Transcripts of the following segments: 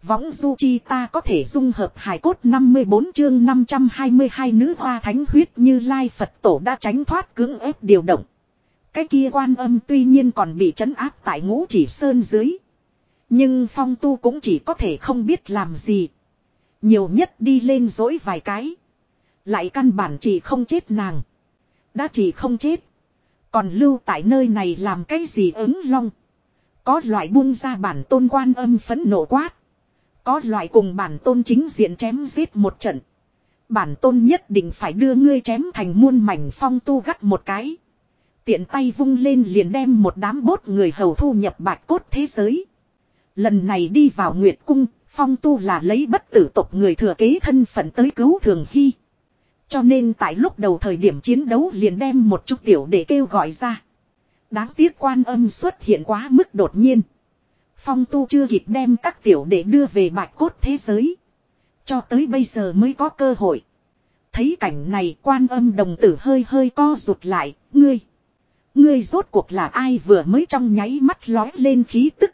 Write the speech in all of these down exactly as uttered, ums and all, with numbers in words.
Võng du chi ta có thể dung hợp hài cốt năm mươi bốn chương năm trăm hai mươi hai nữ hoa thánh huyết Như Lai Phật tổ đã tránh thoát cưỡng ép điều động. Cái kia Quan Âm tuy nhiên còn bị trấn áp tại Ngũ Chỉ Sơn dưới. Nhưng Phong Tu cũng chỉ có thể không biết làm gì. Nhiều nhất đi lên dỗi vài cái. Lại căn bản chỉ không chết nàng. Đã chỉ không chết. Còn lưu tại nơi này làm cái gì ứng long. Có loại buông ra bản tôn Quan Âm phẫn nộ quát. Có loại cùng bản tôn chính diện chém giết một trận. Bản tôn nhất định phải đưa ngươi chém thành muôn mảnh. Phong Tu gắt một cái. Tiện tay vung lên liền đem một đám bốt người hầu thu nhập bạch cốt thế giới. Lần này đi vào Nguyệt Cung, Phong Tu là lấy bất tử tộc người thừa kế thân phận tới cứu Thường Hy. Cho nên tại lúc đầu thời điểm chiến đấu liền đem một chút tiểu để kêu gọi ra. Đáng tiếc Quan Âm xuất hiện quá mức đột nhiên. Phong Tu chưa kịp đem các tiểu để đưa về bạch cốt thế giới. Cho tới bây giờ mới có cơ hội. Thấy cảnh này Quan Âm đồng tử hơi hơi co rụt lại. Ngươi. Ngươi rốt cuộc là ai vừa mới trong nháy mắt lói lên khí tức.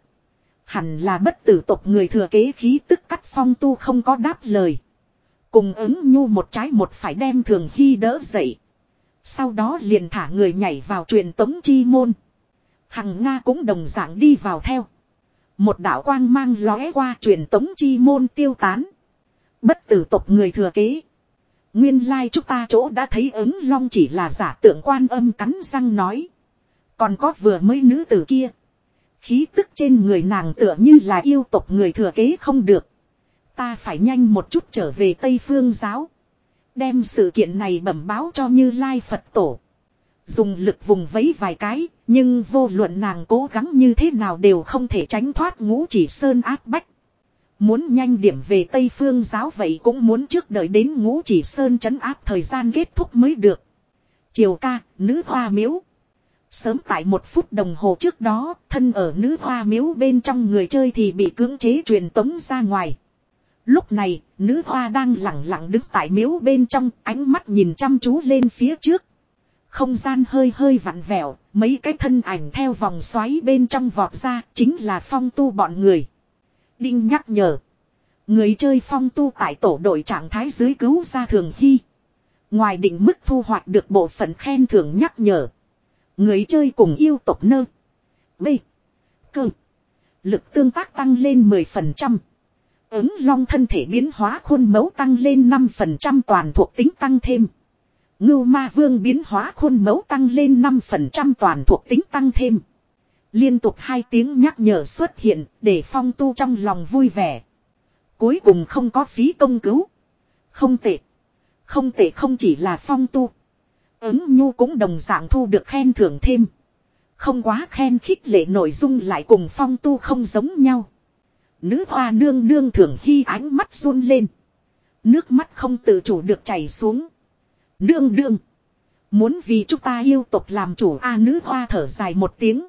Hẳn là bất tử tộc người thừa kế khí tức cắt. Phong Tu không có đáp lời. Cùng ứng nhu một trái một phải đem Thường Hy đỡ dậy. Sau đó liền thả người nhảy vào truyền tống chi môn. Hằng Nga cũng đồng dạng đi vào theo. Một đạo quang mang lóe qua truyền tống chi môn tiêu tán. Bất tử tộc người thừa kế. Nguyên lai chúng ta chỗ đã thấy ứng long chỉ là giả tượng. Quan Âm cắn răng nói. Còn có vừa mới nữ tử kia. Khí tức trên người nàng tựa như là yêu tộc người thừa kế không được. Ta phải nhanh một chút trở về Tây Phương giáo. Đem sự kiện này bẩm báo cho Như Lai Phật tổ. Dùng lực vùng vẫy vài cái. Nhưng vô luận nàng cố gắng như thế nào đều không thể tránh thoát Ngũ Chỉ Sơn áp bách. Muốn nhanh điểm về Tây Phương giáo vậy cũng muốn trước đợi đến Ngũ Chỉ Sơn trấn áp thời gian kết thúc mới được. Chiều ca, nữ hoa miếu. Sớm tại một phút đồng hồ trước đó, thân ở nữ hoa miếu bên trong người chơi thì bị cưỡng chế truyền tống ra ngoài. Lúc này, nữ hoa đang lặng lặng đứng tại miếu bên trong, ánh mắt nhìn chăm chú lên phía trước. Không gian hơi hơi vặn vẹo, mấy cái thân ảnh theo vòng xoáy bên trong vọt ra, chính là Phong Tu bọn người. Đinh nhắc nhở. Người chơi Phong Tu tại tổ đội trạng thái dưới cứu ra Thường Hy. Ngoài định mức thu hoạch được bộ phận khen thưởng nhắc nhở. Người chơi cùng yêu tộc nơ. B. Cơ. Lực tương tác tăng lên mười phần trăm. Ứng long thân thể biến hóa khuôn mẫu tăng lên năm phần trăm toàn thuộc tính tăng thêm. Ngưu ma vương biến hóa khuôn mẫu tăng lên năm phần trăm toàn thuộc tính tăng thêm. Liên tục hai tiếng nhắc nhở xuất hiện để Phong Tu trong lòng vui vẻ. Cuối cùng không có phí công cứu. Không tệ. Không tệ không chỉ là Phong Tu. Ứng nhu cũng đồng dạng thu được khen thưởng thêm. Không quá khen khích lệ nội dung lại cùng Phong Tu không giống nhau. Nữ hoa nương nương Thường Hy ánh mắt run lên. Nước mắt không tự chủ được chảy xuống. Nương nương. Muốn vì chúng ta yêu tộc làm chủ a nữ hoa thở dài một tiếng.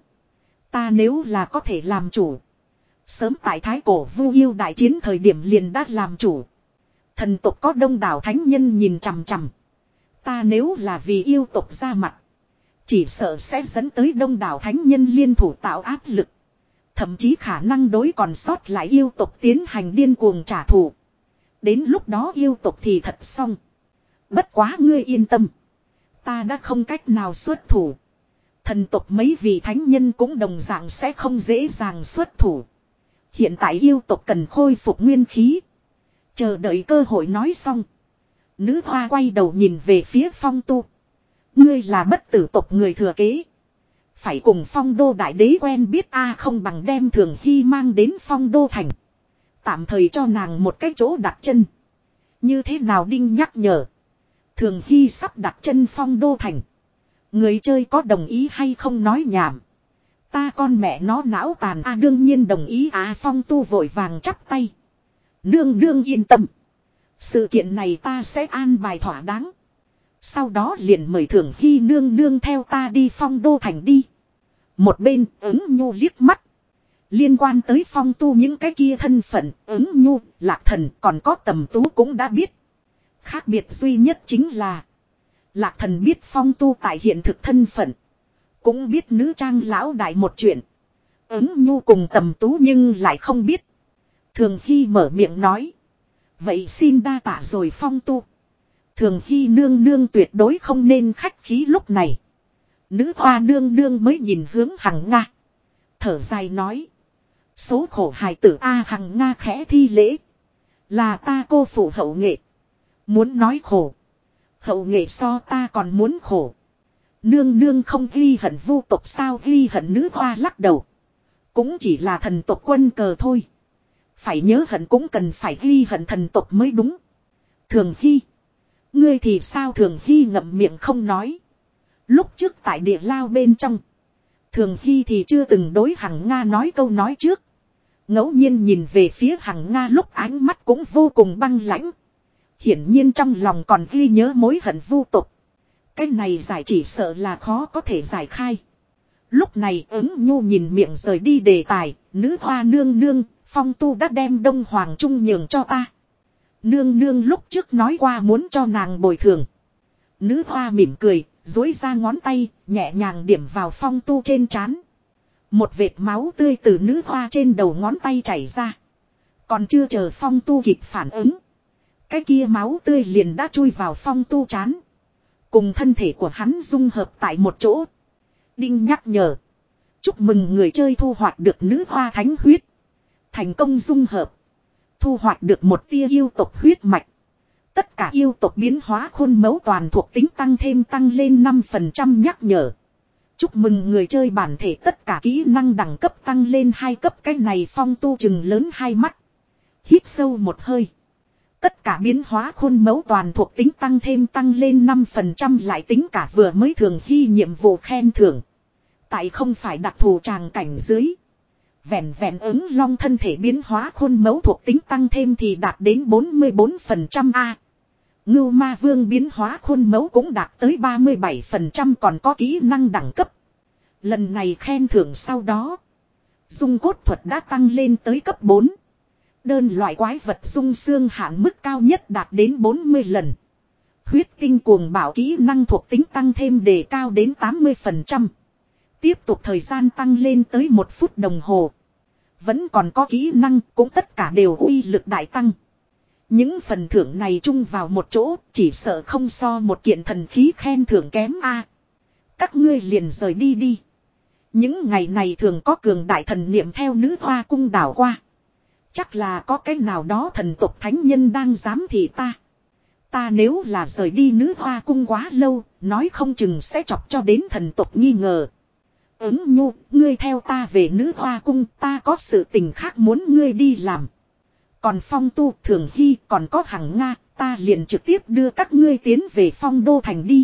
Ta nếu là có thể làm chủ. Sớm tại thái cổ vu yêu đại chiến thời điểm liền đã làm chủ. Thần tộc có đông đảo thánh nhân nhìn chằm chằm. Ta nếu là vì yêu tộc ra mặt. Chỉ sợ sẽ dẫn tới đông đảo thánh nhân liên thủ tạo áp lực. Thậm chí khả năng đối còn sót lại yêu tộc tiến hành điên cuồng trả thù. Đến lúc đó yêu tộc thì thật xong. Bất quá ngươi yên tâm. Ta đã không cách nào xuất thủ. Thần tộc mấy vị thánh nhân cũng đồng dạng sẽ không dễ dàng xuất thủ. Hiện tại yêu tộc cần khôi phục nguyên khí. Chờ đợi cơ hội nói xong. Nữ hoa quay đầu nhìn về phía Phong Tu. Ngươi là bất tử tộc người thừa kế. Phải cùng Phong Đô đại đế quen biết a không bằng đem Thường Hy mang đến Phong Đô thành. Tạm thời cho nàng một cái chỗ đặt chân. Như thế nào Đinh nhắc nhở. Thường Hy sắp đặt chân Phong Đô thành. Người chơi có đồng ý hay không nói nhảm. Ta con mẹ nó não tàn a đương nhiên đồng ý à Phong Tu vội vàng chắp tay. Nương nương yên tâm. Sự kiện này ta sẽ an bài thỏa đáng. Sau đó liền mời Thường Hy nương nương theo ta đi Phong Đô thành đi. Một bên ứng nhu liếc mắt. Liên quan tới Phong Tu những cái kia thân phận ứng nhu, Lạc Thần còn có Tầm Tú cũng đã biết. Khác biệt duy nhất chính là Lạc Thần biết Phong Tu tại hiện thực thân phận. Cũng biết nữ trang lão đại một chuyện. Ứng nhu cùng Tầm Tú nhưng lại không biết. Thường Hy mở miệng nói. Vậy xin đa tạ rồi Phong tu. Thường Hy nương nương tuyệt đối không nên khách khí lúc này. Nữ hoa nương nương mới nhìn hướng Hằng Nga. Thở dài nói. Số khổ hài tử A Hằng Nga khẽ thi lễ. Là ta cô phụ hậu nghệ. Muốn nói khổ. Hậu nghệ so ta còn muốn khổ. Nương nương không ghi hận vu tộc sao ghi hận nữ hoa lắc đầu. Cũng chỉ là thần tộc quân cờ thôi. Phải nhớ hận cũng cần phải ghi hận thần tộc mới đúng. Thường Hy. Ngươi thì sao Thường Hy ngậm miệng không nói. Lúc trước tại địa lao bên trong. Thường Hy thì chưa từng đối Hằng Nga nói câu nói trước. Ngẫu nhiên nhìn về phía Hằng Nga lúc ánh mắt cũng vô cùng băng lãnh. Hiển nhiên trong lòng còn ghi nhớ mối hận vu tục. Cái này giải chỉ sợ là khó có thể giải khai. Lúc này ứng nhu nhìn miệng rời đi đề tài. Nữ hoa nương nương, Phong tu đã đem Đông Hoàng Trung nhường cho ta. Nương nương lúc trước nói qua muốn cho nàng bồi thường. Nữ hoa mỉm cười, duỗi ra ngón tay, nhẹ nhàng điểm vào Phong tu trên trán. Một vệt máu tươi từ nữ hoa trên đầu ngón tay chảy ra. Còn chưa chờ Phong tu kịp phản ứng. Cái kia máu tươi liền đã chui vào Phong tu trán. Cùng thân thể của hắn dung hợp tại một chỗ. Đinh nhắc nhở. Chúc mừng người chơi thu hoạch được nữ hoa thánh huyết. Thành công dung hợp. Thu hoạch được một tia yêu tộc huyết mạch. Tất cả yêu tộc biến hóa khuôn mẫu toàn thuộc tính tăng thêm tăng lên năm phần trăm nhắc nhở. Chúc mừng người chơi bản thể tất cả kỹ năng đẳng cấp tăng lên hai cấp. Cái này Phong tu chừng lớn hai mắt. Hít sâu một hơi. Tất cả biến hóa khuôn mẫu toàn thuộc tính tăng thêm tăng lên năm phần trăm lại tính cả vừa mới Thường Hy nhiệm vụ khen thưởng. Tại không phải đặc thù tràng cảnh dưới. Vẹn vẹn ứng long thân thể biến hóa khuôn mẫu thuộc tính tăng thêm thì đạt đến bốn mươi bốn phần trăm A. Ngưu ma vương biến hóa khuôn mẫu cũng đạt tới ba mươi bảy phần trăm còn có kỹ năng đẳng cấp. Lần này khen thưởng sau đó. Dung cốt thuật đã tăng lên tới cấp bốn. Đơn loại quái vật dung xương hạn mức cao nhất đạt đến bốn mươi lần. Huyết tinh cuồng bảo kỹ năng thuộc tính tăng thêm đề cao đến tám mươi phần trăm. Tiếp tục thời gian tăng lên tới một phút đồng hồ. Vẫn còn có kỹ năng cũng tất cả đều uy lực đại tăng. Những phần thưởng này chung vào một chỗ chỉ sợ không so một kiện thần khí khen thưởng kém a. Các ngươi liền rời đi đi. Những ngày này thường có cường đại thần niệm theo nữ hoa cung đảo qua. Chắc là có cái nào đó thần tộc thánh nhân đang giám thị ta. Ta nếu là rời đi nữ hoa cung quá lâu, nói không chừng sẽ chọc cho đến thần tộc nghi ngờ. Ứng nhu, ngươi theo ta về nữ hoa cung, ta có sự tình khác muốn ngươi đi làm. Còn Phong tu, Thường Hy, còn có Hằng Nga, ta liền trực tiếp đưa các ngươi tiến về Phong đô thành đi.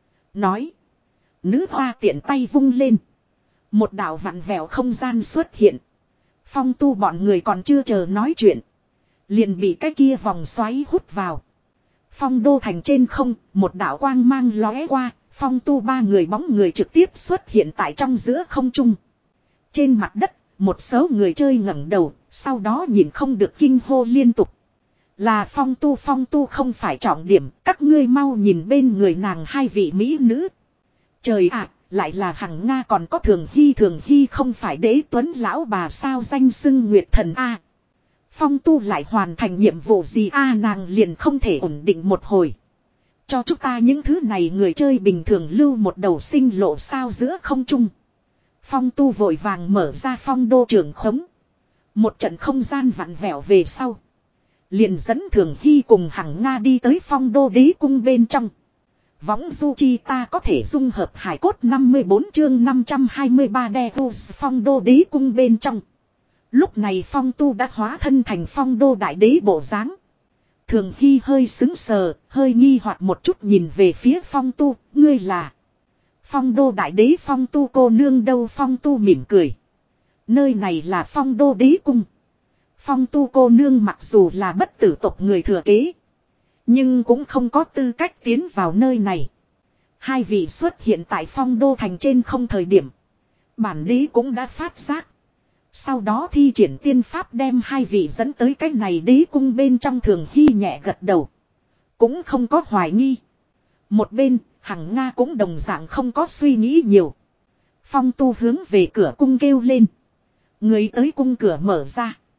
Nói. Nữ hoa tiện tay vung lên. Một đạo vặn vẹo không gian xuất hiện. Phong tu bọn người còn chưa chờ nói chuyện. Liền bị cái kia vòng xoáy hút vào. Phong đô thành trên không, một đạo quang mang lóe qua, Phong tu ba người bóng người trực tiếp xuất hiện tại trong giữa không trung. Trên mặt đất, một số người chơi ngẩng đầu, sau đó nhìn không được kinh hô liên tục. Là Phong tu Phong tu không phải trọng điểm, các ngươi mau nhìn bên người nàng hai vị mỹ nữ. Trời ạ, lại là Hằng Nga còn có Thường Hy Thường Hy không phải đế tuấn lão bà sao danh xưng Nguyệt thần A. Phong tu lại hoàn thành nhiệm vụ gì A nàng liền không thể ổn định một hồi. Cho chúng ta những thứ này người chơi bình thường lưu một đầu sinh lộ sao giữa không trung. Phong tu vội vàng mở ra phong đô trưởng khống. Một trận không gian vặn vẹo về sau. Liền dẫn Thường Hy cùng Hằng Nga đi tới phong đô đế cung bên trong. Võng du chi ta có thể dung hợp hải cốt năm mươi bốn chương năm trăm hai mươi ba đe phong đô đế cung bên trong. Lúc này Phong tu đã hóa thân thành phong đô đại đế bộ dáng. Thường Hy hơi xứng sờ, hơi nghi hoặc một chút nhìn về phía Phong tu, ngươi là Phong đô đại đế Phong tu cô nương đâu. Phong tu mỉm cười. Nơi này là phong đô đế cung. Phong tu cô nương mặc dù là bất tử tộc người thừa kế. Nhưng cũng không có tư cách tiến vào nơi này. Hai vị xuất hiện tại phong đô thành trên không thời điểm. Bản đế cũng đã phát giác. Sau đó thi triển tiên pháp đem hai vị dẫn tới cái này đế cung bên trong. Thường Hy nhẹ gật đầu. Cũng không có hoài nghi. Một bên, Hằng Nga cũng đồng dạng không có suy nghĩ nhiều. Phong tu hướng về cửa cung kêu lên. Người tới cung cửa mở ra.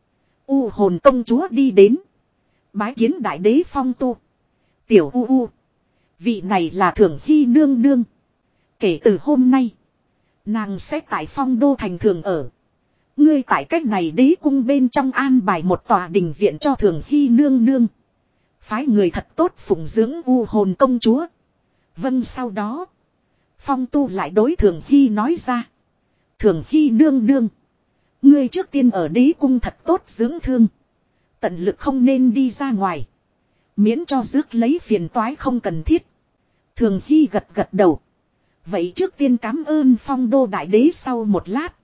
U hồn công chúa đi đến. Bái kiến đại đế Phong Tu. Tiểu U U. Vị này là Thường Hy nương nương. Kể từ hôm nay. Nàng sẽ tại Phong Đô thành thường ở. Ngươi tại cách này đế cung bên trong an bài một tòa đình viện cho Thường Hy nương nương. Phái người thật tốt phụng dưỡng U hồn công chúa. Vâng, sau đó. Phong Tu lại đối Thường Hy nói ra. Thường Hy nương nương. Ngươi trước tiên ở đế cung thật tốt dưỡng thương. Tận lực không nên đi ra ngoài. Miễn cho rước lấy phiền toái không cần thiết. Thường Hy gật gật đầu. Vậy trước tiên cảm ơn Phong Đô đại đế. Sau một lát.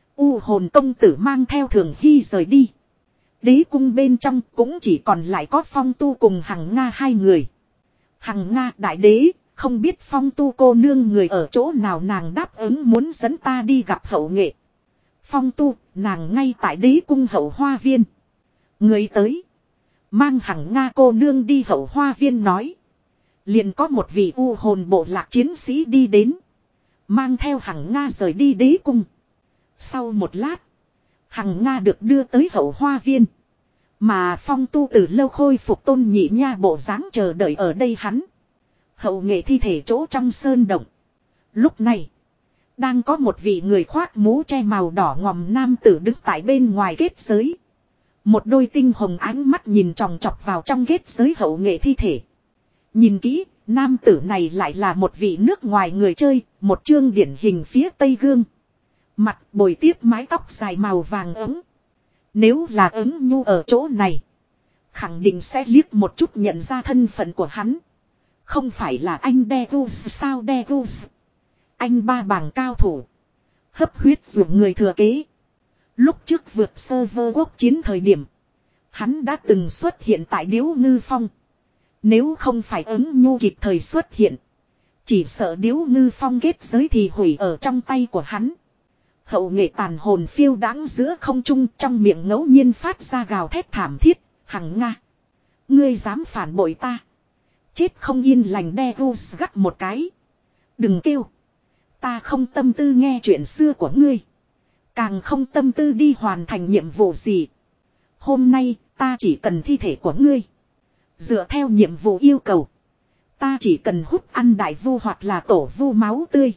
U hồn công tử mang theo Thường Hy rời đi. Đế cung bên trong cũng chỉ còn lại có Phong Tu cùng Hằng Nga hai người. Hằng Nga đại đế, không biết Phong Tu cô nương người ở chỗ nào, nàng đáp ứng muốn dẫn ta đi gặp hậu nghệ. Phong Tu, nàng ngay tại đế cung hậu hoa viên. Người tới. Mang Hằng Nga cô nương đi hậu hoa viên nói. Liền có một vị u hồn bộ lạc chiến sĩ đi đến. Mang theo Hằng Nga rời đi đế cung. Sau một lát. Hằng Nga được đưa tới hậu hoa viên. Mà Phong Tu từ lâu khôi phục tôn nhị nha bộ dáng chờ đợi ở đây hắn. Hậu nghệ thi thể chỗ trong sơn động. Lúc này. Đang có một vị người khoác mũ che màu đỏ ngòm nam tử đứng tại bên ngoài kết giới. Một đôi tinh hồng ánh mắt nhìn chòng chọc vào trong kết giới hậu nghệ thi thể. Nhìn kỹ, nam tử này lại là một vị nước ngoài người chơi, một chương điển hình phía tây gương. Mặt bồi tiếp mái tóc dài màu vàng ấm. Nếu là ứng nhu ở chỗ này, khẳng định sẽ liếc một chút nhận ra thân phận của hắn. Không phải là anh Deus sao Deus. Anh ba bảng cao thủ. Hấp huyết ruộng người thừa kế. Lúc trước vượt server quốc chiến thời điểm. Hắn đã từng xuất hiện tại Điếu Ngư Phong. Nếu không phải ứng nhu kịp thời xuất hiện. Chỉ sợ Điếu Ngư Phong kết giới thì hủy ở trong tay của hắn. Hậu nghệ tàn hồn phiêu đáng giữa không trung, trong miệng ngẫu nhiên phát ra gào thét thảm thiết. Hằng Nga. Ngươi dám phản bội ta. Chết không yên lành Deus gắt một cái. Đừng kêu. Ta không tâm tư nghe chuyện xưa của ngươi. Càng không tâm tư đi hoàn thành nhiệm vụ gì. Hôm nay ta chỉ cần thi thể của ngươi. Dựa theo nhiệm vụ yêu cầu. Ta chỉ cần hút ăn đại vu hoặc là tổ vu máu tươi.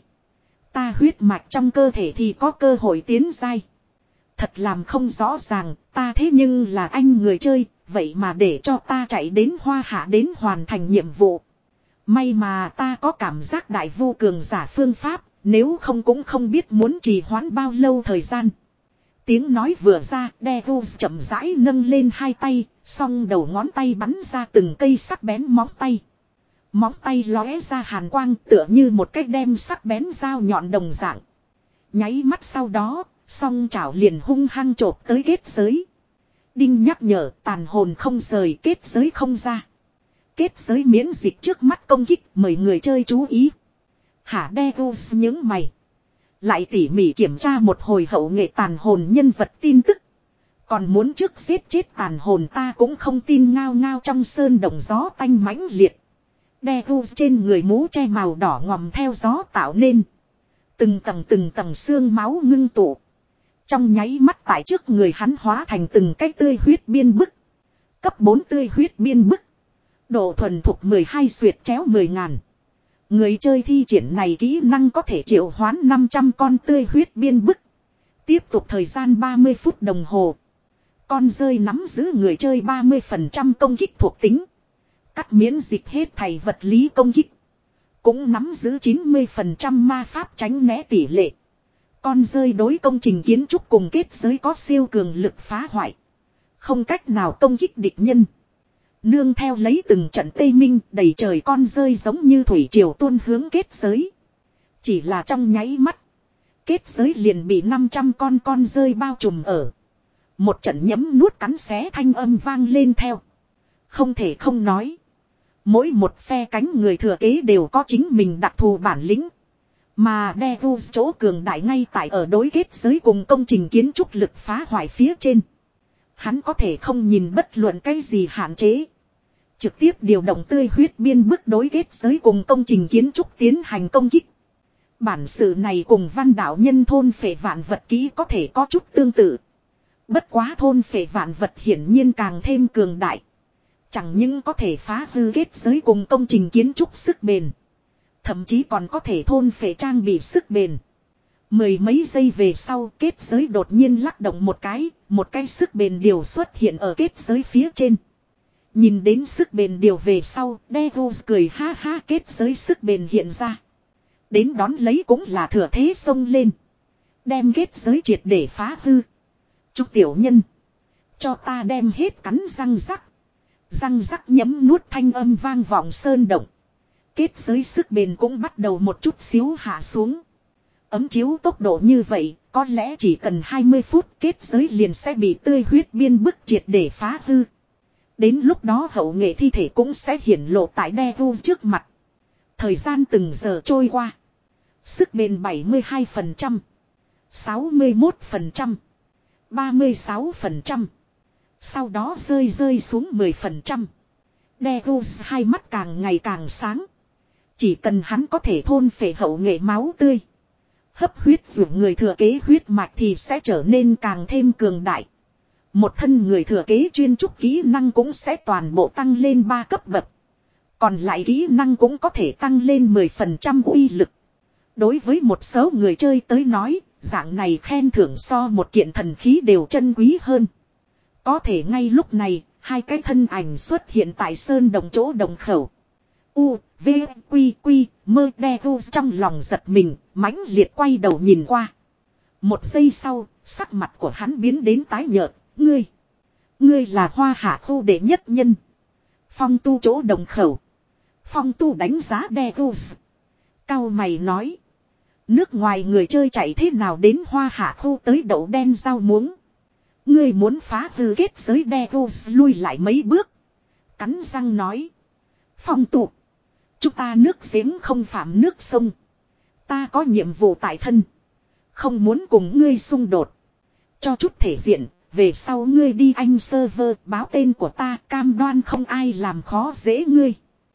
Ta huyết mạch trong cơ thể thì có cơ hội tiến giai. Thật làm không rõ ràng, ta thế nhưng là anh người chơi, vậy mà để cho ta chạy đến hoa hạ đến hoàn thành nhiệm vụ. May mà ta có cảm giác đại vu cường giả phương pháp, nếu không cũng không biết muốn trì hoãn bao lâu thời gian. Tiếng nói vừa ra, Deus chậm rãi nâng lên hai tay, song đầu ngón tay bắn ra từng cây sắc bén móng tay. Móng tay lóe ra hàn quang tựa như một cái đem sắc bén dao nhọn đồng dạng. Nháy mắt sau đó, song chảo liền hung hăng chộp tới kết giới. Đinh nhắc nhở tàn hồn không rời, kết giới không ra. Kết giới miễn dịch trước mắt công kích, mời người chơi chú ý. Hả Deus những mày. Lại tỉ mỉ kiểm tra một hồi hậu nghệ tàn hồn nhân vật tin tức. Còn muốn trước giết chết tàn hồn ta cũng không tin ngao ngao trong sơn đồng gió tanh mãnh liệt. Deus trên người mũ che màu đỏ ngòm theo gió tạo nên. Từng tầng từng tầng xương máu ngưng tụ. Trong nháy mắt tại trước người hắn hóa thành từng cái tươi huyết biên bức. Cấp bốn tươi huyết biên bức. Độ thuần thục mười hai xuyệt chéo mười ngàn. Người chơi thi triển này kỹ năng có thể triệu hoán năm trăm con tươi huyết biên bức. Tiếp tục thời gian ba mươi phút đồng hồ. Con rơi nắm giữ người chơi ba mươi phần trăm công kích thuộc tính. Cắt miễn dịch hết thầy vật lý công kích. Cũng nắm giữ chín mươi phần trăm ma pháp tránh né tỷ lệ. Con rơi đối công trình kiến trúc cùng kết giới có siêu cường lực phá hoại. Không cách nào công kích địch nhân. Nương theo lấy từng trận tê minh đầy trời con rơi giống như thủy triều tuôn hướng kết giới. Chỉ là trong nháy mắt. Kết giới liền bị năm trăm con con rơi bao trùm ở. Một trận nhấm nuốt cắn xé thanh âm vang lên theo. Không thể không nói. Mỗi một phe cánh người thừa kế đều có chính mình đặc thù bản lĩnh. Mà Deus chỗ cường đại ngay tại ở đối kết giới cùng công trình kiến trúc lực phá hoại phía trên. Hắn có thể không nhìn bất luận cái gì hạn chế. Trực tiếp điều động tươi huyết biên bức đối kết giới cùng công trình kiến trúc tiến hành công kích. Bản sự này cùng văn đạo nhân thôn phệ vạn vật ký có thể có chút tương tự. Bất quá thôn phệ vạn vật hiển nhiên càng thêm cường đại. Chẳng những có thể phá hư kết giới cùng công trình kiến trúc sức bền. Thậm chí còn có thể thôn phệ trang bị sức bền. Mười mấy giây về sau kết giới đột nhiên lắc động một cái. Một cái sức bền điều xuất hiện ở kết giới phía trên. Nhìn đến sức bền điều về sau, Devils cười ha ha, kết giới sức bền hiện ra. Đến đón lấy cũng là thừa thế xông lên. Đem kết giới triệt để phá hư. Chúc tiểu nhân. Cho ta đem hết cắn răng rắc. Răng rắc nhấm nuốt thanh âm vang vọng sơn động. Kết giới sức bền cũng bắt đầu một chút xíu hạ xuống. Ấm chiếu tốc độ như vậy, có lẽ chỉ cần hai mươi phút kết giới liền sẽ bị tươi huyết biên bức triệt để phá hư. Đến lúc đó hậu nghệ thi thể cũng sẽ hiển lộ tại Devils trước mặt. Thời gian từng giờ trôi qua. Sức bền bảy mươi hai phần trăm. sáu mươi mốt phần trăm. ba mươi sáu phần trăm. Sau đó rơi rơi xuống mười phần trăm. Devils hai mắt càng ngày càng sáng. Chỉ cần hắn có thể thôn phệ hậu nghệ máu tươi. Hấp huyết dụng người thừa kế huyết mạch thì sẽ trở nên càng thêm cường đại. Một thân người thừa kế chuyên trúc kỹ năng cũng sẽ toàn bộ tăng lên ba cấp bậc. Còn lại kỹ năng cũng có thể tăng lên mười phần trăm uy lực. Đối với một số người chơi tới nói, dạng này khen thưởng so một kiện thần khí đều chân quý hơn. Có thể ngay lúc này, hai cái thân ảnh xuất hiện tại sơn đồng chỗ đồng khẩu. U, V, Quy, Quy, mơ Devils trong lòng giật mình, mãnh liệt quay đầu nhìn qua. Một giây sau, sắc mặt của hắn biến đến tái nhợt. Ngươi, ngươi là Hoa Hạ khu đệ nhất nhân. Phong Tu chỗ đồng khẩu. Phong Tu đánh giá Devils. Cao mày nói. Nước ngoài người chơi chạy thế nào đến Hoa Hạ khu tới đậu đen rau muống. Ngươi muốn phá hư kết giới, Devils lui lại mấy bước. Cắn răng nói. Phong Tu, chúng ta nước giếng không phạm nước sông. Ta có nhiệm vụ tại thân. Không muốn cùng ngươi xung đột. Cho chút thể diện. Về sau ngươi đi anh server báo tên của ta, cam đoan không ai làm khó dễ ngươi.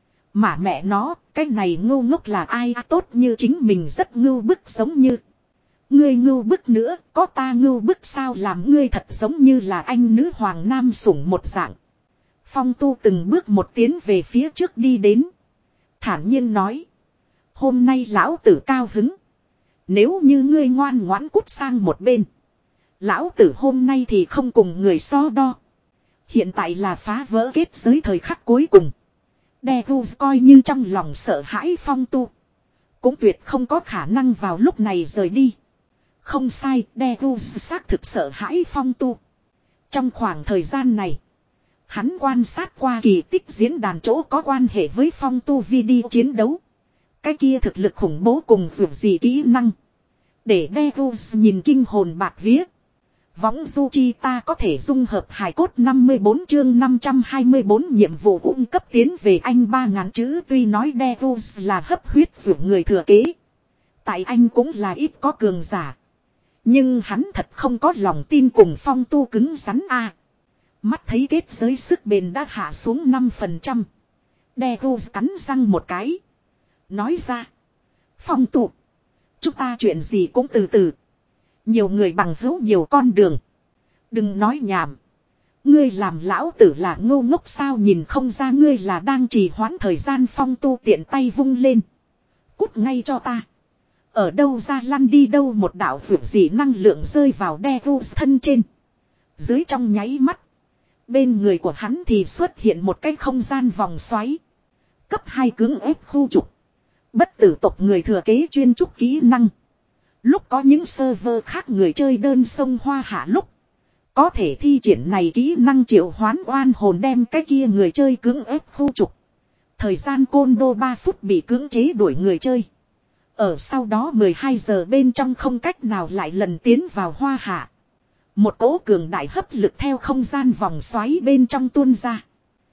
Mà mẹ nó, cái này ngu ngốc là ai, tốt như chính mình rất ngưu bức giống như. Ngươi ngưu bức nữa, có ta ngưu bức sao, làm ngươi thật giống như là anh nữ hoàng nam sủng một dạng. Phong Tu từng bước một tiến về phía trước đi đến. Thản nhiên nói. Hôm nay lão tử cao hứng. Nếu như ngươi ngoan ngoãn cút sang một bên. Lão tử hôm nay thì không cùng người so đo. Hiện tại là phá vỡ kết giới thời khắc cuối cùng. Devils coi như trong lòng sợ hãi Phong Tu. Cũng tuyệt không có khả năng vào lúc này rời đi. Không sai, Devils xác thực sợ hãi Phong Tu. Trong khoảng thời gian này, hắn quan sát qua kỳ tích diễn đàn chỗ có quan hệ với Phong Tu video chiến đấu. Cái kia thực lực khủng bố cùng dù gì kỹ năng. Để Devils nhìn kinh hồn bạc vía. Võng du chi ta có thể dung hợp hài cốt năm mươi bốn chương năm trăm hai mươi bốn nhiệm vụ ung cấp tiến về anh ba ngàn chữ, tuy nói Devils là hấp huyết dụng người thừa kế. Tại anh cũng là ít có cường giả. Nhưng hắn thật không có lòng tin cùng Phong Tu cứng rắn a. Mắt thấy kết giới sức bền đã hạ xuống năm phần trăm. Devils cắn răng một cái. Nói ra. Phong Tu, chúng ta chuyện gì cũng từ từ. Nhiều người bằng hữu nhiều con đường. Đừng nói nhảm. Ngươi làm lão tử là ngu ngốc sao, nhìn không ra ngươi là đang trì hoãn thời gian. Phong Tu tiện tay vung lên. Cút ngay cho ta. Ở đâu ra lăn đi đâu, một đạo vượt dị năng lượng rơi vào Devils thân trên. Dưới trong nháy mắt. Bên người của hắn thì xuất hiện một cái không gian vòng xoáy. Cấp hai cưỡng ép khu trục. Bất tử tộc người thừa kế chuyên trúc kỹ năng. Lúc có những server khác người chơi đơn sông Hoa Hạ lúc. Có thể thi triển này kỹ năng triệu hoán oan hồn đem cái kia người chơi cưỡng ép khu trục. Thời gian côn đô ba phút bị cưỡng chế đuổi người chơi. Ở sau đó mười hai giờ bên trong không cách nào lại lần tiến vào Hoa Hạ. Một cỗ cường đại hấp lực theo không gian vòng xoáy bên trong tuôn ra.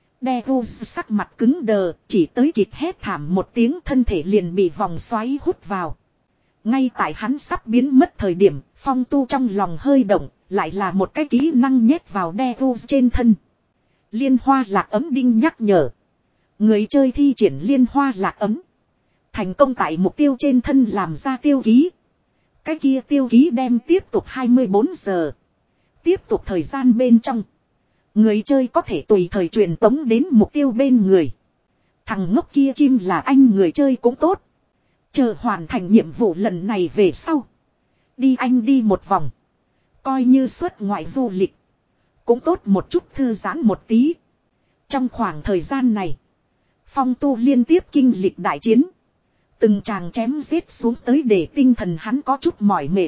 Devils sắc mặt cứng đờ, chỉ tới kịp hét thảm một tiếng, thân thể liền bị vòng xoáy hút vào. Ngay tại hắn sắp biến mất thời điểm, Phong Tu trong lòng hơi động, lại là một cái kỹ năng nhét vào Devils trên thân. Liên hoa lạc ấm đinh nhắc nhở. Người chơi thi triển liên hoa lạc ấm. Thành công tại mục tiêu trên thân làm ra tiêu ký. Cái kia tiêu ký đem tiếp tục hai mươi bốn giờ. Tiếp tục thời gian bên trong. Người chơi có thể tùy thời truyền tống đến mục tiêu bên người. Thằng ngốc kia chim là anh người chơi cũng tốt. Chờ hoàn thành nhiệm vụ lần này về sau. Đi anh đi một vòng. Coi như xuất ngoại du lịch. Cũng tốt một chút thư giãn một tí. Trong khoảng thời gian này. Phong Tu liên tiếp kinh lịch đại chiến. Từng tràng chém giết xuống tới để tinh thần hắn có chút mỏi mệt.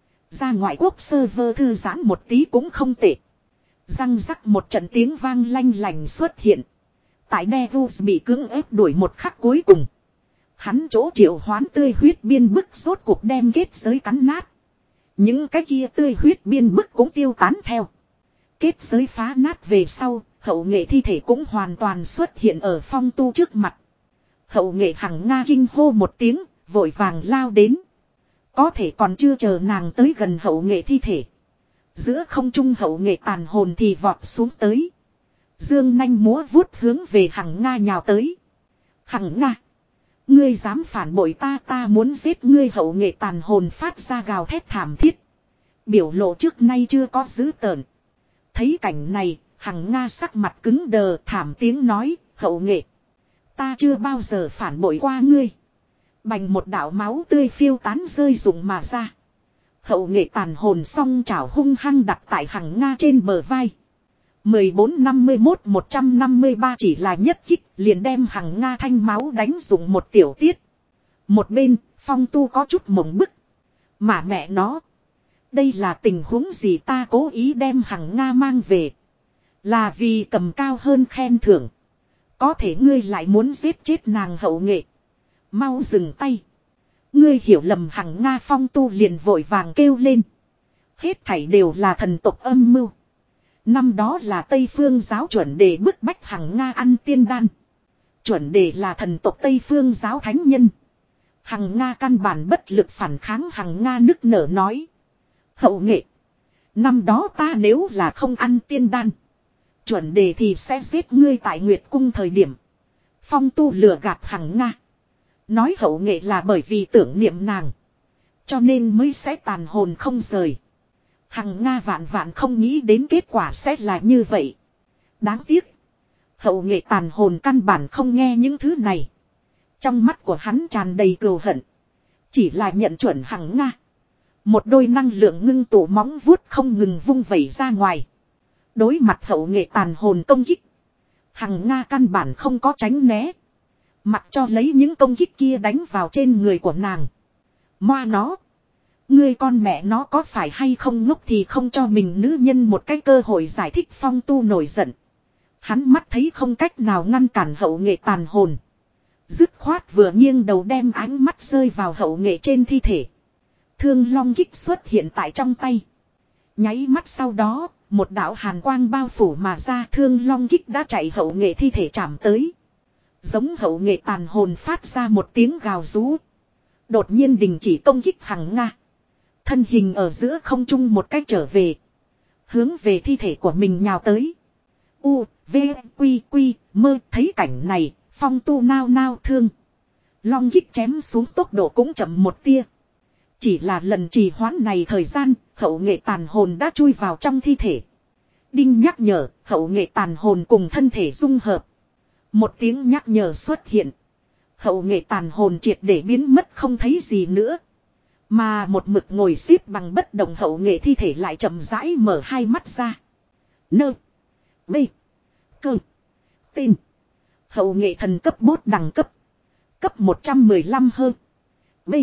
Ra ngoại quốc server thư giãn một tí cũng không tệ. Răng rắc một trận tiếng vang lanh lành xuất hiện. Tại Devils bị cưỡng ép đuổi một khắc cuối cùng. Hắn chỗ triệu hoán tươi huyết biên bức rốt cuộc đem kết giới cắn nát. Những cái kia tươi huyết biên bức cũng tiêu tán theo. Kết giới phá nát về sau, hậu nghệ thi thể cũng hoàn toàn xuất hiện ở Phong Tu trước mặt. Hậu nghệ Hằng Nga kinh hô một tiếng, vội vàng lao đến. Có thể còn chưa chờ nàng tới gần hậu nghệ thi thể. Giữa không trung hậu nghệ tàn hồn thì vọt xuống tới. Dương nanh múa vuốt hướng về Hằng Nga nhào tới. Hằng Nga! Ngươi dám phản bội ta, ta muốn giết ngươi. Hậu nghệ tàn hồn phát ra gào thét thảm thiết. Biểu lộ trước nay chưa có dữ tợn. Thấy cảnh này, Hằng Nga sắc mặt cứng đờ thảm tiếng nói, hậu nghệ. Ta chưa bao giờ phản bội qua ngươi. Bành một đạo máu tươi phiêu tán rơi rụng mà ra. Hậu nghệ tàn hồn song chảo hung hăng đặt tại Hằng Nga trên bờ vai. mười bốn năm mươi mốt một trăm năm mươi ba chỉ là nhất kích liền đem Hằng Nga thanh máu đánh dụng một tiểu tiết. Một bên, Phong Tu có chút mộng bức. Mà mẹ nó. Đây là tình huống gì, ta cố ý đem Hằng Nga mang về. Là vì cầm cao hơn khen thưởng. Có thể ngươi lại muốn giết chết nàng hậu nghệ. Mau dừng tay. Ngươi hiểu lầm Hằng Nga. Phong Tu liền vội vàng kêu lên. Hết thảy đều là thần tộc âm mưu. Năm đó là Tây Phương giáo chuẩn đề bức bách Hằng Nga ăn tiên đan. Chuẩn đề là thần tộc Tây Phương giáo thánh nhân. Hằng Nga căn bản bất lực phản kháng. Hằng Nga nức nở nói. Hậu nghệ. Năm đó ta nếu là không ăn tiên đan. Chuẩn đề thì sẽ giết ngươi tại Nguyệt Cung thời điểm. Phong Tu lừa gạt Hằng Nga. Nói hậu nghệ là bởi vì tưởng niệm nàng. Cho nên mới sẽ tàn hồn không rời. Hằng Nga vạn vạn không nghĩ đến kết quả sẽ là như vậy. Đáng tiếc. Hậu nghệ tàn hồn căn bản không nghe những thứ này. Trong mắt của hắn tràn đầy cừu hận. Chỉ là nhận chuẩn Hằng Nga. Một đôi năng lượng ngưng tụ móng vuốt không ngừng vung vẩy ra ngoài. Đối mặt hậu nghệ tàn hồn công kích. Hằng Nga căn bản không có tránh né. Mặc cho lấy những công kích kia đánh vào trên người của nàng. Moa nó. Ngươi con mẹ nó có phải hay không ngốc thì không cho mình nữ nhân một cái cơ hội giải thích. Phong Tu nổi giận. Hắn mắt thấy không cách nào ngăn cản hậu nghệ tàn hồn. Dứt khoát vừa nghiêng đầu đem ánh mắt rơi vào hậu nghệ trên thi thể. Thương long kích xuất hiện tại trong tay. Nháy mắt sau đó, một đạo hàn quang bao phủ mà ra. Thương long kích đã chạy hậu nghệ thi thể chạm tới. Giống hậu nghệ tàn hồn phát ra một tiếng gào rú. Đột nhiên đình chỉ công kích Hằng Nga. Thân hình ở giữa không trung một cách trở về. Hướng về thi thể của mình nhào tới. U, V, Quy, Quy, mơ thấy cảnh này, Phong Tu nao nao thương. Long kích chém xuống tốc độ cũng chậm một tia. Chỉ là lần trì hoãn này thời gian, hậu nghệ tàn hồn đã chui vào trong thi thể. Đinh nhắc nhở, hậu nghệ tàn hồn cùng thân thể dung hợp. Một tiếng nhắc nhở xuất hiện. Hậu nghệ tàn hồn triệt để biến mất không thấy gì nữa. Mà một mực ngồi xếp bằng bất động hậu nghệ thi thể lại chậm rãi mở hai mắt ra. Nơ. B. Cơ. Tên. Hậu nghệ thần cấp bốt đẳng cấp. Cấp một trăm mười lăm hơn. B.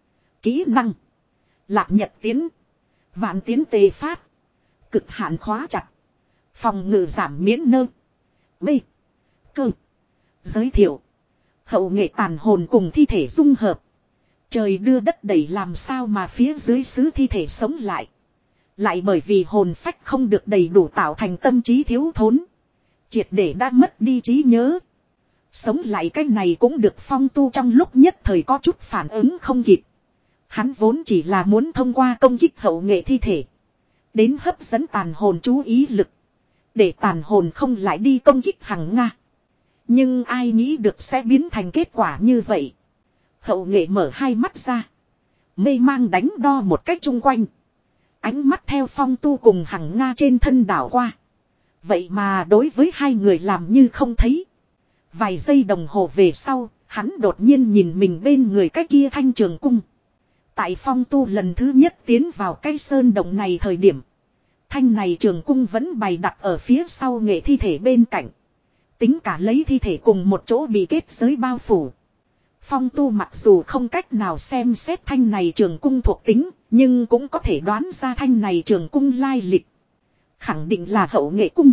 Kỹ năng. Lạc nhật tiến. Vạn tiến tề phát. Cực hạn khóa chặt. Phòng ngự giảm miễn nơ. B. Cơ. Giới thiệu. Hậu nghệ tàn hồn cùng thi thể dung hợp. Trời đưa đất đẩy làm sao mà phía dưới xứ thi thể sống lại. Lại bởi vì hồn phách không được đầy đủ tạo thành tâm trí thiếu thốn. Triệt để đã mất đi trí nhớ. Sống lại cái này cũng được. Phong Tu trong lúc nhất thời có chút phản ứng không kịp. Hắn vốn chỉ là muốn thông qua công kích hậu nghệ thi thể. Đến hấp dẫn tàn hồn chú ý lực. Để tàn hồn không lại đi công kích Hằng Nga. Nhưng ai nghĩ được sẽ biến thành kết quả như vậy. Hậu nghệ mở hai mắt ra. Mê mang đánh đo một cách chung quanh. Ánh mắt theo Phong Tu cùng Hằng Nga trên thân đảo qua. Vậy mà đối với hai người làm như không thấy. Vài giây đồng hồ về sau, hắn đột nhiên nhìn mình bên người cái kia thanh trường cung. Tại Phong Tu lần thứ nhất tiến vào cái sơn động này thời điểm. Thanh này trường cung vẫn bày đặt ở phía sau nghệ thi thể bên cạnh. Tính cả lấy thi thể cùng một chỗ bị kết giới bao phủ. Phong Tu mặc dù không cách nào xem xét thanh này trường cung thuộc tính, nhưng cũng có thể đoán ra thanh này trường cung lai lịch. Khẳng định là hậu nghệ cung.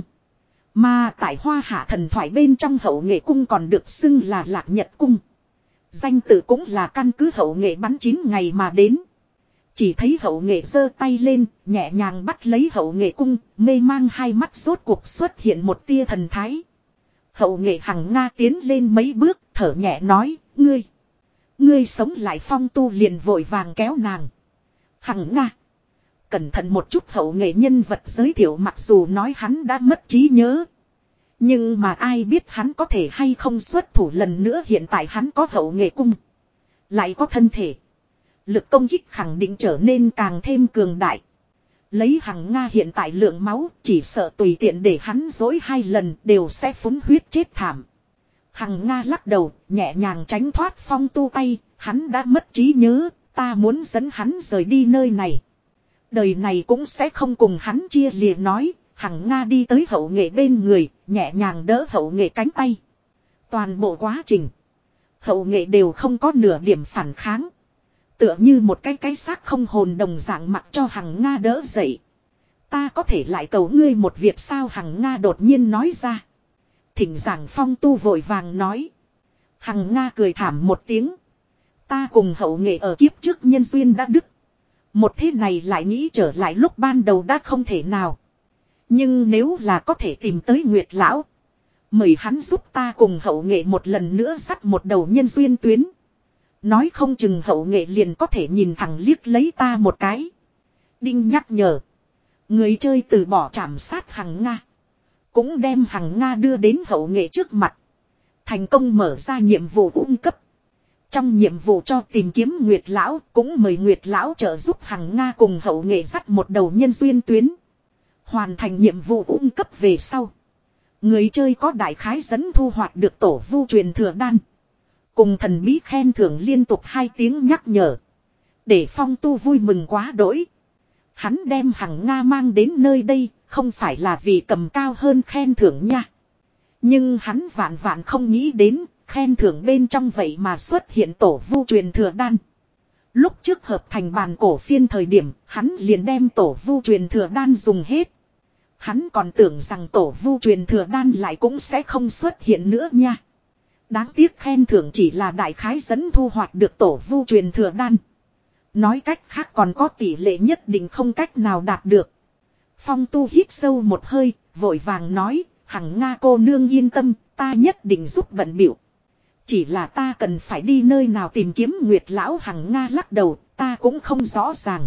Mà tại Hoa Hạ thần thoại bên trong hậu nghệ cung còn được xưng là Lạc Nhật cung. Danh tự cũng là căn cứ hậu nghệ bắn chín ngày mà đến. Chỉ thấy hậu nghệ giơ tay lên, nhẹ nhàng bắt lấy hậu nghệ cung, mê mang hai mắt rốt cuộc xuất hiện một tia thần thái. Hậu nghệ Hằng Nga tiến lên mấy bước, thở nhẹ nói, ngươi. Ngươi sống lại. Phong Tu liền vội vàng kéo nàng. Hằng Nga. Cẩn thận một chút. Hậu nghệ nhân vật giới thiệu mặc dù nói hắn đã mất trí nhớ. Nhưng mà ai biết hắn có thể hay không xuất thủ lần nữa. Hiện tại hắn có hậu nghệ cung. Lại có thân thể. Lực công kích khẳng định trở nên càng thêm cường đại. Lấy Hằng Nga hiện tại lượng máu, chỉ sợ tùy tiện để hắn dối hai lần đều sẽ phúng huyết chết thảm. Hằng Nga lắc đầu, nhẹ nhàng tránh thoát Phong Tu tay, hắn đã mất trí nhớ, ta muốn dẫn hắn rời đi nơi này. Đời này cũng sẽ không cùng hắn chia lìa nói, Hằng Nga đi tới hậu nghệ bên người, nhẹ nhàng đỡ hậu nghệ cánh tay. Toàn bộ quá trình, hậu nghệ đều không có nửa điểm phản kháng. Tựa như một cái cái xác không hồn đồng dạng mặc cho Hằng Nga đỡ dậy. Ta có thể lại cầu ngươi một việc sao? Hằng Nga đột nhiên nói ra. Thỉnh giảng. Phong Tu vội vàng nói. Hằng Nga cười thảm một tiếng. Ta cùng hậu nghệ ở kiếp trước nhân duyên đã đứt. Một thế này lại nghĩ trở lại lúc ban đầu đã không thể nào. Nhưng nếu là có thể tìm tới Nguyệt Lão, mời hắn giúp ta cùng hậu nghệ một lần nữa dắt một đầu nhân duyên tuyến. Nói không chừng hậu nghệ liền có thể nhìn thẳng liếc lấy ta một cái. Đinh nhắc nhở. Người chơi từ bỏ trảm sát Hằng Nga. Cũng đem Hằng Nga đưa đến hậu nghệ trước mặt. Thành công mở ra nhiệm vụ ung cấp. Trong nhiệm vụ cho tìm kiếm Nguyệt Lão, cũng mời Nguyệt Lão trợ giúp Hằng Nga cùng hậu nghệ dắt một đầu nhân duyên tuyến. Hoàn thành nhiệm vụ ung cấp về sau. Người chơi có đại khái dẫn thu hoạch được tổ vu truyền thừa đan. Cùng thần bí khen thưởng liên tục hai tiếng nhắc nhở. Để Phong Tu vui mừng quá đỗi. Hắn đem Hằng Nga mang đến nơi đây, không phải là vì cầm cao hơn khen thưởng nha. Nhưng hắn vạn vạn không nghĩ đến, khen thưởng bên trong vậy mà xuất hiện tổ vu truyền thừa đan. Lúc trước hợp thành bàn cổ phiên thời điểm, hắn liền đem tổ vu truyền thừa đan dùng hết. Hắn còn tưởng rằng tổ vu truyền thừa đan lại cũng sẽ không xuất hiện nữa nha. Đáng tiếc khen thưởng chỉ là đại khái dẫn thu hoạch được tổ vu truyền thừa đan. Nói cách khác còn có tỷ lệ nhất định không cách nào đạt được. Phong Tu hít sâu một hơi, vội vàng nói, Hằng Nga cô nương yên tâm, ta nhất định giúp bận bịu. Chỉ là ta cần phải đi nơi nào tìm kiếm Nguyệt Lão? Hằng Nga lắc đầu, ta cũng không rõ ràng.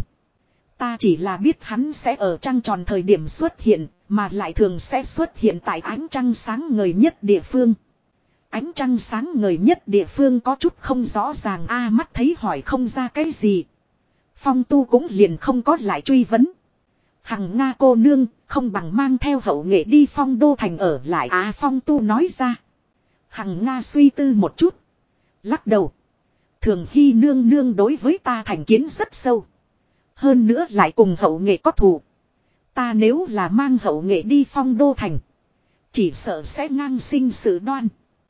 Ta chỉ là biết hắn sẽ ở trăng tròn thời điểm xuất hiện, mà lại thường sẽ xuất hiện tại ánh trăng sáng ngời nhất địa phương. Ánh trăng sáng ngời nhất địa phương có chút không rõ ràng a. Mắt thấy hỏi không ra cái gì. Phong Tu cũng liền không có lại truy vấn. Hằng Nga cô nương không bằng mang theo hậu nghệ đi Phong Đô thành ở lại à. Phong Tu nói ra. Hằng Nga suy tư một chút. Lắc đầu. Thường Hy nương nương đối với ta thành kiến rất sâu. Hơn nữa lại cùng hậu nghệ có thù. Ta nếu là mang hậu nghệ đi Phong Đô thành, chỉ sợ sẽ ngang sinh sự đoan.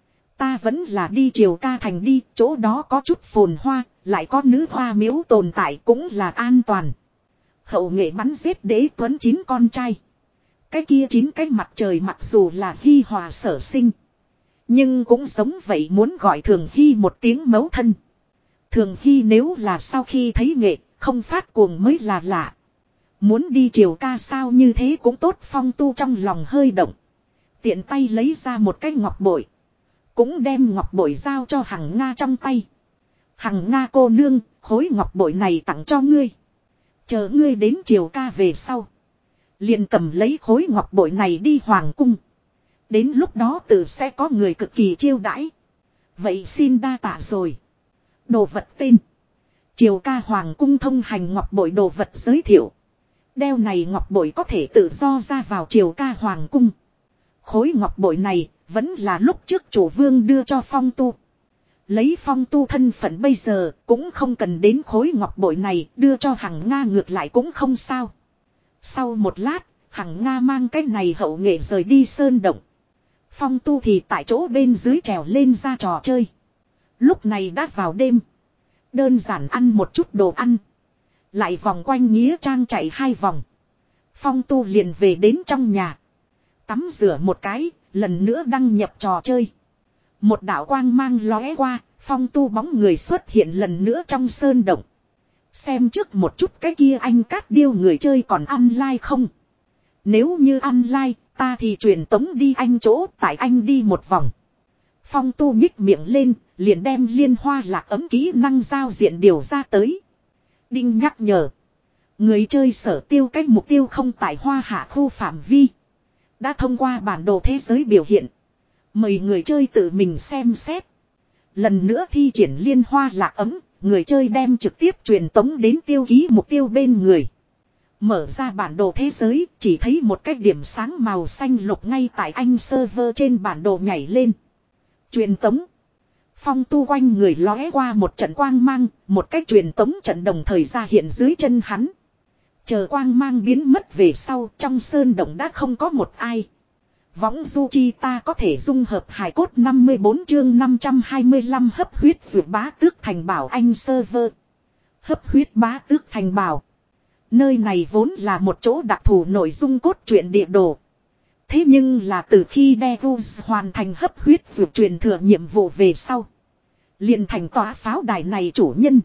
Ta vẫn là đi Triều Ca thành đi, chỗ đó có chút phồn hoa, lại có nữ hoa miếu tồn tại cũng là an toàn. Hậu nghệ bắn giết Đế Tuấn chín con trai. Cái kia chín cái mặt trời mặc dù là Hy hòa sở sinh, nhưng cũng giống vậy muốn gọi Thường Hy một tiếng mẫu thân. Thường Hy nếu là sau khi thấy nghệ, không phát cuồng mới là lạ. Muốn đi Triều Ca sao? Như thế cũng tốt. Phong Tu trong lòng hơi động. Tiện tay lấy ra một cái ngọc bội. Cũng đem ngọc bội giao cho Hằng Nga trong tay. Hằng Nga cô nương, khối ngọc bội này tặng cho ngươi. Chờ ngươi đến Triều Ca về sau, liền cầm lấy khối ngọc bội này đi hoàng cung. Đến lúc đó tự sẽ có người cực kỳ chiêu đãi. Vậy xin đa tạ rồi. Đồ vật tên: Triều Ca hoàng cung thông hành ngọc bội. Đồ vật giới thiệu: Đeo này ngọc bội có thể tự do ra vào triều ca hoàng cung. Khối ngọc bội này vẫn là lúc trước chủ vương đưa cho Phong Tu. Lấy Phong Tu thân phận bây giờ cũng không cần đến khối ngọc bội này, đưa cho Hằng Nga ngược lại cũng không sao. Sau một lát, Hằng Nga mang cái này hậu nghệ rời đi sơn động. Phong Tu thì tại chỗ bên dưới trèo lên ra trò chơi. Lúc này đã vào đêm. Đơn giản ăn một chút đồ ăn. Lại vòng quanh nghĩa trang chạy hai vòng. Phong Tu liền về đến trong nhà. Tắm rửa một cái, lần nữa đăng nhập trò chơi. Một đạo quang mang lóe qua, Phong Tu bóng người xuất hiện lần nữa trong sơn động. Xem trước một chút cái kia anh cát điêu người chơi còn ăn like không? Nếu như ăn like, ta thì truyền tống đi anh chỗ, tại anh đi một vòng. Phong Tu nhích miệng lên, liền đem liên hoa lạc ấm kỹ năng giao diện điều ra tới. Đinh nhắc nhở. Người chơi sở tiêu cách mục tiêu không tại hoa hạ khu phạm vi. Đã thông qua bản đồ thế giới biểu hiện. Mời người chơi tự mình xem xét. Lần nữa thi triển liên hoa lạc ấm, người chơi đem trực tiếp truyền tống đến tiêu ký mục tiêu bên người. Mở ra bản đồ thế giới, chỉ thấy một cái điểm sáng màu xanh lục ngay tại anh server trên bản đồ nhảy lên. Truyền tống. Phong Tu quanh người lóe qua một trận quang mang, một cái truyền tống trận đồng thời ra hiện dưới chân hắn. Chờ quang mang biến mất về sau, trong sơn động đã không có một ai. Võng du chi ta có thể dung hợp hài cốt năm mươi bốn chương năm trăm hai mươi lăm hấp huyết dược bá tước thành bảo anh server. Hấp huyết bá tước thành bảo. Nơi này vốn là một chỗ đặc thù nội dung cốt truyện địa đồ. Thế nhưng là từ khi Devus hoàn thành hấp huyết dược truyền thừa nhiệm vụ về sau. Liền thành tòa pháo đài này chủ nhân.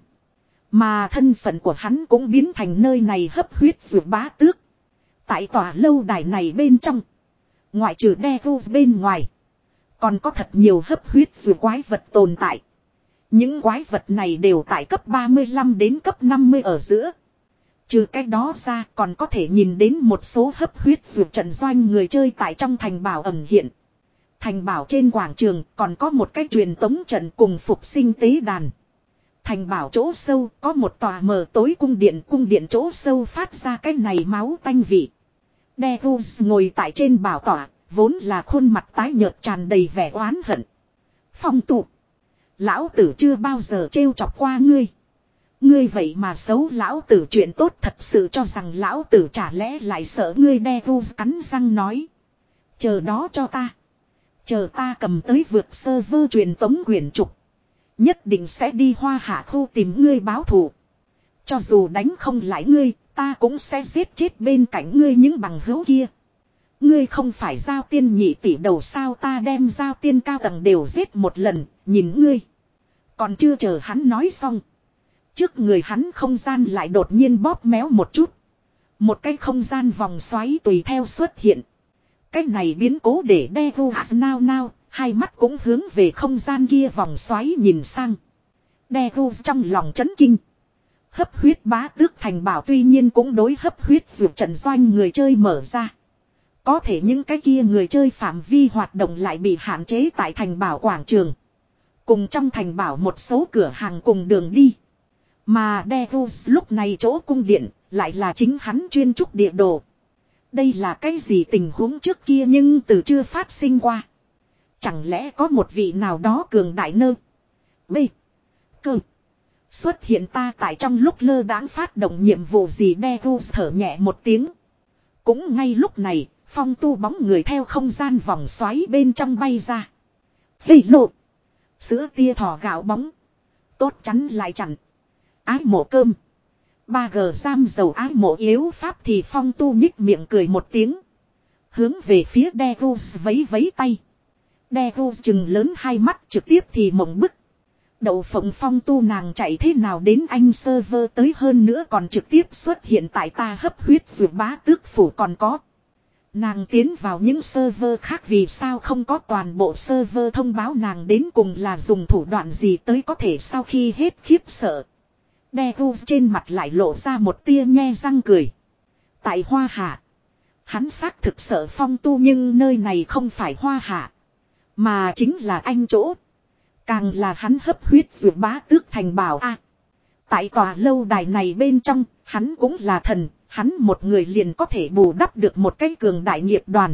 Mà thân phận của hắn cũng biến thành nơi này hấp huyết dược bá tước. Tại tòa lâu đài này bên trong. Ngoại trừ Devus bên ngoài. Còn có thật nhiều hấp huyết dược quái vật tồn tại. Những quái vật này đều tại cấp ba mươi lăm đến cấp năm mươi ở giữa. Trừ cái đó ra còn có thể nhìn đến một số hấp huyết dược trận doanh người chơi tại trong thành bảo ẩn hiện. Thành bảo trên quảng trường còn có một cái truyền tống trận cùng phục sinh tế đàn. Thành bảo chỗ sâu có một tòa mờ tối cung điện, cung điện chỗ sâu phát ra cái này máu tanh vị. Devus ngồi tại trên bảo tọa, vốn là khuôn mặt tái nhợt tràn đầy vẻ oán hận. Phong Tu, lão tử chưa bao giờ trêu chọc qua ngươi. Ngươi vậy mà xấu lão tử chuyện tốt thật sự cho rằng lão tử chả lẽ lại sợ ngươi. Devus cắn răng nói. Chờ đó cho ta. Chờ ta cầm tới vượt server truyền tống quyển trục. Nhất định sẽ đi hoa hạ khu tìm ngươi báo thù. Cho dù đánh không lại ngươi, ta cũng sẽ giết chết bên cạnh ngươi những bằng hữu kia. Ngươi không phải giao tiên nhị tỷ đầu sao, ta đem giao tiên cao tầng đều giết một lần, nhìn ngươi. Còn chưa chờ hắn nói xong. Trước người hắn không gian lại đột nhiên bóp méo một chút. Một cái không gian vòng xoáy tùy theo xuất hiện. Cái này biến cố để Devus nao nao, hai mắt cũng hướng về không gian kia vòng xoáy nhìn sang. Devus trong lòng chấn kinh. Hấp huyết bá tước thành bảo tuy nhiên cũng đối hấp huyết dược trận doanh người chơi mở ra. Có thể những cái kia người chơi phạm vi hoạt động lại bị hạn chế tại thành bảo quảng trường. Cùng trong thành bảo một số cửa hàng cùng đường đi. Mà Devus lúc này chỗ cung điện lại là chính hắn chuyên trúc địa đồ. Đây là cái gì tình huống trước kia nhưng từ chưa phát sinh qua. Chẳng lẽ có một vị nào đó cường đại nơ. B. Cơ. Xuất hiện ta tại trong lúc lơ đãng phát động nhiệm vụ gì. Devus thở nhẹ một tiếng. Cũng ngay lúc này, Phong Tu bóng người theo không gian vòng xoáy bên trong bay ra. Hây lộ. Sữa tia thỏ gạo bóng. Tốt chắn lại chặn. Ái mộ cơm. ba G giam dầu ái mộ yếu pháp thì Phong Tu nhích miệng cười một tiếng. Hướng về phía Devus vấy vấy tay. Devus chừng lớn hai mắt trực tiếp thì mộng bức. Đậu phộng Phong Tu nàng chạy thế nào đến anh server tới, hơn nữa còn trực tiếp xuất hiện tại ta hấp huyết dược bá tước phủ còn có. Nàng tiến vào những server khác vì sao không có toàn bộ server thông báo nàng đến cùng là dùng thủ đoạn gì tới có thể. Sau khi hết khiếp sợ. Devus trên mặt lại lộ ra một tia nhe răng cười. Tại Hoa Hạ. Hắn xác thực sợ Phong Tu nhưng nơi này không phải Hoa Hạ. Mà chính là anh chỗ. Càng là hắn hấp huyết dược bá tước thành bảo a. Tại tòa lâu đài này bên trong, hắn cũng là thần, Hắn một người liền có thể bù đắp được một cái cường đại nghiệp đoàn.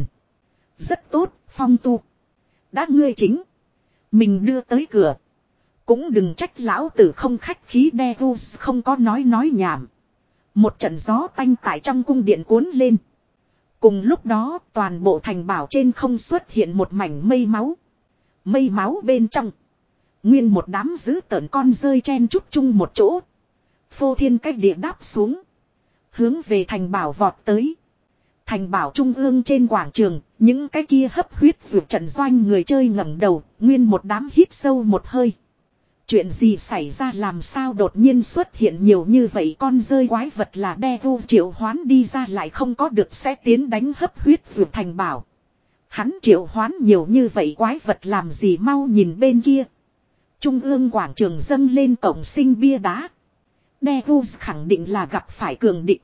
Rất tốt, Phong Tu. Đã ngươi chính. Mình đưa tới cửa. Cũng đừng trách lão tử không khách khí Devus không có nói nói nhảm. Một trận gió tanh tại trong cung điện cuốn lên. Cùng lúc đó toàn bộ thành bảo trên không xuất hiện một mảnh mây máu. Mây máu bên trong. Nguyên một đám dữ tợn con rơi chen chúc chung một chỗ. Phô thiên cách địa đáp xuống. Hướng về thành bảo vọt tới. Thành bảo trung ương trên quảng trường. Những cái kia hấp huyết ruột trận doanh người chơi ngẩng đầu. Nguyên một đám hít sâu một hơi. Chuyện gì xảy ra làm sao đột nhiên xuất hiện nhiều như vậy con rơi quái vật là Devu triệu hoán đi ra lại không có được sẽ tiến đánh hấp huyết ruột thành bảo. Hắn triệu hoán nhiều như vậy quái vật làm gì mau nhìn bên kia. Trung ương quảng trường dâng lên cổng sinh bia đá. Devu khẳng định là gặp phải cường địch.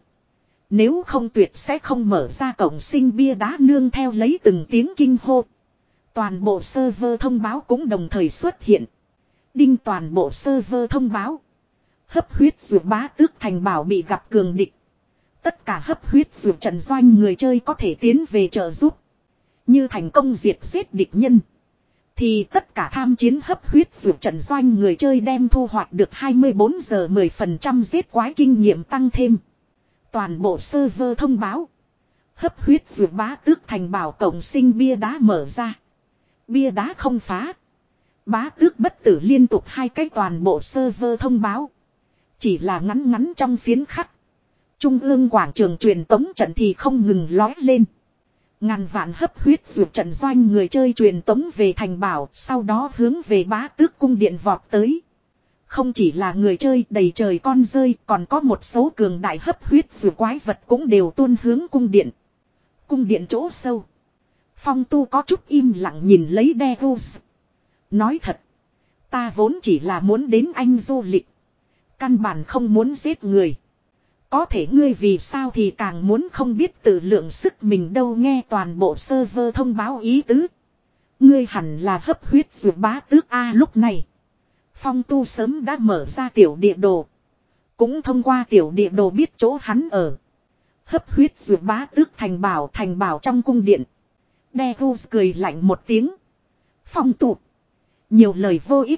Nếu không tuyệt sẽ không mở ra cổng sinh bia đá nương theo lấy từng tiếng kinh hô. Toàn bộ server thông báo cũng đồng thời xuất hiện. Đinh toàn bộ server thông báo. Hấp huyết ruột bá tước thành bảo bị gặp cường địch. Tất cả hấp huyết ruột trận doanh người chơi có thể tiến về trợ giúp. Như thành công diệt giết địch nhân. Thì tất cả tham chiến hấp huyết ruột trận doanh người chơi đem thu hoạch được hai mươi bốn giờ mười phần trăm giết quái kinh nghiệm tăng thêm. Toàn bộ server thông báo. Hấp huyết ruột bá tước thành bảo cổng sinh bia đá mở ra. Bia đá không phá. Bá tước bất tử liên tục hai cái toàn bộ server thông báo. Chỉ là ngắn ngắn trong phiến khắc. Trung ương quảng trường truyền tống trận thì không ngừng lói lên. Ngàn vạn hấp huyết ruột trận doanh người chơi truyền tống về thành bảo. Sau đó hướng về bá tước cung điện vọt tới. Không chỉ là người chơi đầy trời con rơi. Còn có một số cường đại hấp huyết ruột quái vật cũng đều tuôn hướng cung điện. Cung điện chỗ sâu. Phong Tu có chút im lặng nhìn lấy Devus. Nói thật. Ta vốn chỉ là muốn đến Anh du lịch. Căn bản không muốn giết người. Có thể ngươi vì sao thì càng muốn không biết tự lượng sức mình đâu nghe toàn bộ server thông báo ý tứ. Ngươi hẳn là hấp huyết ruột bá tước A lúc này. Phong Tu sớm đã mở ra tiểu địa đồ. Cũng thông qua tiểu địa đồ biết chỗ hắn ở. Hấp huyết ruột bá tước thành bảo thành bảo trong cung điện. Devus cười lạnh một tiếng. Phong Tu. Nhiều lời vô ích.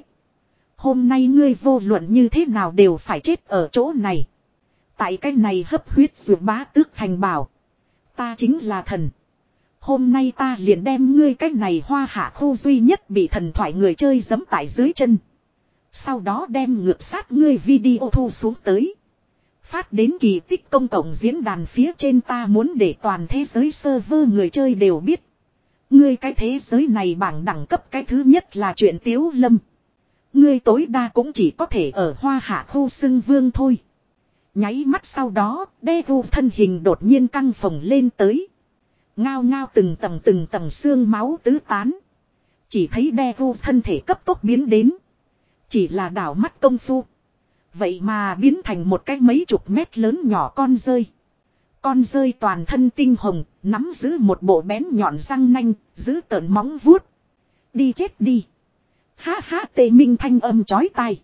Hôm nay ngươi vô luận như thế nào đều phải chết ở chỗ này. Tại cái này hấp huyết ruột bá tước thành bảo. Ta chính là thần. Hôm nay ta liền đem ngươi cái này hoa hạ khu duy nhất bị thần thoại người chơi giẫm tại dưới chân. Sau đó đem ngược sát ngươi video thu xuống tới. Phát đến kỳ tích công cộng diễn đàn phía trên ta muốn để toàn thế giới server người chơi đều biết. Ngươi cái thế giới này bảng đẳng cấp cái thứ nhất là chuyện Tiếu Lâm. Ngươi tối đa cũng chỉ có thể ở hoa hạ khu xưng vương thôi. Nháy mắt sau đó, Devu thân hình đột nhiên căng phồng lên tới. Ngao ngao từng tầng từng tầng xương máu tứ tán. Chỉ thấy Devu thân thể cấp tốc biến đến. Chỉ là đảo mắt công phu. Vậy mà biến thành một cái mấy chục mét lớn nhỏ con rơi. Con rơi toàn thân tinh hồng, nắm giữ một bộ bén nhọn răng nanh, giữ tợn móng vuốt. Đi chết đi. Ha ha tê minh thanh âm chói tai.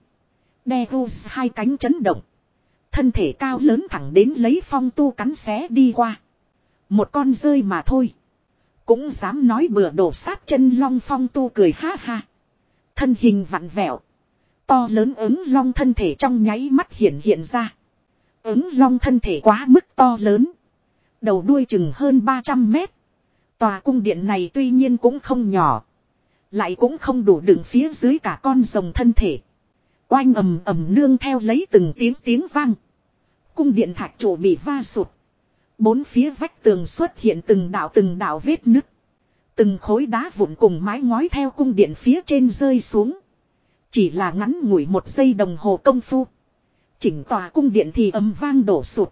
Devus hai cánh chấn động. Thân thể cao lớn thẳng đến lấy Phong Tu cắn xé đi qua. Một con rơi mà thôi. Cũng dám nói bừa đổ sát chân long Phong Tu cười ha ha. Thân hình vặn vẹo. To lớn ứng long thân thể trong nháy mắt hiện hiện ra. Ứng long thân thể quá mức to lớn. Đầu đuôi chừng hơn ba trăm mét. Tòa cung điện này tuy nhiên cũng không nhỏ. Lại cũng không đủ đựng phía dưới cả con rồng thân thể. Oanh ầm ầm nương theo lấy từng tiếng tiếng vang. Cung điện thạch trụ bị va sụt. Bốn phía vách tường xuất hiện từng đạo từng đạo vết nứt. Từng khối đá vụn cùng mái ngói theo cung điện phía trên rơi xuống. Chỉ là ngắn ngủi một giây đồng hồ công phu. Chỉnh tòa cung điện thì âm vang đổ sụt.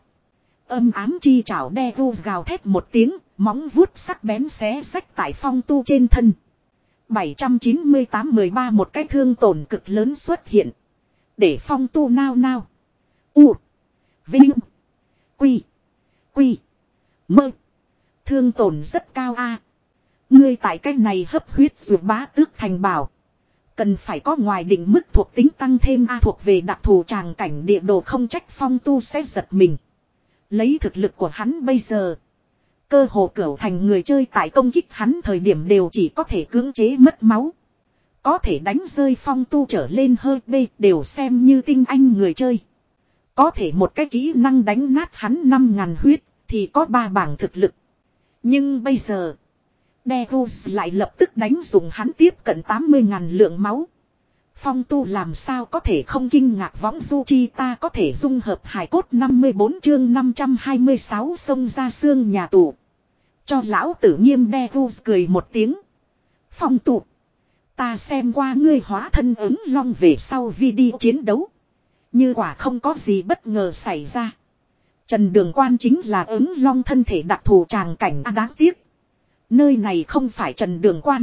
Âm ám chi chảo Devu gào thét một tiếng, móng vuốt sắc bén xé rách tại Phong Tu trên thân. bảy trăm chín mươi tám mười ba một cái thương tổn cực lớn xuất hiện. Để Phong Tu nao nao. U. Vinh. Quy. Quy. Mơ. Thương tổn rất cao a. Ngươi tại cái này hấp huyết ruột bá tước thành bảo. Cần phải có ngoài định mức thuộc tính tăng thêm a thuộc về đặc thù tràng cảnh địa đồ không trách Phong Tu sẽ giật mình. Lấy thực lực của hắn bây giờ. Cơ hồ cửu thành người chơi tại công kích hắn thời điểm đều chỉ có thể cưỡng chế mất máu. Có thể đánh rơi phong tu trở lên hơi bê đều xem như tinh anh người chơi. Có thể một cái kỹ năng đánh nát hắn năm ngàn huyết thì có ba bảng thực lực. Nhưng bây giờ. Deus lại lập tức đánh dùng hắn tiếp cận tám mươi ngàn lượng máu. Phong tu làm sao có thể không kinh ngạc võng du chi ta có thể dung hợp hài cốt năm mươi bốn chương năm trăm hai mươi sáu xông ra xương nhà tù. Cho lão tử nghiêm Deus cười một tiếng. Phong tu. Ta xem qua ngươi hóa thân ứng long về sau video chiến đấu. Như quả không có gì bất ngờ xảy ra. Trần Đường Quan chính là ứng long thân thể đặc thù tràng cảnh à, đáng tiếc. Nơi này không phải Trần Đường Quan.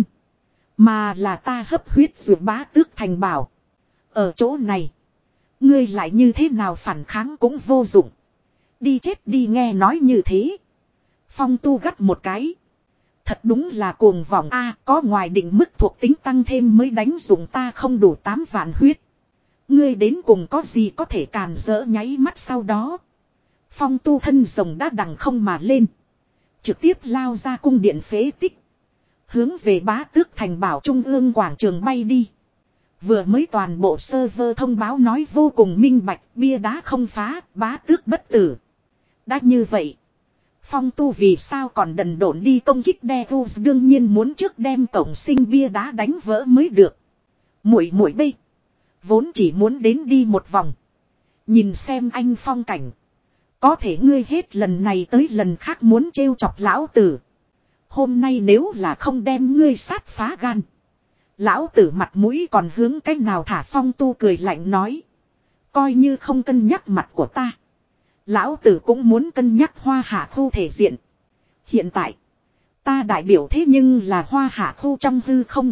Mà là ta hấp huyết ruột bá tước thành bảo. Ở chỗ này. Ngươi lại như thế nào phản kháng cũng vô dụng. Đi chết đi nghe nói như thế. Phong tu gắt một cái. Thật đúng là cuồng vọng a, có ngoài định mức thuộc tính tăng thêm mới đánh dùng ta không đủ tám vạn huyết. Ngươi đến cùng có gì có thể càn rỡ nháy mắt sau đó. Phong tu thân rồng đã đằng không mà lên. Trực tiếp lao ra cung điện phế tích. Hướng về bá tước thành bảo trung ương quảng trường bay đi. Vừa mới toàn bộ server thông báo nói vô cùng minh bạch, bia đá không phá, bá tước bất tử. Đã như vậy. Phong tu vì sao còn đần độn đi công kích Deus đương nhiên muốn trước đem cổng sinh bia đá đánh vỡ mới được. Muội muội bây. Vốn chỉ muốn đến đi một vòng. Nhìn xem anh phong cảnh. Có thể ngươi hết lần này tới lần khác muốn trêu chọc lão tử. Hôm nay nếu là không đem ngươi sát phá gan. Lão tử mặt mũi còn hướng cách nào thả phong tu cười lạnh nói. Coi như không cân nhắc mặt của ta. Lão tử cũng muốn cân nhắc hoa hạ khu thể diện. Hiện tại. Ta đại biểu thế nhưng là hoa hạ khu trong hư không.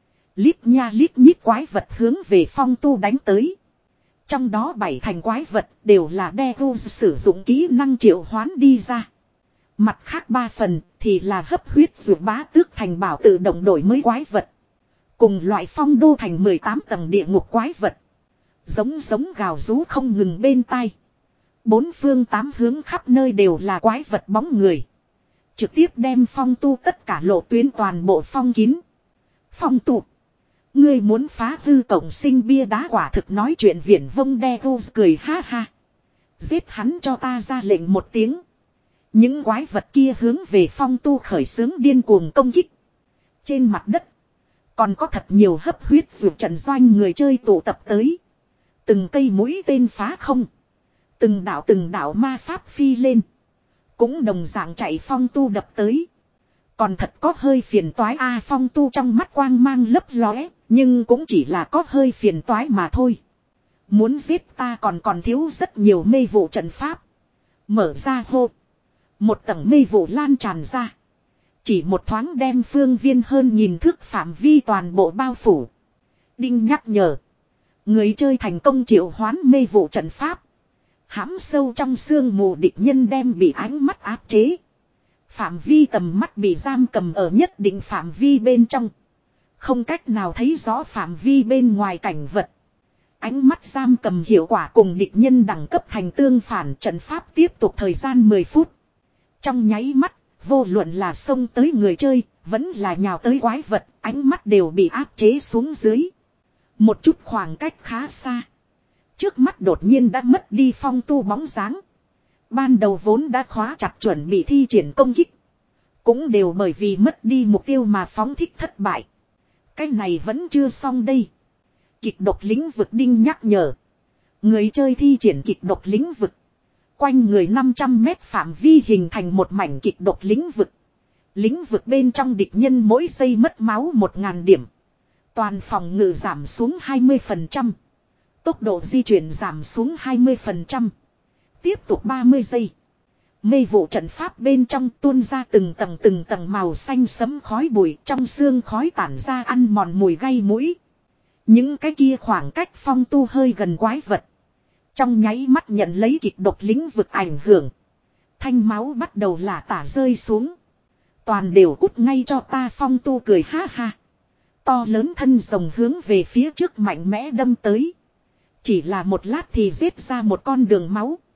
Lít nha lít nhít quái vật hướng về phong tu đánh tới. Trong đó bảy thành quái vật đều là Deus sử dụng kỹ năng triệu hoán đi ra. Mặt khác ba phần thì là hấp huyết ruột bá tước thành bảo tự động đổi mới quái vật. Cùng loại phong đô thành mười tám tầng địa ngục quái vật. Giống giống gào rú không ngừng bên tai. Bốn phương tám hướng khắp nơi đều là quái vật bóng người. Trực tiếp đem phong tu tất cả lộ tuyến toàn bộ phong kín. Phong tu. Ngươi muốn phá hư cổng sinh bia đá quả thực nói chuyện viển vông Deus cười ha ha. Giết hắn cho ta ra lệnh một tiếng. Những quái vật kia hướng về phong tu khởi xướng điên cuồng công kích. Trên mặt đất. Còn có thật nhiều hấp huyết ruột trận doanh người chơi tụ tập tới. Từng cây mũi tên phá không. Từng đạo từng đạo ma pháp phi lên. Cũng đồng dạng chạy phong tu đập tới. Còn thật có hơi phiền toái a phong tu trong mắt quang mang lấp lóe. Nhưng cũng chỉ là có hơi phiền toái mà thôi. Muốn giết ta còn còn thiếu rất nhiều mê vụ trận pháp. Mở ra hô. Một tầng mê vụ lan tràn ra. Chỉ một thoáng đem phương viên hơn nghìn thước phạm vi toàn bộ bao phủ. Đinh nhắc nhở. Người chơi thành công triệu hoán mê vụ trận pháp. Hãm sâu trong sương mù địch nhân đem bị ánh mắt áp chế. Phạm vi tầm mắt bị giam cầm ở nhất định phạm vi bên trong. Không cách nào thấy rõ phạm vi bên ngoài cảnh vật. Ánh mắt giam cầm hiệu quả cùng địch nhân đẳng cấp thành tương phản trận pháp tiếp tục thời gian mười phút. Trong nháy mắt, vô luận là xông tới người chơi, vẫn là nhào tới quái vật, ánh mắt đều bị áp chế xuống dưới. Một chút khoảng cách khá xa. Trước mắt đột nhiên đã mất đi phong tu bóng dáng. Ban đầu vốn đã khóa chặt chuẩn bị thi triển công kích. Cũng đều bởi vì mất đi mục tiêu mà phóng thích thất bại. Cái này vẫn chưa xong đây. Kịch độc lĩnh vực đinh nhắc nhở. Người chơi thi triển kịch độc lĩnh vực. Quanh người năm trăm mét phạm vi hình thành một mảnh kịch độc lĩnh vực. Lĩnh vực bên trong địch nhân mỗi giây mất máu một nghìn điểm. Toàn phòng ngự giảm xuống hai mươi phần trăm. Tốc độ di chuyển giảm xuống hai mươi phần trăm. Tiếp tục ba mươi giây. Mê vụ trận pháp bên trong tuôn ra từng tầng từng tầng màu xanh sẫm khói bụi, trong xương khói tản ra ăn mòn mùi gây mũi. Những cái kia khoảng cách phong tu hơi gần quái vật. Trong nháy mắt nhận lấy kịch độc lĩnh vực ảnh hưởng. Thanh máu bắt đầu lả tả rơi xuống. Toàn đều cút ngay cho ta phong tu cười ha ha. To lớn thân rồng hướng về phía trước mạnh mẽ đâm tới. Chỉ là một lát thì giết ra một con đường máu.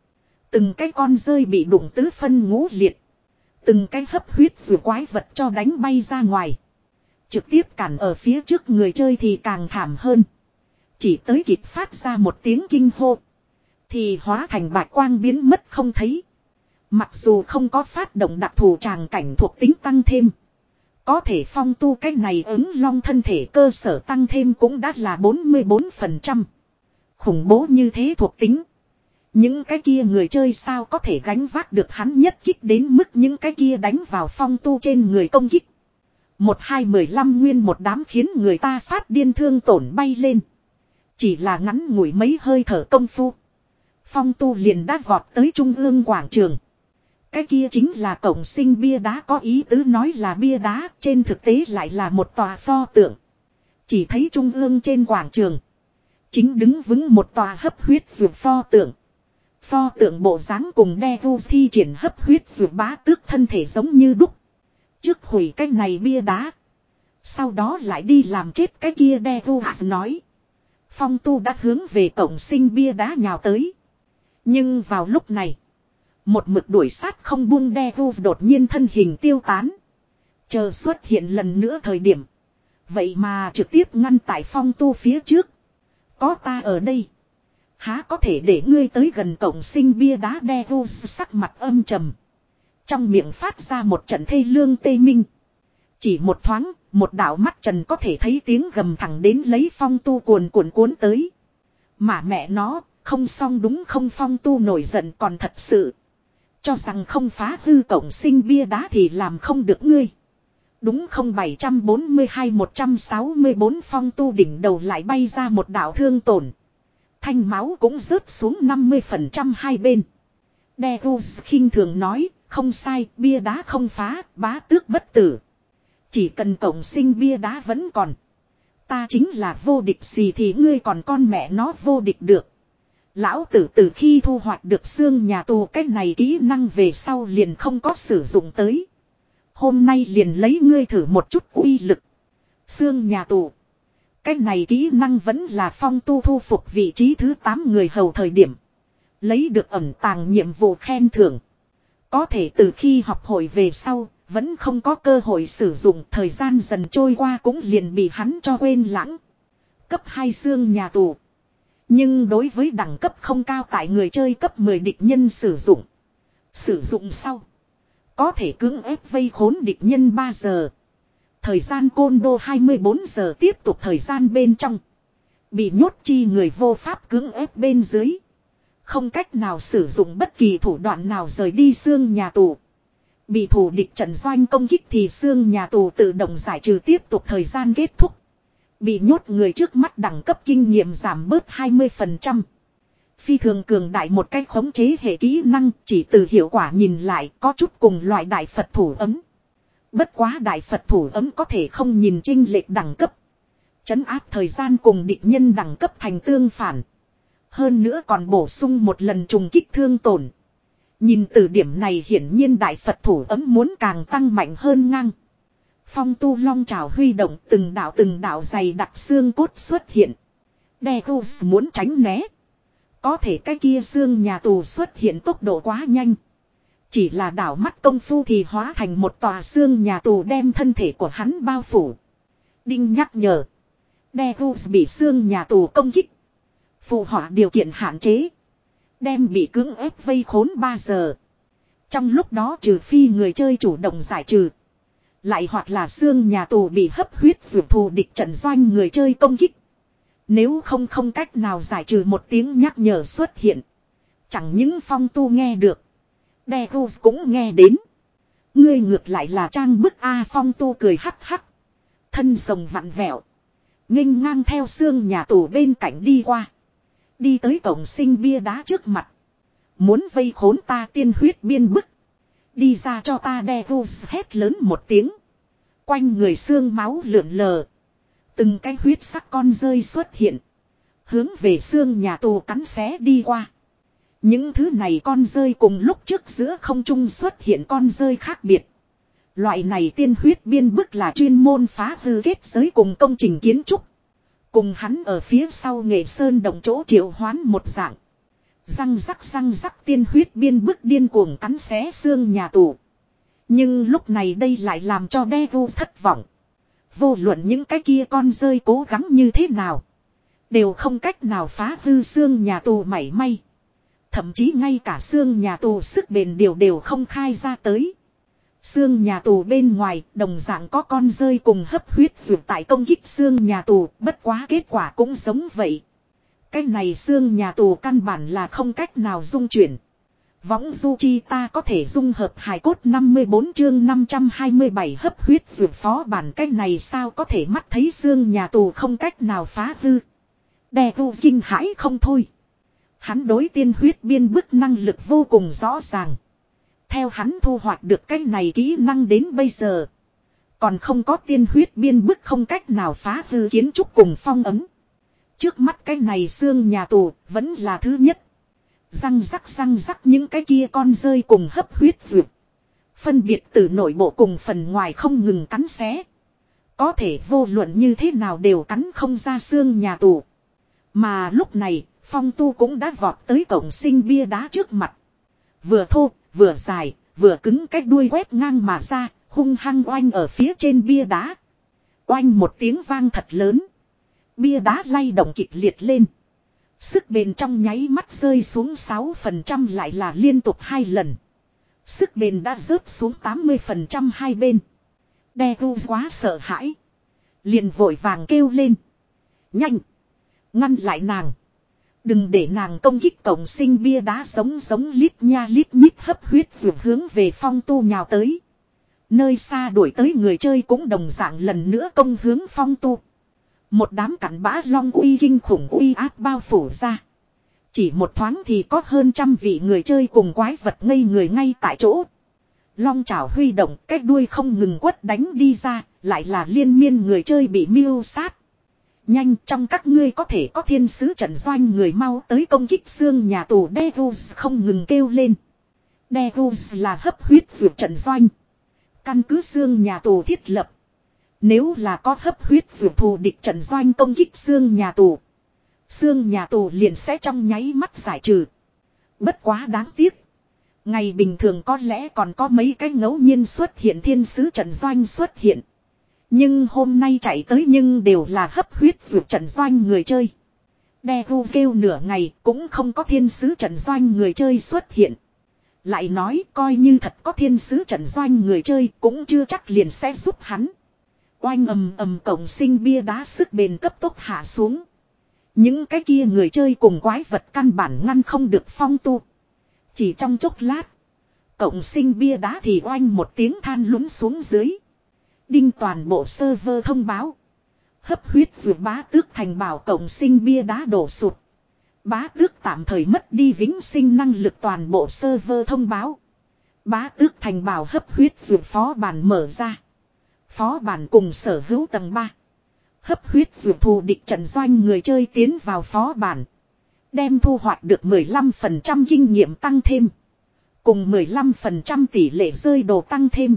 Từng cái con rơi bị đụng tứ phân ngũ liệt. Từng cái hấp huyết dù quái vật cho đánh bay ra ngoài. Trực tiếp cản ở phía trước người chơi thì càng thảm hơn. Chỉ tới kịp phát ra một tiếng kinh hô. Thì hóa thành bạch quang biến mất không thấy. Mặc dù không có phát động đặc thù tràng cảnh thuộc tính tăng thêm. Có thể phong tu cái này ứng long thân thể cơ sở tăng thêm cũng đã là bốn mươi bốn phần trăm. Khủng bố như thế thuộc tính. Những cái kia người chơi sao có thể gánh vác được hắn nhất kích đến mức những cái kia đánh vào phong tu trên người công kích. Một hai mười lăm nguyên một đám khiến người ta phát điên thương tổn bay lên. Chỉ là ngắn ngủi mấy hơi thở công phu. Phong tu liền đã vọt tới trung ương quảng trường. Cái kia chính là cổng sinh bia đá, có ý tứ nói là bia đá, trên thực tế lại là một tòa pho tượng. Chỉ thấy trung ương trên quảng trường. Chính đứng vững một tòa hấp huyết dược pho tượng. Pho tượng bộ dáng cùng Devu thi triển hấp huyết dược bá tước thân thể giống như đúc. Trước hủy cái này bia đá. Sau đó lại đi làm chết cái kia Devu nói. Phong tu đã hướng về cổng sinh bia đá nhào tới. Nhưng vào lúc này. Một mực đuổi sát không buông Devu đột nhiên thân hình tiêu tán. Chờ xuất hiện lần nữa thời điểm. Vậy mà trực tiếp ngăn tại phong tu phía trước. Có ta ở đây. Há có thể để ngươi tới gần cổng sinh bia đá. Devu sắc mặt âm trầm. Trong miệng phát ra một trận thê lương tê minh. Chỉ một thoáng, một đạo mắt trần có thể thấy tiếng gầm thẳng đến lấy phong tu cuồn cuộn cuốn tới. Mà mẹ nó, không xong đúng không, phong tu nổi giận còn thật sự. Cho rằng không phá hư cổng sinh bia đá thì làm không được ngươi. Đúng không, bảy trăm bốn mươi hai một trăm sáu mươi bốn phong tu đỉnh đầu lại bay ra một đạo thương tổn. Thanh máu cũng rớt xuống năm mươi phần trăm hai bên. Devu khinh thường nói, không sai, bia đá không phá, bá tước bất tử. Chỉ cần cổng sinh bia đá vẫn còn. Ta chính là vô địch gì thì ngươi còn con mẹ nó vô địch được. Lão tử từ khi thu hoạch được xương nhà tù cái này kỹ năng về sau liền không có sử dụng tới. Hôm nay liền lấy ngươi thử một chút uy lực. Xương nhà tù. Cái này kỹ năng vẫn là phong tu thu phục vị trí thứ tám người hầu thời điểm. Lấy được ẩn tàng nhiệm vụ khen thưởng. Có thể từ khi học hội về sau, vẫn không có cơ hội sử dụng, thời gian dần trôi qua cũng liền bị hắn cho quên lãng. Cấp hai xương nhà tù. Nhưng đối với đẳng cấp không cao tại người chơi cấp mười địch nhân sử dụng. Sử dụng sau. Có thể cưỡng ép vây khốn địch nhân ba giờ. Thời gian côn đô hai mươi bốn giờ tiếp tục thời gian bên trong. Bị nhốt chi người vô pháp cưỡng ép bên dưới. Không cách nào sử dụng bất kỳ thủ đoạn nào rời đi xương nhà tù. Bị thủ địch trận doanh công kích thì xương nhà tù tự động giải trừ tiếp tục thời gian kết thúc. Bị nhốt người trước mắt đẳng cấp kinh nghiệm giảm bớt hai mươi phần trăm. Phi thường cường đại một cách khống chế hệ kỹ năng, chỉ từ hiệu quả nhìn lại có chút cùng loại đại Phật thủ ấm. Bất quá đại Phật thủ ấm có thể không nhìn chênh lệch đẳng cấp. Trấn áp thời gian cùng địch nhân đẳng cấp thành tương phản. Hơn nữa còn bổ sung một lần trùng kích thương tổn. Nhìn từ điểm này hiển nhiên đại Phật thủ ấm muốn càng tăng mạnh hơn ngang. Phong tu long trào huy động, từng đạo từng đạo dày đặc xương cốt xuất hiện. Devu muốn tránh né. Có thể cái kia xương nhà tù xuất hiện tốc độ quá nhanh. Chỉ là đảo mắt công phu thì hóa thành một tòa xương nhà tù đem thân thể của hắn bao phủ. Đinh nhắc nhở. Devu bị xương nhà tù công kích. Phù họa điều kiện hạn chế. Đem bị cưỡng ép vây khốn ba giờ. Trong lúc đó trừ phi người chơi chủ động giải trừ. Lại hoặc là xương nhà tù bị hấp huyết dù thù địch trận doanh người chơi công kích. Nếu không không cách nào giải trừ, một tiếng nhắc nhở xuất hiện. Chẳng những phong tu nghe được. Devu cũng nghe đến. Ngươi ngược lại là trang bức A. Phong tu cười hắc hắc. Thân rồng vặn vẹo. Nghênh ngang theo xương nhà tù bên cạnh đi qua. Đi tới cổng sinh bia đá trước mặt. Muốn vây khốn ta tiên huyết biên bức. Đi ra cho ta. Devu hét lớn một tiếng. Quanh người xương máu lượn lờ. Từng cái huyết sắc con rơi xuất hiện. Hướng về xương nhà tù cắn xé đi qua. Những thứ này con rơi cùng lúc trước giữa không trung xuất hiện con rơi khác biệt. Loại này tiên huyết biên bức là chuyên môn phá hư kết giới cùng công trình kiến trúc. Cùng hắn ở phía sau Nghệ Sơn đồng chỗ triệu hoán một dạng. Răng rắc răng rắc tiên huyết biên bức điên cuồng cắn xé xương nhà tù. Nhưng lúc này đây lại làm cho Daegu thất vọng. Vô luận những cái kia con rơi cố gắng như thế nào. Đều không cách nào phá hư xương nhà tù mảy may. Thậm chí ngay cả xương nhà tù sức bền điều đều không khai ra tới. Xương nhà tù bên ngoài đồng dạng có con rơi cùng hấp huyết dược tại công kích xương nhà tù. Bất quá kết quả cũng giống vậy. Cái này xương nhà tù căn bản là không cách nào dung chuyển. Võng du chi ta có thể dung hợp hài cốt năm mươi bốn chương năm trăm hai mươi bảy hấp huyết dược phó bản. Cái này sao có thể mắt thấy xương nhà tù không cách nào phá hư. Đè vu kinh hãi không thôi. Hắn đối tiên huyết biên bức năng lực vô cùng rõ ràng. Theo hắn thu hoạch được cái này kỹ năng đến bây giờ. Còn không có tiên huyết biên bức không cách nào phá hư kiến trúc cùng phong ấm. Trước mắt cái này xương nhà tù vẫn là thứ nhất. Răng rắc răng rắc những cái kia con rơi cùng hấp huyết dược. Phân biệt từ nội bộ cùng phần ngoài không ngừng cắn xé. Có thể vô luận như thế nào đều cắn không ra xương nhà tù. Mà lúc này Phong Tu cũng đã vọt tới cổng sinh bia đá trước mặt. Vừa thô, vừa dài, vừa cứng cái đuôi quét ngang mà ra, hung hăng oanh ở phía trên bia đá. Oanh một tiếng vang thật lớn. Bia đá lay động kịch liệt lên. Sức bền trong nháy mắt rơi xuống sáu phần trăm lại là liên tục hai lần. Sức bền đã rớt xuống tám mươi phần trăm hai bên. Daegu quá sợ hãi. Liền vội vàng kêu lên. Nhanh! Ngăn lại nàng. Đừng để nàng công kích cổng sinh bia đá giống giống lít nha lít nhít hấp huyết vượt hướng về Phong Tu nhào tới. Nơi xa đuổi tới người chơi cũng đồng dạng lần nữa công hướng Phong Tu. Một đám cặn bã long uy kinh khủng uy áp bao phủ ra. Chỉ một thoáng thì có hơn trăm vị người chơi cùng quái vật ngây người ngay tại chỗ. Long chảo huy động, cái đuôi không ngừng quất đánh đi ra, lại là liên miên người chơi bị mưu sát. Nhanh, trong các ngươi có thể có thiên sứ trận doanh người mau tới công kích xương nhà tù. Daegu không ngừng kêu lên. Daegu là hấp huyết vượt trận doanh. Căn cứ xương nhà tù thiết lập. Nếu là có hấp huyết vượt thù địch trận doanh công kích xương nhà tù, xương nhà tù liền sẽ trong nháy mắt giải trừ. Bất quá đáng tiếc. Ngày bình thường có lẽ còn có mấy cái ngẫu nhiên xuất hiện thiên sứ trận doanh xuất hiện. Nhưng hôm nay chạy tới nhưng đều là hấp huyết vượt trận doanh người chơi. Daegu kêu nửa ngày cũng không có thiên sứ trận doanh người chơi xuất hiện. Lại nói coi như thật có thiên sứ trận doanh người chơi cũng chưa chắc liền sẽ giúp hắn. Oanh ầm ầm cổng sinh bia đá sức bền cấp tốc hạ xuống. Những cái kia người chơi cùng quái vật căn bản ngăn không được Phong Tu. Chỉ trong chốc lát. Cổng sinh bia đá thì oanh một tiếng than lún xuống dưới. Đinh toàn bộ server thông báo. Hấp huyết vượt bá tước thành bảo cổng sinh bia đá đổ sụt. Bá tước tạm thời mất đi vĩnh sinh năng lực toàn bộ server thông báo. Bá tước thành bảo hấp huyết vượt phó bản mở ra. Phó bản cùng sở hữu tầng ba. Hấp huyết vượt thù địch trận doanh người chơi tiến vào phó bản. Đem thu hoạch được mười lăm phần trăm kinh nghiệm tăng thêm. Cùng mười lăm phần trăm tỷ lệ rơi đồ tăng thêm.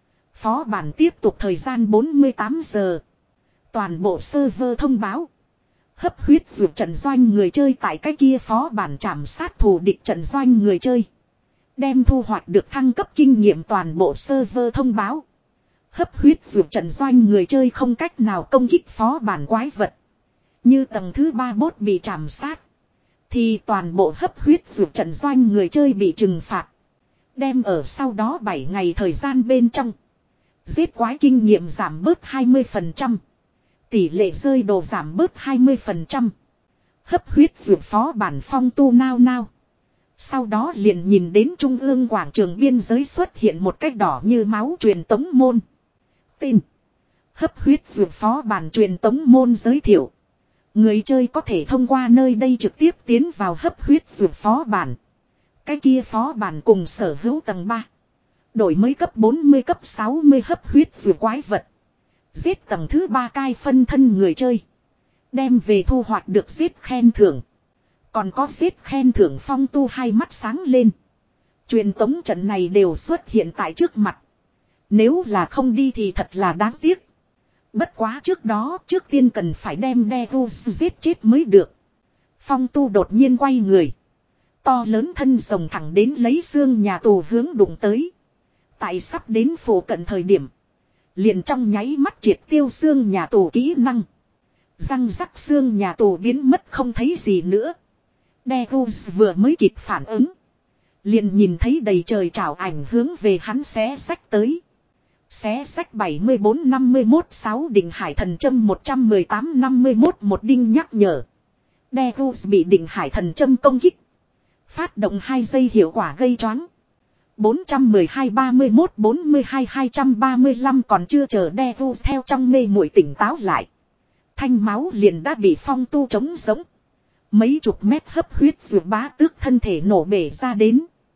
Phó bản tiếp tục thời gian bốn mươi tám giờ. Toàn bộ server thông báo. Hấp huyết vượt trận doanh người chơi tại cái kia phó bản trảm sát thù địch trận doanh người chơi. Đem thu hoạch được thăng cấp kinh nghiệm toàn bộ server thông báo. Hấp huyết vượt trận doanh người chơi không cách nào công kích phó bản quái vật. Như tầng thứ ba bốt bị trảm sát. Thì toàn bộ hấp huyết vượt trận doanh người chơi bị trừng phạt. Đem ở sau đó bảy ngày thời gian bên trong. Giết quái kinh nghiệm giảm bớt hai mươi phần trăm. Tỷ lệ rơi đồ giảm bớt hai mươi phần trăm. Hấp huyết vượt phó bản Phong Tu nao nao. Sau đó liền nhìn đến trung ương quảng trường biên giới xuất hiện một cái đỏ như máu truyền tống môn. Tin. Hấp huyết vượt phó bản truyền tống môn giới thiệu. Người chơi có thể thông qua nơi đây trực tiếp tiến vào hấp huyết vượt phó bản. Cái kia phó bản cùng sở hữu tầng ba. Đổi mới cấp bốn mươi cấp sáu mươi hấp huyết vượt quái vật. Giết tầng thứ ba cai phân thân người chơi. Đem về thu hoạch được giết khen thưởng. Còn có giết khen thưởng Phong Tu hai mắt sáng lên. Truyền tống trận này đều xuất hiện tại trước mặt. Nếu là không đi thì thật là đáng tiếc. Bất quá trước đó trước tiên cần phải đem Daegu giết chết mới được. Phong Tu đột nhiên quay người. To lớn thân rồng thẳng đến lấy xương nhà tù hướng đụng tới. Tại sắp đến phủ cận thời điểm. Liền trong nháy mắt triệt tiêu xương nhà tù kỹ năng. Răng rắc xương nhà tù biến mất không thấy gì nữa. Deus vừa mới kịp phản ứng. Liền nhìn thấy đầy trời trảo ảnh hướng về hắn xé sách tới. Xé sách bảy mươi bốn năm mươi mốt sáu định hải thần châm một trăm mười tám năm mươi mốt một đinh nhắc nhở. Deus bị định hải thần châm công kích. Phát động hai giây hiệu quả gây choáng. bốn trăm mười hai ba mươi mốt bốn mươi hai hai trăm ba mươi lăm còn chưa chờ Deus theo trong mê muội tỉnh táo lại. Thanh máu liền đã bị phong tu trống giống. Mấy chục mét hấp huyết ruột bá tước thân thể nổ bể ra đến.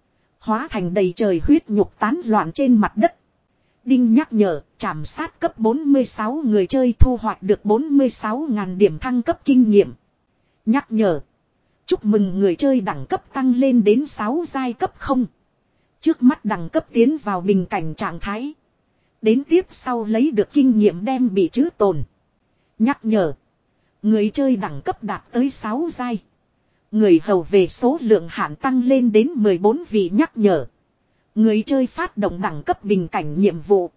Hóa thành đầy trời huyết nhục tán loạn trên mặt đất. Đinh nhắc nhở, trảm sát cấp bốn mươi sáu người chơi thu hoạch được bốn mươi sáu nghìn điểm thăng cấp kinh nghiệm. Nhắc nhở. Chúc mừng người chơi đẳng cấp tăng lên đến sáu giai cấp không. Trước mắt đẳng cấp tiến vào bình cảnh trạng thái. Đến tiếp sau lấy được kinh nghiệm đem bị trữ tồn. Nhắc nhở. Người chơi đẳng cấp đạt tới sáu giai. Người hầu về số lượng hạn tăng lên đến mười bốn vị nhắc nhở. Người chơi phát động đẳng cấp bình cảnh nhiệm vụ.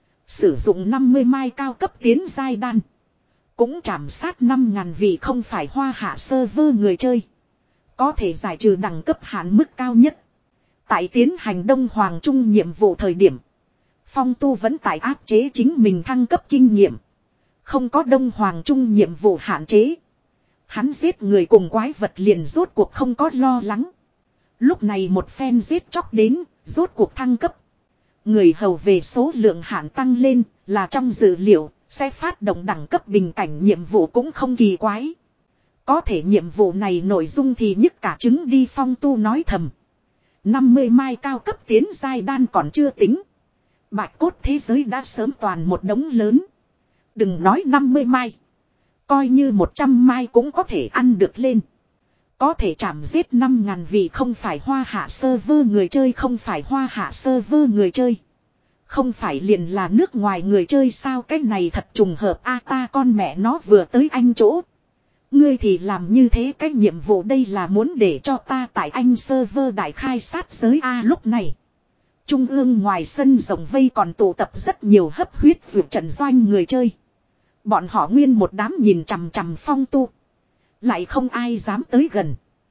Sử dụng năm mươi mai cao cấp tiến giai đan. Cũng trảm sát năm nghìn vị không phải hoa hạ server người chơi. Có thể giải trừ đẳng cấp hạn mức cao nhất. Tại tiến hành Đông Hoàng Trung nhiệm vụ thời điểm. Phong tu vẫn tại áp chế chính mình thăng cấp kinh nghiệm. Không có Đông Hoàng Trung nhiệm vụ hạn chế. Hắn giết người cùng quái vật liền rốt cuộc không có lo lắng. Lúc này một phen giết chóc đến, rốt cuộc thăng cấp. Người hầu về số lượng hạn tăng lên, là trong dự liệu, sẽ phát động đẳng cấp bình cảnh nhiệm vụ cũng không kỳ quái. Có thể nhiệm vụ này nội dung thì nhức cả trứng đi phong tu nói thầm. năm mươi mai cao cấp tiến giai đan còn chưa tính. Bạch cốt thế giới đã sớm toàn một đống lớn. Đừng nói năm mươi mai. Coi như một trăm mai cũng có thể ăn được lên. Có thể chạm giết năm nghìn vị không phải hoa hạ server người chơi không phải hoa hạ server người chơi. Không phải liền là nước ngoài người chơi sao cái này thật trùng hợp a ta con mẹ nó vừa tới anh chỗ. Ngươi thì làm như thế cái nhiệm vụ đây là muốn để cho ta tại anh server đại khai sát giới a lúc này. Trung ương ngoài sân rộng vây còn tụ tập rất nhiều hấp huyết vượt trận doanh người chơi. Bọn họ nguyên một đám nhìn chằm chằm phong tu. Lại không ai dám tới gần.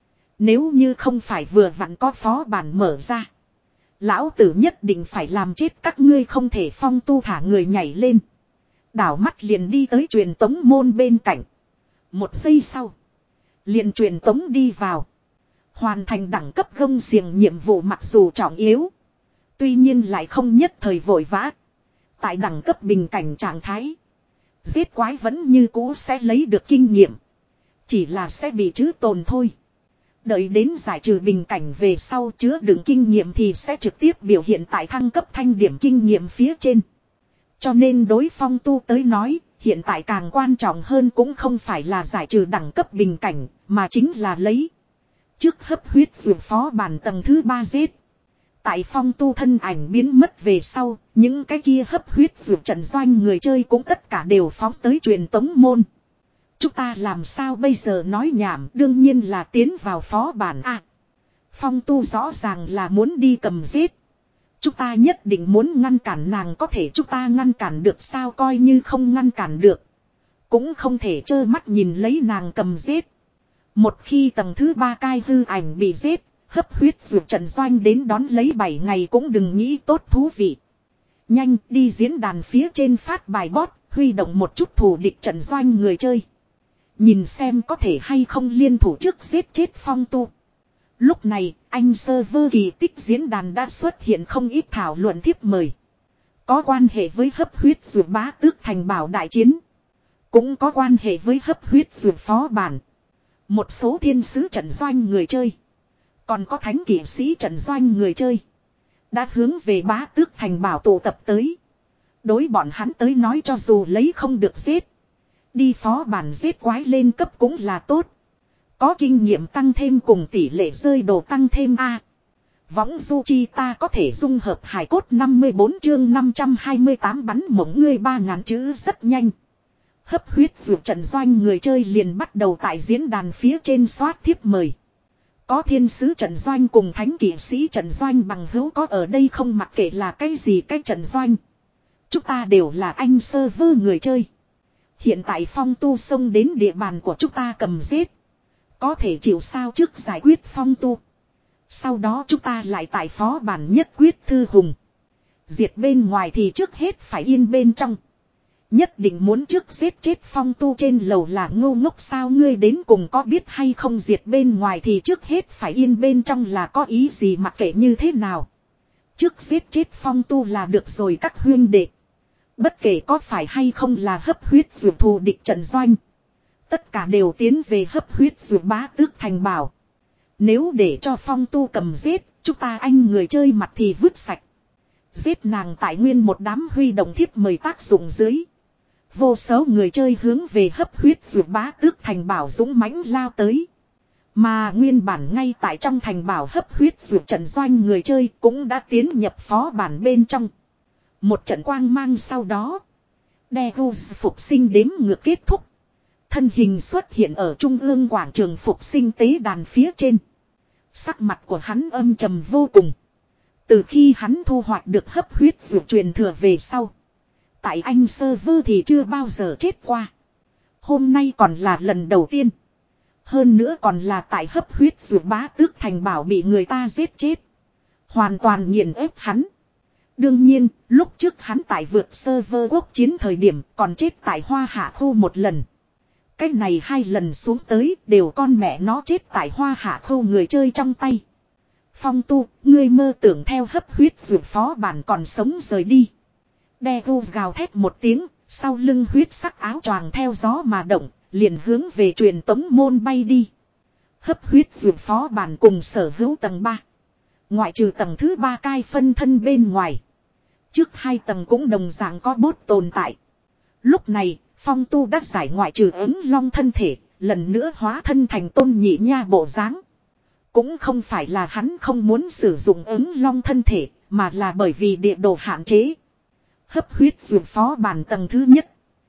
Nếu như không phải vừa vặn có phó bản mở ra. Lão tử nhất định phải làm chết các ngươi không thể phong tu thả người nhảy lên. Đảo mắt liền đi tới truyền tống môn bên cạnh. Một giây sau. Liền truyền tống đi vào. Hoàn thành đẳng cấp gông xiềng nhiệm vụ mặc dù trọng yếu. Tuy nhiên lại không nhất thời vội vã. Tại đẳng cấp bình cảnh trạng thái. Giết quái vẫn như cũ sẽ lấy được kinh nghiệm. Chỉ là sẽ bị trữ tồn thôi. Đợi đến giải trừ bình cảnh về sau chứa đựng kinh nghiệm thì sẽ trực tiếp biểu hiện tại thăng cấp thanh điểm kinh nghiệm phía trên. Cho nên đối phong tu tới nói, hiện tại càng quan trọng hơn cũng không phải là giải trừ đẳng cấp bình cảnh, mà chính là lấy. Trước hấp huyết vượt phó bản tầng thứ ba giết. Tại phong tu thân ảnh biến mất về sau, những cái kia hấp huyết vượt trận doanh người chơi cũng tất cả đều phóng tới truyền tống môn. Chúng ta làm sao bây giờ nói nhảm đương nhiên là tiến vào phó bản A. Phong tu rõ ràng là muốn đi cầm giết. Chúng ta nhất định muốn ngăn cản nàng có thể chúng ta ngăn cản được sao coi như không ngăn cản được. Cũng không thể trơ mắt nhìn lấy nàng cầm giết. Một khi tầng thứ ba cai hư ảnh bị giết, hấp huyết vượt trận doanh đến đón lấy bảy ngày cũng đừng nghĩ tốt thú vị. Nhanh đi diễn đàn phía trên phát bài bot, huy động một chút thủ địch trận doanh người chơi. Nhìn xem có thể hay không liên thủ trước giết chết phong tu. Lúc này, anh server kỳ tích diễn đàn đã xuất hiện không ít thảo luận thiếp mời. Có quan hệ với hấp huyết vượt bá tước thành bảo đại chiến. Cũng có quan hệ với hấp huyết vượt phó bản. Một số thiên sứ trận doanh người chơi. Còn có thánh kỵ sĩ trận doanh người chơi. Đã hướng về bá tước thành bảo tụ tập tới. Đối bọn hắn tới nói cho dù lấy không được giết. Đi phó bản giết quái lên cấp cũng là tốt. Có kinh nghiệm tăng thêm cùng tỷ lệ rơi đồ tăng thêm A. Võng du chi ta có thể dung hợp hải cốt năm mươi bốn chương năm trăm hai mươi tám bắn mộng ngươi ba ngàn chữ rất nhanh. Hấp huyết vượt trận doanh người chơi liền bắt đầu tại diễn đàn phía trên soát thiếp mời. Có thiên sứ trận doanh cùng thánh kỵ sĩ trận doanh bằng hữu có ở đây không, mặc kệ là cái gì cái trận doanh. Chúng ta đều là anh server người chơi. Hiện tại Phong Tu xông đến địa bàn của chúng ta cầm giết. Có thể chịu sao trước giải quyết Phong Tu. Sau đó chúng ta lại tại phó bản nhất quyết thư hùng. Diệt bên ngoài thì trước hết phải yên bên trong. Nhất định muốn trước giết chết Phong Tu trên lầu là ngu ngốc sao, ngươi đến cùng có biết hay không, diệt bên ngoài thì trước hết phải yên bên trong là có ý gì, mặc kệ như thế nào. Trước giết chết Phong Tu là được rồi các huyên đệ. Bất kể có phải hay không là hấp huyết dù thù địch trận doanh. Tất cả đều tiến về hấp huyết dù bá tước thành bảo. Nếu để cho Phong Tu cầm giết, chúng ta anh người chơi mặt thì vứt sạch. Giết nàng tại nguyên một đám huy động thiếp mời tác dụng dưới. Vô số người chơi hướng về hấp huyết dù bá tước thành bảo dũng mãnh lao tới. Mà nguyên bản ngay tại trong thành bảo hấp huyết dù trận doanh người chơi cũng đã tiến nhập phó bản bên trong. Một trận quang mang sau đó. Deus phục sinh đếm ngược kết thúc. Thân hình xuất hiện ở trung ương quảng trường phục sinh tế đàn phía trên. Sắc mặt của hắn âm trầm vô cùng. Từ khi hắn thu hoạch được hấp huyết dù truyền thừa về sau. Tại anh server thì chưa bao giờ chết qua. Hôm nay còn là lần đầu tiên. Hơn nữa còn là tại hấp huyết dù bá tước thành bảo bị người ta giết chết. Hoàn toàn nghiền ép hắn. Đương nhiên, lúc trước hắn tại vượt server quốc chiến thời điểm còn chết tại Hoa Hạ khu một lần. Cái này hai lần xuống tới đều con mẹ nó chết tại Hoa Hạ khu người chơi trong tay. Phong Tu, ngươi mơ tưởng theo hấp huyết dù phó bản còn sống rời đi. Deus gào thét một tiếng, sau lưng huyết sắc áo choàng theo gió mà động, liền hướng về truyền tống môn bay đi. Hấp huyết dù phó bản cùng sở hữu tầng ba. Ngoại trừ tầng thứ ba cai phân thân bên ngoài. Trước hai tầng cũng đồng dạng có bốt tồn tại. Lúc này, Phong Tu đã giải ngoại trừ ứng long thân thể, lần nữa hóa thân thành tôn nhị nha bộ dáng. Cũng không phải là hắn không muốn sử dụng ứng long thân thể, mà là bởi vì địa đồ hạn chế. Hấp huyết dù phó bản tầng thứ nhất.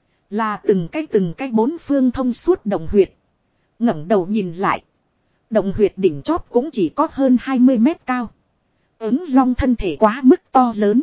Là từng cái từng cái bốn phương thông suốt động huyệt. Ngẩng đầu nhìn lại. Động huyệt đỉnh chóp cũng chỉ có hơn hai mươi mét cao. Ứng long thân thể quá mức to lớn.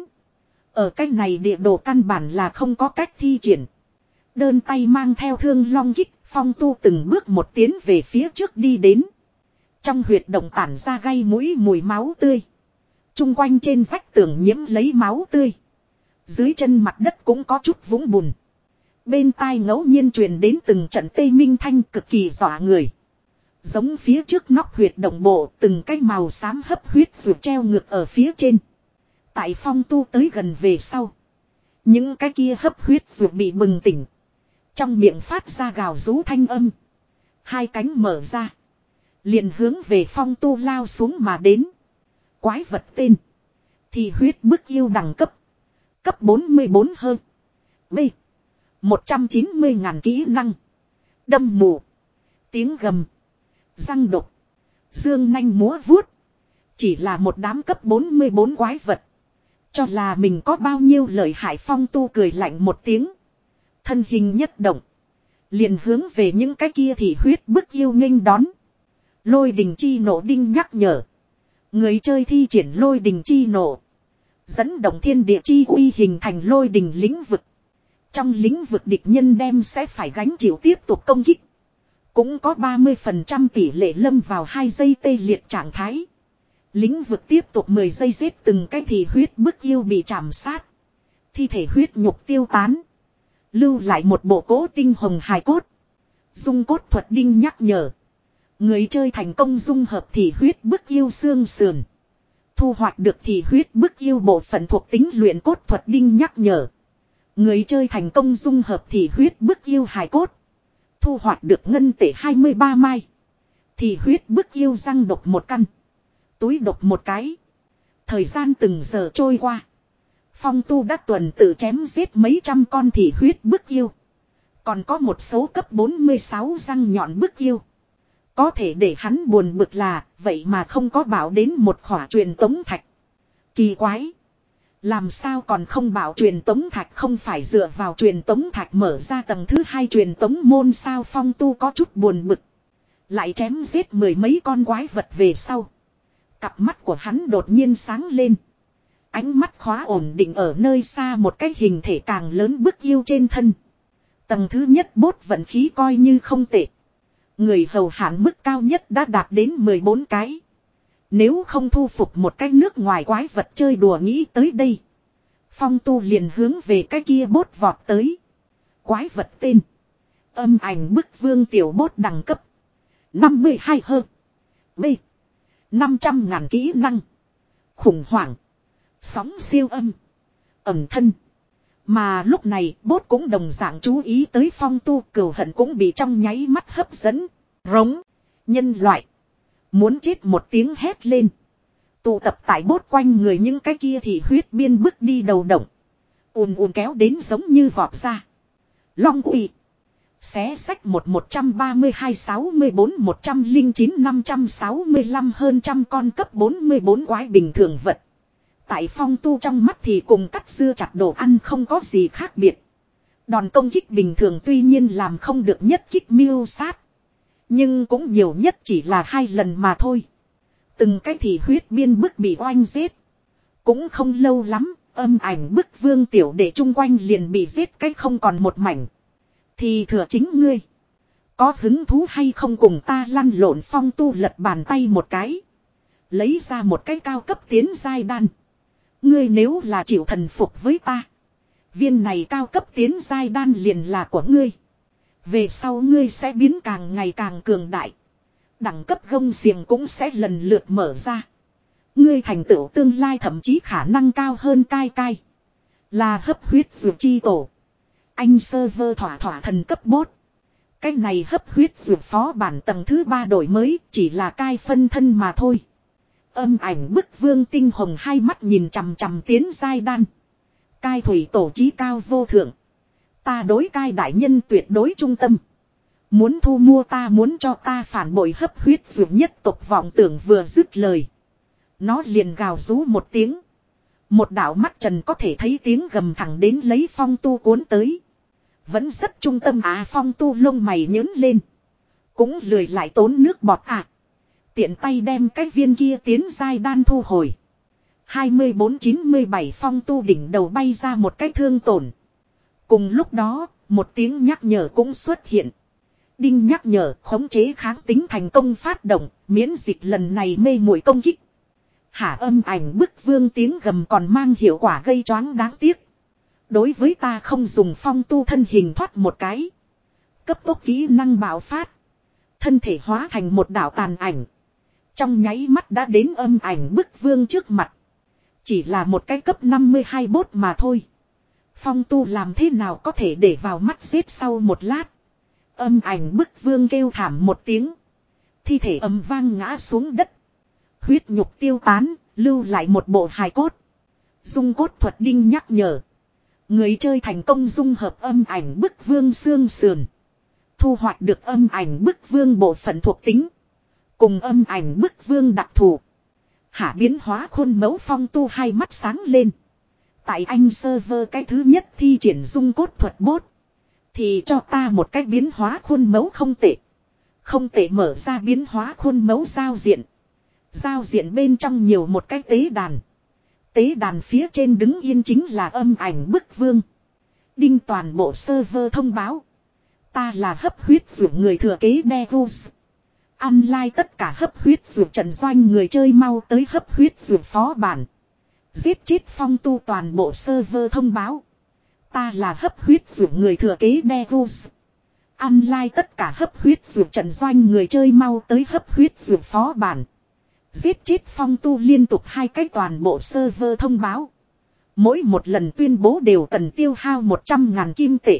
Ở cái này địa đồ căn bản là không có cách thi triển. Đơn tay mang theo thương long kích, Phong Tu từng bước một tiến về phía trước đi đến. Trong huyệt động tản ra gây mũi mùi máu tươi. Trung quanh trên vách tường nhiễm lấy máu tươi. Dưới chân mặt đất cũng có chút vũng bùn. Bên tai ngẫu nhiên truyền đến từng trận tê minh thanh cực kỳ dọa người. Giống phía trước nóc huyệt động bộ, từng cái màu xám hấp huyết dù treo ngược ở phía trên. Tại Phong Tu tới gần về sau. Những cái kia hấp huyết dù bị bừng tỉnh. Trong miệng phát ra gào rú thanh âm. Hai cánh mở ra. Liền hướng về Phong Tu lao xuống mà đến. Quái vật tên. Thì huyết bức yêu đẳng cấp. Cấp bốn mươi bốn hơn. B. một trăm chín mươi ngàn kỹ năng. Đâm mù. Tiếng gầm. Răng độc. Dương nanh múa vuốt. Chỉ là một đám cấp bốn mươi bốn quái vật. Cho là mình có bao nhiêu lợi hại. Phong Tu cười lạnh một tiếng. Thân hình nhất động. Liền hướng về những cái kia thì huyết bức yêu nghênh đón. Lôi đình chi nổ đinh nhắc nhở. Người chơi thi triển lôi đình chi nổ. Dẫn động thiên địa chi uy hình thành lôi đình lĩnh vực. Trong lĩnh vực địch nhân đem sẽ phải gánh chịu tiếp tục công kích. Cũng có ba mươi phần trăm tỷ lệ lâm vào hai giây tê liệt trạng thái. Lĩnh vực tiếp tục mười giây giết từng cái thì huyết bức yêu bị chạm sát. Thi thể huyết nhục tiêu tán. Lưu lại một bộ cố tinh hồng hài cốt. Dung cốt thuật đinh nhắc nhở. Người chơi thành công dung hợp thì huyết bức yêu xương sườn. Thu hoạch được thì huyết bức yêu bộ phận thuộc tính luyện cốt thuật đinh nhắc nhở. Người chơi thành công dung hợp thì huyết bức yêu hài cốt. Thu hoạch được ngân tệ hai mươi ba mai. Thì huyết bức yêu răng độc một căn. Túi độc một cái. Thời gian từng giờ trôi qua. Phong Tu đã tuần tự chém giết mấy trăm con thì huyết bức yêu. Còn có một số cấp bốn mươi sáu răng nhọn bức yêu. Có thể để hắn buồn bực là vậy mà không có bảo đến một khỏa truyền tống thạch. Kỳ quái. Làm sao còn không bảo truyền tống thạch, không phải dựa vào truyền tống thạch mở ra tầng thứ hai truyền tống môn sao? Phong Tu có chút buồn bực. Lại chém giết mười mấy con quái vật về sau. Cặp mắt của hắn đột nhiên sáng lên. Ánh mắt khóa ổn định ở nơi xa một cái hình thể càng lớn bức yêu trên thân. Tầng thứ nhất bốt vận khí coi như không tệ. Người hầu hạn mức cao nhất đã đạt đến mười bốn cái. Nếu không thu phục một cái nước ngoài quái vật chơi đùa nghĩ tới đây. Phong tu liền hướng về cái kia bốt vọt tới. Quái vật tên. Âm ảnh bức vương tiểu bốt đẳng cấp. năm mươi hai hơ. B. năm trăm ngàn kỹ năng. Khủng hoảng. Sóng siêu âm. Ẩm thân. Mà lúc này bốt cũng đồng dạng chú ý tới phong tu, cừu hận cũng bị trong nháy mắt hấp dẫn. Rống. Nhân loại. Muốn chết một tiếng hét lên. Tụ tập tại bốt quanh người những cái kia thì huyết biên bước đi đầu động. ùn ùn kéo đến giống như vọt ra. Long uy. Xé sách một một trăm ba mươi hai sáu mươi bốn một trăm linh chín năm trăm sáu mươi lăm hơn trăm con cấp bốn mươi bốn quái bình thường vật. Tại phong tu trong mắt thì cùng cắt dưa chặt đồ ăn không có gì khác biệt. Đòn công kích bình thường tuy nhiên làm không được nhất kích miêu sát. Nhưng cũng nhiều nhất chỉ là hai lần mà thôi. Từng cái thì huyết biên bức bị oanh giết. Cũng không lâu lắm, âm ảnh bức vương tiểu đệ chung quanh liền bị giết cái không còn một mảnh. Thì thừa chính ngươi. Có hứng thú hay không cùng ta lăn lộn phong tu lật bàn tay một cái. Lấy ra một cái cao cấp tiến giai đan. Ngươi nếu là chịu thần phục với ta. Viên này cao cấp tiến giai đan liền là của ngươi. Về sau ngươi sẽ biến càng ngày càng cường đại. Đẳng cấp gông xiềng cũng sẽ lần lượt mở ra. Ngươi thành tựu tương lai thậm chí khả năng cao hơn cai cai. Là hấp huyết dược chi tổ. Anh server thỏa thỏa thần cấp bốt. Cái này hấp huyết dược phó bản tầng thứ ba đổi mới chỉ là cai phân thân mà thôi. Âm ảnh bức vương tinh hồng hai mắt nhìn chằm chằm tiến giai đan. Cai thủy tổ chí cao vô thượng. Ta đối cai đại nhân tuyệt đối trung tâm. Muốn thu mua ta muốn cho ta phản bội hấp huyết dược nhất tộc vọng tưởng vừa dứt lời. Nó liền gào rú một tiếng. Một đạo mắt trần có thể thấy tiếng gầm thẳng đến lấy phong tu cuốn tới. Vẫn rất trung tâm à, phong tu lông mày nhớn lên. Cũng lười lại tốn nước bọt à. Tiện tay đem cái viên kia tiến giai đan thu hồi. hai mươi bốn chín mươi bảy phong tu đỉnh đầu bay ra một cái thương tổn. Cùng lúc đó, một tiếng nhắc nhở cũng xuất hiện. Đinh nhắc nhở khống chế kháng tính thành công phát động, miễn dịch lần này mê muội công kích. Hả, âm ảnh bức vương tiếng gầm còn mang hiệu quả gây choáng đáng tiếc. Đối với ta không dùng phong tu thân hình thoát một cái. Cấp tốc kỹ năng bạo phát. Thân thể hóa thành một đạo tàn ảnh. Trong nháy mắt đã đến âm ảnh bức vương trước mặt. Chỉ là một cái cấp năm mươi hai bốt mà thôi. Phong tu làm thế nào có thể để vào mắt xếp sau một lát. Âm ảnh bức vương kêu thảm một tiếng. Thi thể ầm vang ngã xuống đất. Huyết nhục tiêu tán, lưu lại một bộ hài cốt. Dung cốt thuật đinh nhắc nhở. Người chơi thành công dung hợp âm ảnh bức vương xương sườn. Thu hoạch được âm ảnh bức vương bộ phận thuộc tính. Cùng âm ảnh bức vương đặc thù. Hả, biến hóa khuôn mẫu phong tu hai mắt sáng lên. Tại anh server cái thứ nhất thi triển dung cốt thuật bốt. Thì cho ta một cái biến hóa khuôn mẫu không tệ. Không tệ, mở ra biến hóa khuôn mẫu giao diện. Giao diện bên trong nhiều một cái tế đàn. Tế đàn phía trên đứng yên chính là âm ảnh bức vương. Đinh, toàn bộ server thông báo. Ta là hấp huyết dược người thừa kế Devus. Online tất cả hấp huyết dược trận doanh người chơi mau tới hấp huyết dược phó bản. Giết chết phong tu, toàn bộ server thông báo. Ta là hấp huyết dược người thừa kế Devus. Online tất cả hấp huyết dược trận doanh người chơi mau tới hấp huyết dược phó bản. Giết chết phong tu, liên tục hai cái, toàn bộ server thông báo. Mỗi một lần tuyên bố đều cần tiêu hao một trăm ngàn kim tệ.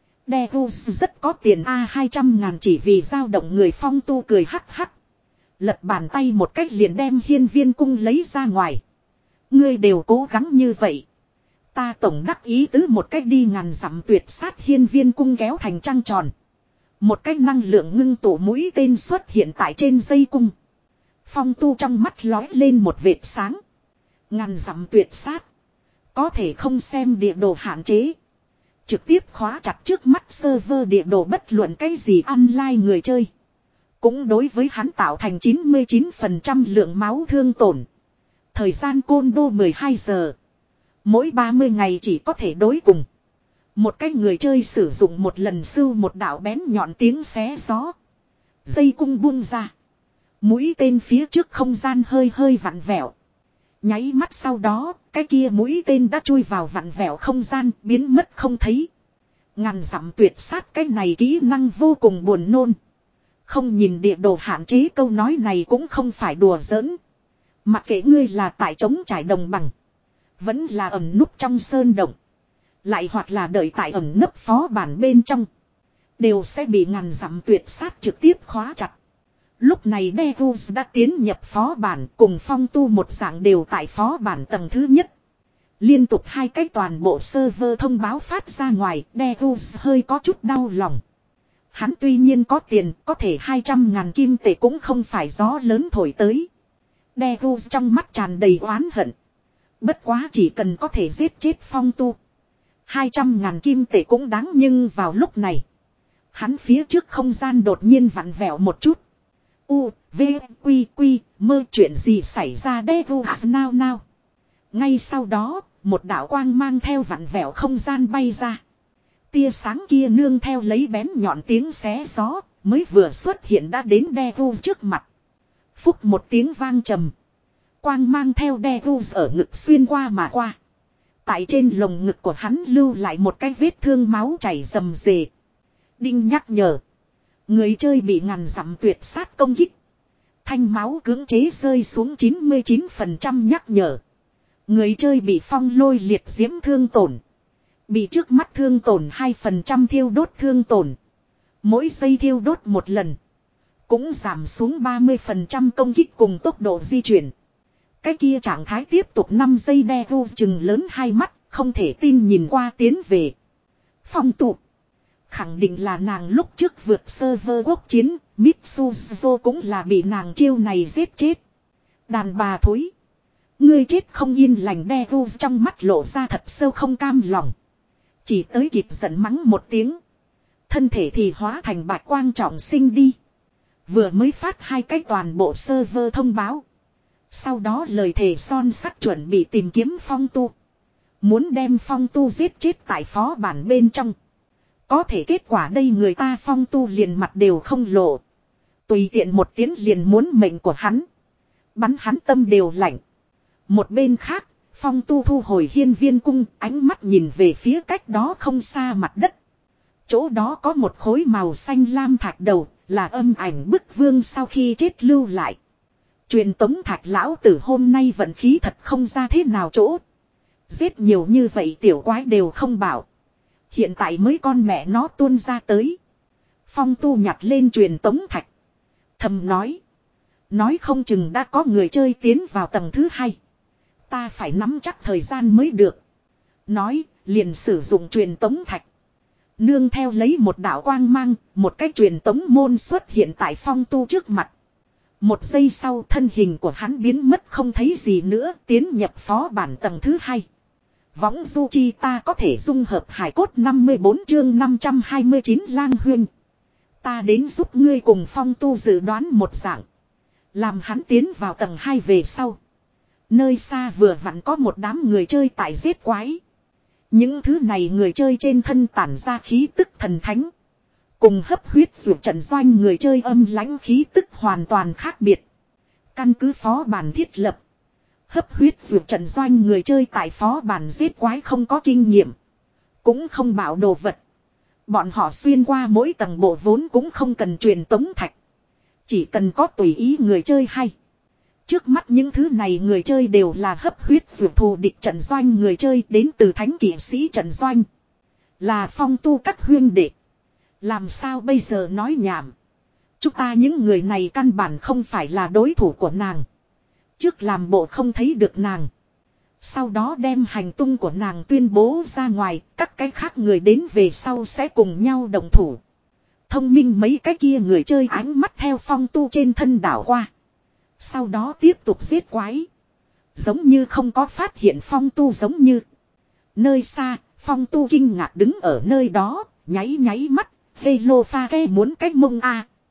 Devus rất có tiền a, hai trăm ngàn chỉ vì dao động người. Phong tu cười hắc hắc. Lật bàn tay một cách liền đem hiên viên cung lấy ra ngoài. Ngươi đều cố gắng như vậy. Ta tổng đắc ý tứ một cách đi ngàn dặm tuyệt sát hiên viên cung kéo thành trăng tròn. Một cái năng lượng ngưng tụ mũi tên xuất hiện tại trên dây cung. Phong tu trong mắt lói lên một vệt sáng. Ngàn dặm tuyệt sát. Có thể không xem địa đồ hạn chế. Trực tiếp khóa chặt trước mắt server địa đồ, bất luận cái gì online người chơi. Cũng đối với hắn tạo thành chín mươi chín phần trăm lượng máu thương tổn. Thời gian côn đô mười hai giờ. Mỗi ba mươi ngày chỉ có thể đối cùng. Một cái người chơi sử dụng một lần sưu một đạo bén nhọn tiếng xé gió. Dây cung buông ra. Mũi tên phía trước không gian hơi hơi vặn vẹo. Nháy mắt sau đó, cái kia mũi tên đã chui vào vặn vẹo không gian, biến mất không thấy. Ngàn dặm tuyệt sát cái này kỹ năng vô cùng buồn nôn. Không nhìn địa đồ hạn chế câu nói này cũng không phải đùa giỡn. Mặc kệ ngươi là tại trống trải đồng bằng. Vẫn là ẩn núp trong sơn động. Lại hoặc là đợi tại ẩn nấp phó bản bên trong. Đều sẽ bị ngàn dặm tuyệt sát trực tiếp khóa chặt. Lúc này Deus đã tiến nhập phó bản cùng Phong Tu một dạng đều tại phó bản tầng thứ nhất. Liên tục hai cái toàn bộ server thông báo phát ra ngoài, Deus hơi có chút đau lòng. Hắn tuy nhiên có tiền, có thể hai trăm ngàn kim tệ cũng không phải gió lớn thổi tới. Deus trong mắt tràn đầy oán hận. Bất quá chỉ cần có thể giết chết Phong Tu. hai trăm ngàn kim tệ cũng đáng, nhưng vào lúc này. Hắn phía trước không gian đột nhiên vặn vẹo một chút. U, V, Quy, Quy, mơ chuyện gì xảy ra Deus nào nào. Ngay sau đó, một đạo quang mang theo vặn vẹo không gian bay ra. Tia sáng kia nương theo lấy bén nhọn tiếng xé gió, mới vừa xuất hiện đã đến Deus trước mặt. Phúc một tiếng vang trầm. Quang mang theo Deus ở ngực xuyên qua mà qua. Tại trên lồng ngực của hắn lưu lại một cái vết thương máu chảy rầm rề. Đinh nhắc nhở. Người chơi bị ngàn dặm tuyệt sát công kích. Thanh máu cưỡng chế rơi xuống chín mươi chín phần trăm nhắc nhở. Người chơi bị phong lôi liệt diễm thương tổn. Bị trước mắt thương tổn hai phần trăm thiêu đốt thương tổn. Mỗi giây thiêu đốt một lần. Cũng giảm xuống ba mươi phần trăm công kích cùng tốc độ di chuyển. Cái kia trạng thái tiếp tục năm giây Deus chừng lớn hai mắt. Không thể tin nhìn qua tiến về. Phong tụ. Khẳng định là nàng lúc trước vượt server quốc chiến. Mitsuzo cũng là bị nàng chiêu này giết chết. Đàn bà thối. Ngươi chết không yên lành Deus trong mắt lộ ra thật sâu không cam lòng. Chỉ tới kịp giận mắng một tiếng. Thân thể thì hóa thành bạch quang trọng sinh đi. Vừa mới phát hai cái toàn bộ server thông báo. Sau đó lời thề son sắt chuẩn bị tìm kiếm Phong Tu. Muốn đem Phong Tu giết chết tại phó bản bên trong. Có thể kết quả đây người ta Phong Tu liền mặt đều không lộ. Tùy tiện một tiếng liền muốn mệnh của hắn. Bắn hắn tâm đều lạnh. Một bên khác, Phong Tu thu hồi hiên viên cung, ánh mắt nhìn về phía cách đó không xa mặt đất. Chỗ đó có một khối màu xanh lam thạch đầu, là âm ảnh bức vương sau khi chết lưu lại. Truyền tống thạch lão tử hôm nay vận khí thật không ra thế nào chỗ. Giết nhiều như vậy tiểu quái đều không bảo. Hiện tại mới con mẹ nó tuôn ra tới. Phong Tu nhặt lên truyền tống thạch. Thầm nói. Nói không chừng đã có người chơi tiến vào tầng thứ hai. Ta phải nắm chắc thời gian mới được. Nói, liền sử dụng truyền tống thạch. Nương theo lấy một đạo quang mang, một cái truyền tống môn xuất hiện tại Phong Tu trước mặt. Một giây sau thân hình của hắn biến mất không thấy gì nữa, tiến nhập phó bản tầng thứ hai. Võng du chi ta có thể dung hợp hải cốt năm mươi bốn chương năm trăm hai mươi chín lang huynh. Ta đến giúp ngươi cùng Phong Tu dự đoán một dạng. Làm hắn tiến vào tầng hai về sau. Nơi xa vừa vặn có một đám người chơi tại giết quái. Những thứ này người chơi trên thân tản ra khí tức thần thánh. Cùng hấp huyết dù trận doanh người chơi âm lãnh khí tức hoàn toàn khác biệt. Căn cứ phó bản thiết lập. Hấp huyết dù trận doanh người chơi tại phó bản giết quái không có kinh nghiệm. Cũng không bảo đồ vật. Bọn họ xuyên qua mỗi tầng bộ vốn cũng không cần truyền tống thạch. Chỉ cần có tùy ý người chơi hay. Trước mắt những thứ này người chơi đều là hấp huyết dù thù địch trận doanh người chơi đến từ thánh kỵ sĩ trận doanh. Là Phong Tu các huyên đệ. Làm sao bây giờ nói nhảm. Chúng ta những người này căn bản không phải là đối thủ của nàng. Trước làm bộ không thấy được nàng. Sau đó đem hành tung của nàng tuyên bố ra ngoài. Các cái khác người đến về sau sẽ cùng nhau đồng thủ. Thông minh mấy cái kia người chơi ánh mắt theo Phong Tu trên thân đảo qua. Sau đó tiếp tục giết quái. Giống như không có phát hiện Phong Tu giống như. Nơi xa, Phong Tu kinh ngạc đứng ở nơi đó, nháy nháy mắt. Hê lô pha ke muốn cách mông a.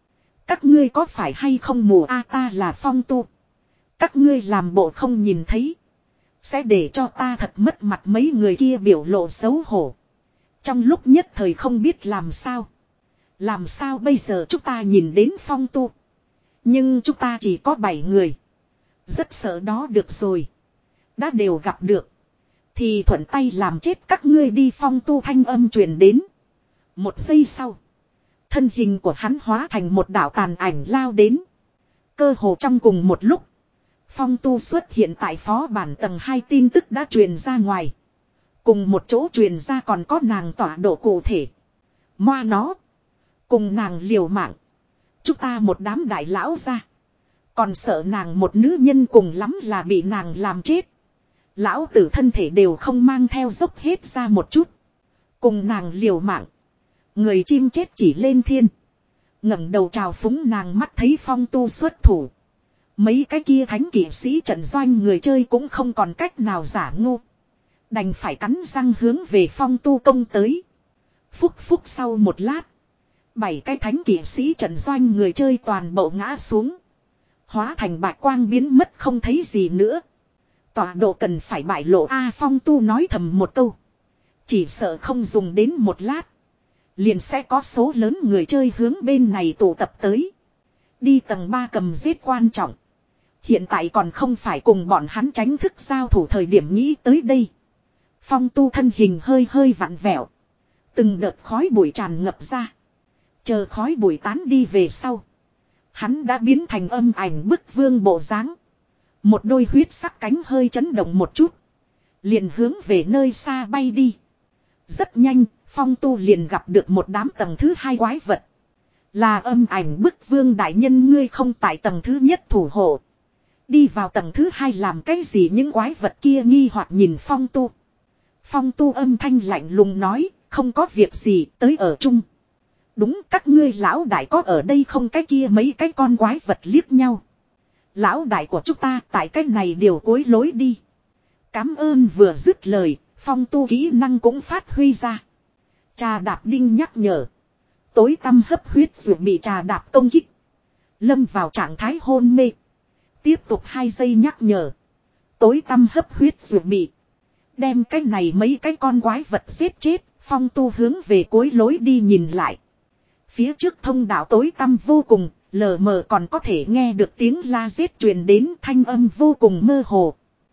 Các ngươi có phải hay không mù a ta là phong tu. Các ngươi làm bộ không nhìn thấy. Sẽ để cho ta thật mất mặt mấy người kia biểu lộ xấu hổ. Trong lúc nhất thời không biết làm sao. Làm sao bây giờ chúng ta nhìn đến phong tu. Nhưng chúng ta chỉ có bảy người. Rất sợ đó được rồi. Đã đều gặp được. Thì thuận tay làm chết các ngươi đi phong tu thanh âm truyền đến. Một giây sau. Thân hình của hắn hóa thành một đạo tàn ảnh lao đến. Cơ hồ trong cùng một lúc. Phong tu xuất hiện tại phó bản tầng hai tin tức đã truyền ra ngoài. Cùng một chỗ truyền ra còn có nàng tọa độ cụ thể. Moa nó. Cùng nàng liều mạng. Chúng ta một đám đại lão ra. Còn sợ nàng một nữ nhân cùng lắm là bị nàng làm chết. Lão tử thân thể đều không mang theo dốc hết ra một chút. Cùng nàng liều mạng. Người chim chết chỉ lên thiên. ngẩng đầu chào phúng nàng mắt thấy phong tu xuất thủ. Mấy cái kia thánh kỵ sĩ trận doanh người chơi cũng không còn cách nào giả ngu. Đành phải cắn răng hướng về phong tu công tới. Phúc phúc sau một lát. Bảy cái thánh kỵ sĩ trận doanh người chơi toàn bộ ngã xuống. Hóa thành bạch quang biến mất không thấy gì nữa. Tọa độ cần phải bại lộ A phong tu nói thầm một câu. Chỉ sợ không dùng đến một lát. Liền sẽ có số lớn người chơi hướng bên này tụ tập tới. Đi tầng ba cầm giết quan trọng. Hiện tại còn không phải cùng bọn hắn tránh thức giao thủ thời điểm nghĩ tới đây. Phong tu thân hình hơi hơi vặn vẹo. Từng đợt khói bụi tràn ngập ra. Chờ khói bụi tán đi về sau. Hắn đã biến thành âm ảnh bức vương bộ dáng. Một đôi huyết sắc cánh hơi chấn động một chút. Liền hướng về nơi xa bay đi. Rất nhanh, phong tu liền gặp được một đám tầng thứ hai quái vật. Là âm ảnh bức vương đại nhân ngươi không tại tầng thứ nhất thủ hộ. Đi vào tầng thứ hai làm cái gì những quái vật kia nghi hoặc nhìn phong tu. Phong tu âm thanh lạnh lùng nói, không có việc gì, tới ở chung. Đúng các ngươi lão đại có ở đây không cái kia mấy cái con quái vật liếc nhau. Lão đại của chúng ta tại cái này đều cối lối đi. Cám ơn vừa dứt lời, phong tu kỹ năng cũng phát huy ra. Trà đạp đinh nhắc nhở. Tối tăm hấp huyết rồi bị trà đạp công kích. Lâm vào trạng thái hôn mê. Tiếp tục hai giây nhắc nhở. Tối tăm hấp huyết rồi bị. Đem cái này mấy cái con quái vật giết chết. Phong tu hướng về cuối lối đi nhìn lại. Phía trước thông đạo tối tăm vô cùng. Lờ mờ còn có thể nghe được tiếng la giết truyền đến thanh âm vô cùng mơ hồ.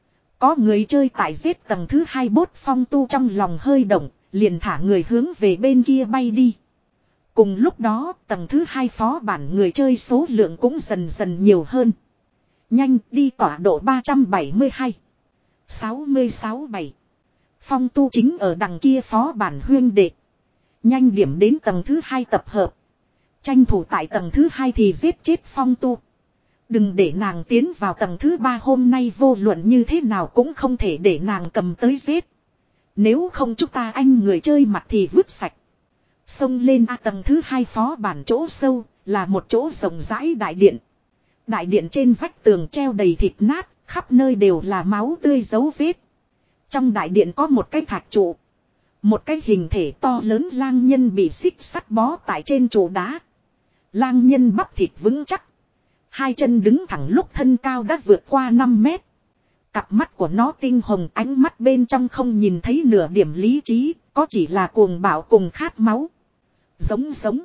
Có người chơi tại giết tầng thứ hai bốt phong tu trong lòng hơi động. Liền thả người hướng về bên kia bay đi. Cùng lúc đó tầng thứ hai phó bản người chơi số lượng cũng dần dần nhiều hơn. Nhanh đi tọa độ ba trăm bảy mươi hai. sáu mươi sáu bảy. Phong tu chính ở đằng kia phó bản huyên đệ. Nhanh điểm đến tầng thứ hai tập hợp. Tranh thủ tại tầng thứ hai thì giết chết phong tu. Đừng để nàng tiến vào tầng thứ ba hôm nay vô luận như thế nào cũng không thể để nàng cầm tới giết. Nếu không chúng ta anh người chơi mặt thì vứt sạch. Xông lên a tầng thứ hai phó bản chỗ sâu là một chỗ rộng rãi đại điện. Đại điện trên vách tường treo đầy thịt nát, khắp nơi đều là máu tươi dấu vết. Trong đại điện có một cái thạch trụ. Một cái hình thể to lớn lang nhân bị xích sắt bó tại trên trụ đá. Lang nhân bắp thịt vững chắc. Hai chân đứng thẳng lúc thân cao đã vượt qua năm mét. Cặp mắt của nó tinh hồng ánh mắt bên trong không nhìn thấy nửa điểm lý trí, có chỉ là cuồng bạo cùng khát máu. Giống giống.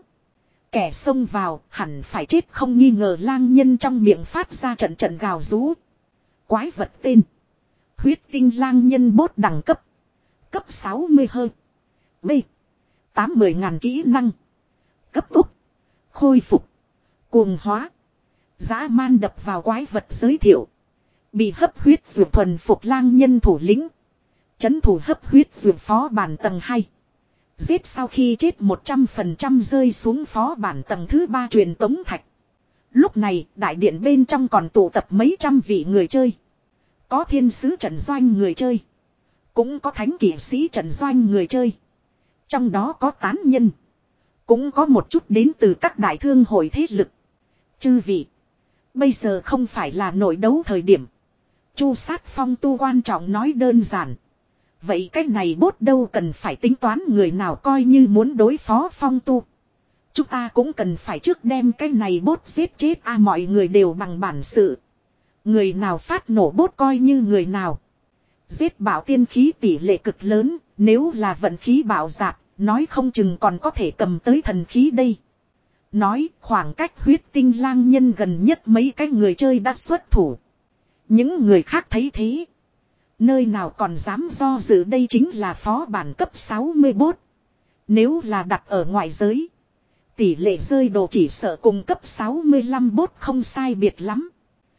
Kẻ xông vào hẳn phải chết không nghi ngờ lang nhân trong miệng phát ra trận trận gào rú. Quái vật tên. Huyết tinh lang nhân bốt đẳng cấp. Cấp sáu mươi hơi. B. tám mươi ngàn kỹ năng. Cấp tốc. Khôi phục. Cuồng hóa. Dã man đập vào quái vật giới thiệu. Bị hấp huyết dược thuần phục lang nhân thủ lĩnh. Chấn thủ hấp huyết dược phó bản tầng hai. Giết sau khi chết một trăm phần trăm rơi xuống phó bản tầng thứ ba truyền tống thạch. Lúc này đại điện bên trong còn tụ tập mấy trăm vị người chơi. Có thiên sứ trận doanh người chơi. Cũng có thánh kỵ sĩ trận doanh người chơi. Trong đó có tán nhân. Cũng có một chút đến từ các đại thương hội thế lực. Chư vị. Bây giờ không phải là nội đấu thời điểm. Chu sát phong tu quan trọng nói đơn giản. Vậy cách này bốt đâu cần phải tính toán người nào coi như muốn đối phó phong tu. Chúng ta cũng cần phải trước đem cái này bốt giết chết a mọi người đều bằng bản sự. Người nào phát nổ bốt coi như người nào. Giết bảo tiên khí tỷ lệ cực lớn, nếu là vận khí bảo dạp, nói không chừng còn có thể cầm tới thần khí đây. Nói khoảng cách huyết tinh lang nhân gần nhất mấy cái người chơi đã xuất thủ. Những người khác thấy thế. Nơi nào còn dám do dự đây chính là phó bản cấp sáu mươi bốt. Nếu là đặt ở ngoại giới. Tỷ lệ rơi đồ chỉ sợ cùng cấp sáu mươi lăm bốt không sai biệt lắm.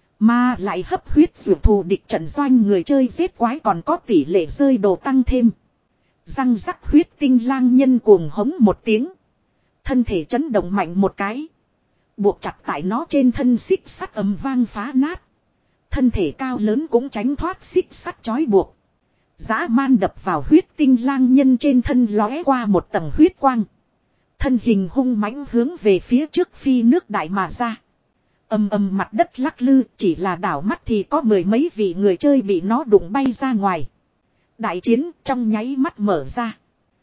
Mà lại hấp huyết vượt thù địch trận doanh người chơi giết quái còn có tỷ lệ rơi đồ tăng thêm. Răng rắc huyết tinh lang nhân cuồng hống một tiếng. Thân thể chấn động mạnh một cái. Buộc chặt tại nó trên thân xích sắt ầm vang phá nát. Thân thể cao lớn cũng tránh thoát xích sắt trói buộc. Dã man đập vào huyết tinh lang nhân trên thân lóe qua một tầng huyết quang. Thân hình hung mãnh hướng về phía trước phi nước đại mà ra. Ầm ầm mặt đất lắc lư, chỉ là đảo mắt thì có mười mấy vị người chơi bị nó đụng bay ra ngoài. Đại chiến trong nháy mắt mở ra.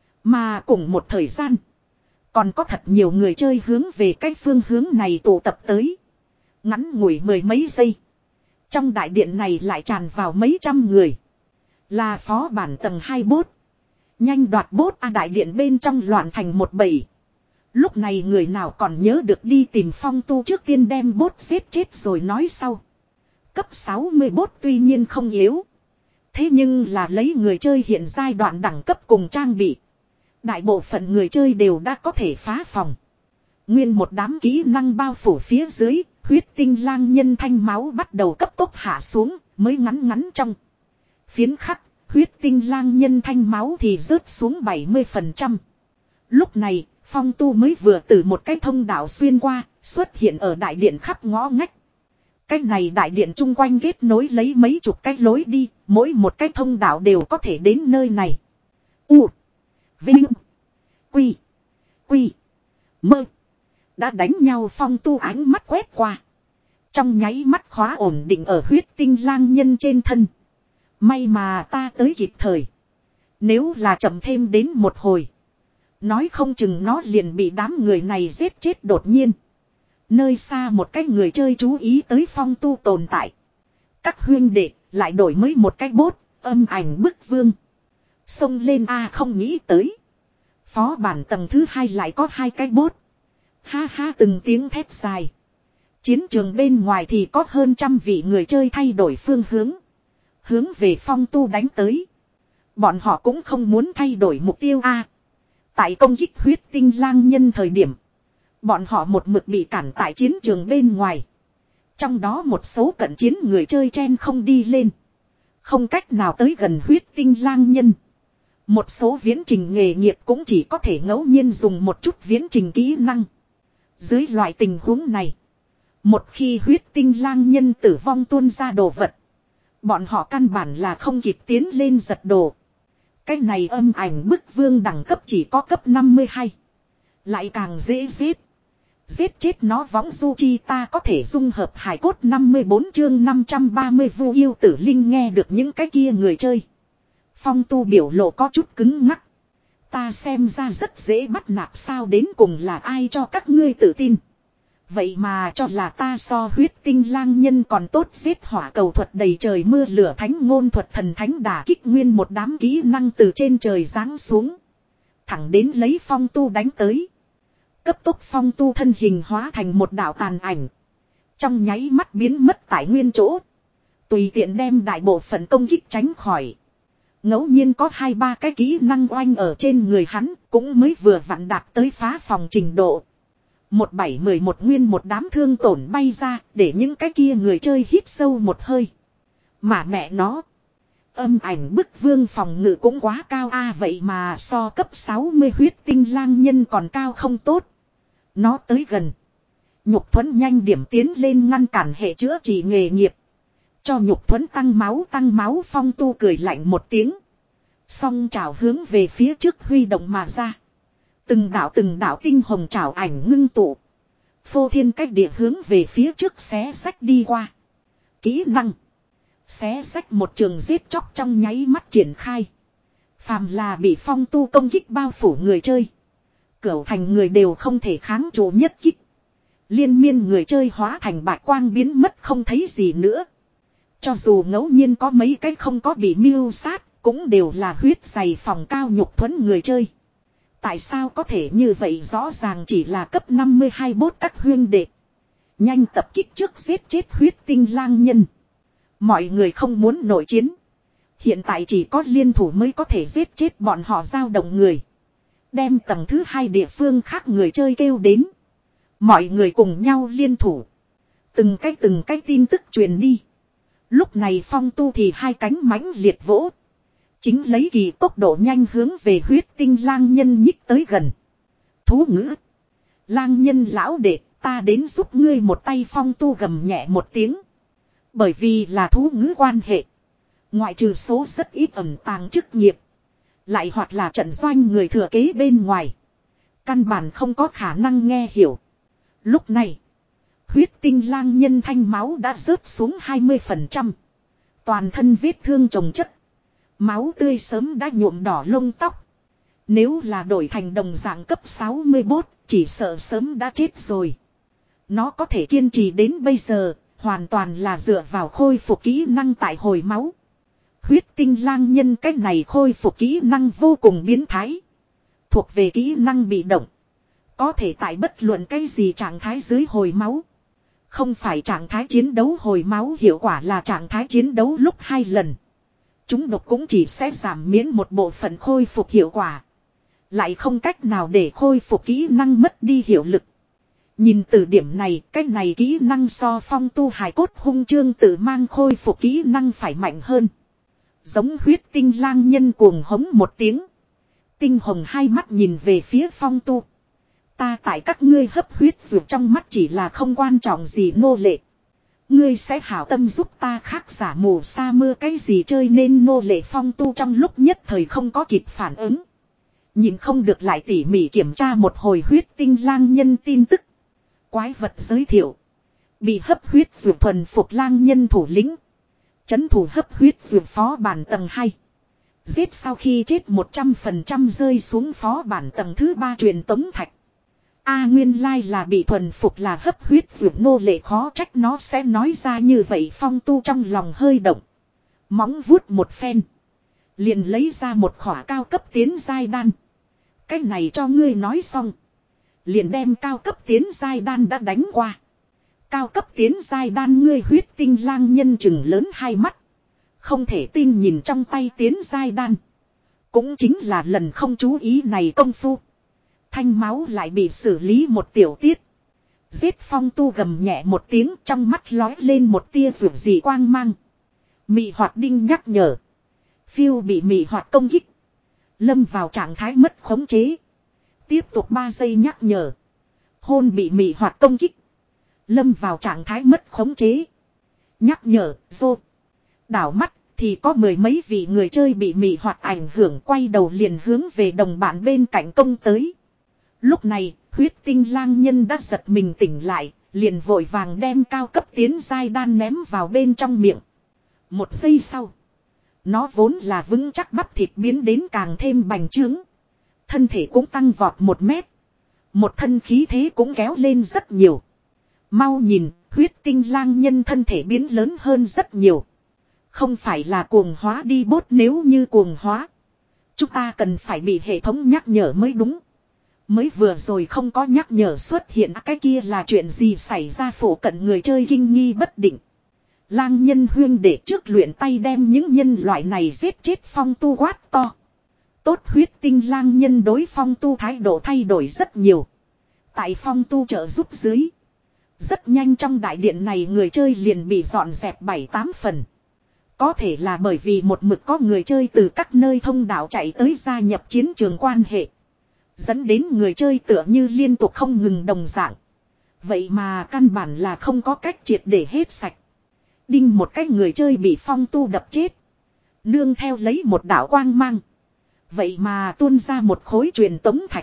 Mà cùng một thời gian, còn có thật nhiều người chơi hướng về cái phương hướng này tụ tập tới. Ngắn ngủi mười mấy giây. Trong đại điện này lại tràn vào mấy trăm người. Là phó bản tầng hai bốt. Nhanh đoạt bốt a đại điện bên trong loạn thành một bầy. Lúc này người nào còn nhớ được đi tìm Phong Tu trước tiên đem bốt giết chết rồi nói sau. Cấp sáu mươi bốt tuy nhiên không yếu. Thế nhưng là lấy người chơi hiện giai đoạn đẳng cấp cùng trang bị. Đại bộ phận người chơi đều đã có thể phá phòng. Nguyên một đám kỹ năng bao phủ phía dưới, huyết tinh lang nhân thanh máu bắt đầu cấp tốc hạ xuống, mới ngắn ngắn trong. Phiến khắc, huyết tinh lang nhân thanh máu thì rớt xuống bảy mươi phần trăm. Lúc này, Phong Tu mới vừa từ một cái thông đạo xuyên qua, xuất hiện ở đại điện khắp ngõ ngách. Cái này đại điện chung quanh kết nối lấy mấy chục cái lối đi, mỗi một cái thông đạo đều có thể đến nơi này. U. Vinh. Quy. Quy. Mơ. Đã đánh nhau Phong Tu ánh mắt quét qua. Trong nháy mắt khóa ổn định ở huyết tinh lang nhân trên thân. May mà ta tới kịp thời. Nếu là chậm thêm đến một hồi. Nói không chừng nó liền bị đám người này giết chết đột nhiên. Nơi xa một cái người chơi chú ý tới Phong Tu tồn tại. Các huyên đệ lại đổi mới một cái bốt, âm ảnh bức vương. Xông lên a không nghĩ tới. Phó bản tầng thứ hai lại có hai cái bốt. Ha ha từng tiếng thét dài. Chiến trường bên ngoài thì có hơn trăm vị người chơi thay đổi phương hướng. Hướng về Phong Tu đánh tới. Bọn họ cũng không muốn thay đổi mục tiêu a. Tại công kích huyết tinh lang nhân thời điểm. Bọn họ một mực bị cản tại chiến trường bên ngoài. Trong đó một số cận chiến người chơi chen không đi lên. Không cách nào tới gần huyết tinh lang nhân. Một số viễn trình nghề nghiệp cũng chỉ có thể ngẫu nhiên dùng một chút viễn trình kỹ năng. Dưới loại tình huống này. Một khi huyết tinh lang nhân tử vong tuôn ra đồ vật. Bọn họ căn bản là không kịp tiến lên giật đồ. Cái này âm ảnh bức vương đẳng cấp chỉ có cấp năm mươi hai. Lại càng dễ giết. Giết chết nó võng du chi ta có thể dung hợp hải cốt năm mươi bốn chương năm trăm ba mươi vu yêu tử linh nghe được những cái kia người chơi. Phong Tu biểu lộ có chút cứng ngắc. Ta xem ra rất dễ bắt nạt sao đến cùng là ai cho các ngươi tự tin. Vậy mà cho là ta so huyết tinh lang nhân còn tốt giết hỏa cầu thuật đầy trời mưa lửa thánh ngôn thuật thần thánh đả kích nguyên một đám kỹ năng từ trên trời giáng xuống. Thẳng đến lấy Phong Tu đánh tới. Cấp tốc Phong Tu thân hình hóa thành một đạo tàn ảnh. Trong nháy mắt biến mất tại nguyên chỗ. Tùy tiện đem đại bộ phận công kích tránh khỏi. Ngẫu nhiên có hai ba cái kỹ năng oanh ở trên người hắn cũng mới vừa vặn đạt tới phá phòng trình độ. Một bảy mười một nguyên một đám thương tổn bay ra để những cái kia người chơi hít sâu một hơi. Mà mẹ nó. Âm ảnh bức vương phòng ngự cũng quá cao a vậy mà so cấp sáu mươi huyết tinh lang nhân còn cao không tốt. Nó tới gần. Nhục thuẫn nhanh điểm tiến lên ngăn cản hệ chữa trị nghề nghiệp. Cho nhục thuẫn tăng máu tăng máu Phong Tu cười lạnh một tiếng. Song trào hướng về phía trước huy động mà ra. Từng đạo từng đạo tinh hồng trào ảnh ngưng tụ. Phô thiên cách địa hướng về phía trước xé sách đi qua. Kỹ năng. Xé sách một trường giết chóc trong nháy mắt triển khai. Phàm là bị Phong Tu công kích bao phủ người chơi. cửu thành người đều không thể kháng trụ nhất kích. Liên miên người chơi hóa thành bạch quang biến mất không thấy gì nữa. Cho dù ngẫu nhiên có mấy cái không có bị mưu sát, cũng đều là huyết dày phòng cao nhục thuẫn người chơi. Tại sao có thể như vậy, rõ ràng chỉ là cấp năm mươi hai bốt các huyên đệ. Nhanh tập kích trước giết chết huyết tinh lang nhân. Mọi người không muốn nội chiến. Hiện tại chỉ có liên thủ mới có thể giết chết bọn họ dao động người. Đem tầng thứ hai địa phương khác người chơi kêu đến. Mọi người cùng nhau liên thủ. Từng cái từng cái tin tức truyền đi. Lúc này Phong Tu thì hai cánh mãnh liệt vỗ. Chính lấy kỳ tốc độ nhanh hướng về huyết tinh lang nhân nhích tới gần. Thú ngữ. Lang nhân lão đệ, ta đến giúp ngươi một tay. Phong Tu gầm nhẹ một tiếng. Bởi vì là thú ngữ quan hệ. Ngoại trừ số rất ít ẩn tàng chức nghiệp. Lại hoặc là trận doanh người thừa kế bên ngoài. Căn bản không có khả năng nghe hiểu. Lúc này. Huyết tinh lang nhân thanh máu đã rớt xuống hai mươi phần trăm. Toàn thân vết thương chồng chất. Máu tươi sớm đã nhuộm đỏ lông tóc. Nếu là đổi thành đồng dạng cấp sáu mươi mốt, chỉ sợ sớm đã chết rồi. Nó có thể kiên trì đến bây giờ, hoàn toàn là dựa vào khôi phục kỹ năng tại hồi máu. Huyết tinh lang nhân cách này khôi phục kỹ năng vô cùng biến thái. Thuộc về kỹ năng bị động. Có thể tại bất luận cái gì trạng thái dưới hồi máu. Không phải trạng thái chiến đấu hồi máu, hiệu quả là trạng thái chiến đấu lúc hai lần. Chúng độc cũng chỉ sẽ giảm miễn một bộ phận khôi phục hiệu quả. Lại không cách nào để khôi phục kỹ năng mất đi hiệu lực. Nhìn từ điểm này, cái này kỹ năng so Phong Tu hài cốt hung chương tự mang khôi phục kỹ năng phải mạnh hơn. Giống huyết tinh lang nhân cuồng hống một tiếng. Tinh hồng hai mắt nhìn về phía Phong Tu. Ta tại các ngươi hấp huyết ruột trong mắt chỉ là không quan trọng gì nô lệ. Ngươi sẽ hảo tâm giúp ta khác giả mù sa mưa cái gì chơi nên nô lệ. Phong Tu trong lúc nhất thời không có kịp phản ứng. Nhìn không được lại tỉ mỉ kiểm tra một hồi huyết tinh lang nhân tin tức. Quái vật giới thiệu. Bị hấp huyết ruột thuần phục lang nhân thủ lĩnh. Chấn thủ hấp huyết ruột phó bản tầng hai. Giết sau khi chết một trăm phần trăm rơi xuống phó bản tầng thứ ba truyền tống thạch. A nguyên lai là bị thuần phục là hấp huyết ruột nô lệ, khó trách nó sẽ nói ra như vậy. Phong Tu trong lòng hơi động. Móng vuốt một phen. Liền lấy ra một khỏa cao cấp tiến giai đan. Cái này cho ngươi nói xong. Liền đem cao cấp tiến giai đan đã đánh qua. Cao cấp tiến giai đan, ngươi huyết tinh lang nhân chừng lớn hai mắt. Không thể tin nhìn trong tay tiến giai đan. Cũng chính là lần không chú ý này công phu. Thanh máu lại bị xử lý một tiểu tiết. Giết. Phong Tu gầm nhẹ một tiếng, trong mắt lói lên một tia rủi dị quang mang. Mị hoạt đinh nhắc nhở. Phiêu bị mị hoạt công kích. Lâm vào trạng thái mất khống chế. Tiếp tục ba giây nhắc nhở. Hôn bị mị hoạt công kích. Lâm vào trạng thái mất khống chế. Nhắc nhở, vô. Đảo mắt thì có mười mấy vị người chơi bị mị hoạt ảnh hưởng, quay đầu liền hướng về đồng bạn bên cạnh công tới. Lúc này, huyết tinh lang nhân đã giật mình tỉnh lại, liền vội vàng đem cao cấp tiến giai đan ném vào bên trong miệng. Một giây sau, nó vốn là vững chắc bắp thịt biến đến càng thêm bành trướng. Thân thể cũng tăng vọt một mét. Một thân khí thế cũng kéo lên rất nhiều. Mau nhìn, huyết tinh lang nhân thân thể biến lớn hơn rất nhiều. Không phải là cuồng hóa đi bốt, nếu như cuồng hóa, chúng ta cần phải bị hệ thống nhắc nhở mới đúng. Mới vừa rồi không có nhắc nhở xuất hiện, cái kia là chuyện gì xảy ra? Phổ cận người chơi kinh nghi bất định. Lang nhân huyên để trước luyện tay đem những nhân loại này giết chết. Phong Tu quát to. Tốt, huyết tinh lang nhân đối Phong Tu thái độ thay đổi rất nhiều. Tại Phong Tu trợ giúp dưới, rất nhanh trong đại điện này người chơi liền bị dọn dẹp bảy tám phần. Có thể là bởi vì một mực có người chơi từ các nơi thông đạo chạy tới gia nhập chiến trường quan hệ. Dẫn đến người chơi tựa như liên tục không ngừng đồng dạng. Vậy mà căn bản là không có cách triệt để hết sạch. Đinh một cách người chơi bị Phong Tu đập chết. Nương theo lấy một đạo quang mang. Vậy mà tuôn ra một khối truyền tống thạch.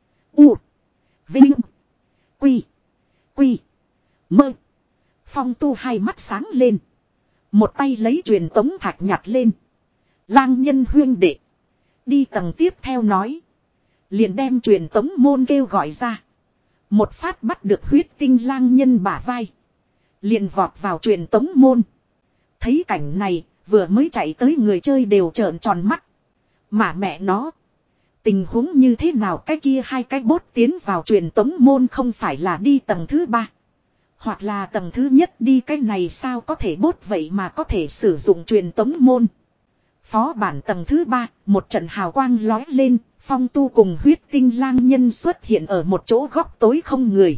U. Vinh. Quy. Quy. Mơ. Phong Tu hai mắt sáng lên. Một tay lấy truyền tống thạch nhặt lên. Lang nhân huyên đệ. Đi tầng tiếp theo nói. Liền đem truyền tống môn kêu gọi ra. Một phát bắt được huyết tinh lang nhân bả vai. Liền vọt vào truyền tống môn. Thấy cảnh này, vừa mới chạy tới người chơi đều trợn tròn mắt. Mà mẹ nó. Tình huống như thế nào cái kia hai cái bốt tiến vào truyền tống môn không phải là đi tầng thứ ba. Hoặc là tầng thứ nhất đi cái này sao có thể bốt vậy mà có thể sử dụng truyền tống môn. Phó bản tầng thứ ba, một trận hào quang lói lên, Phong Tu cùng huyết tinh lang nhân xuất hiện ở một chỗ góc tối không người.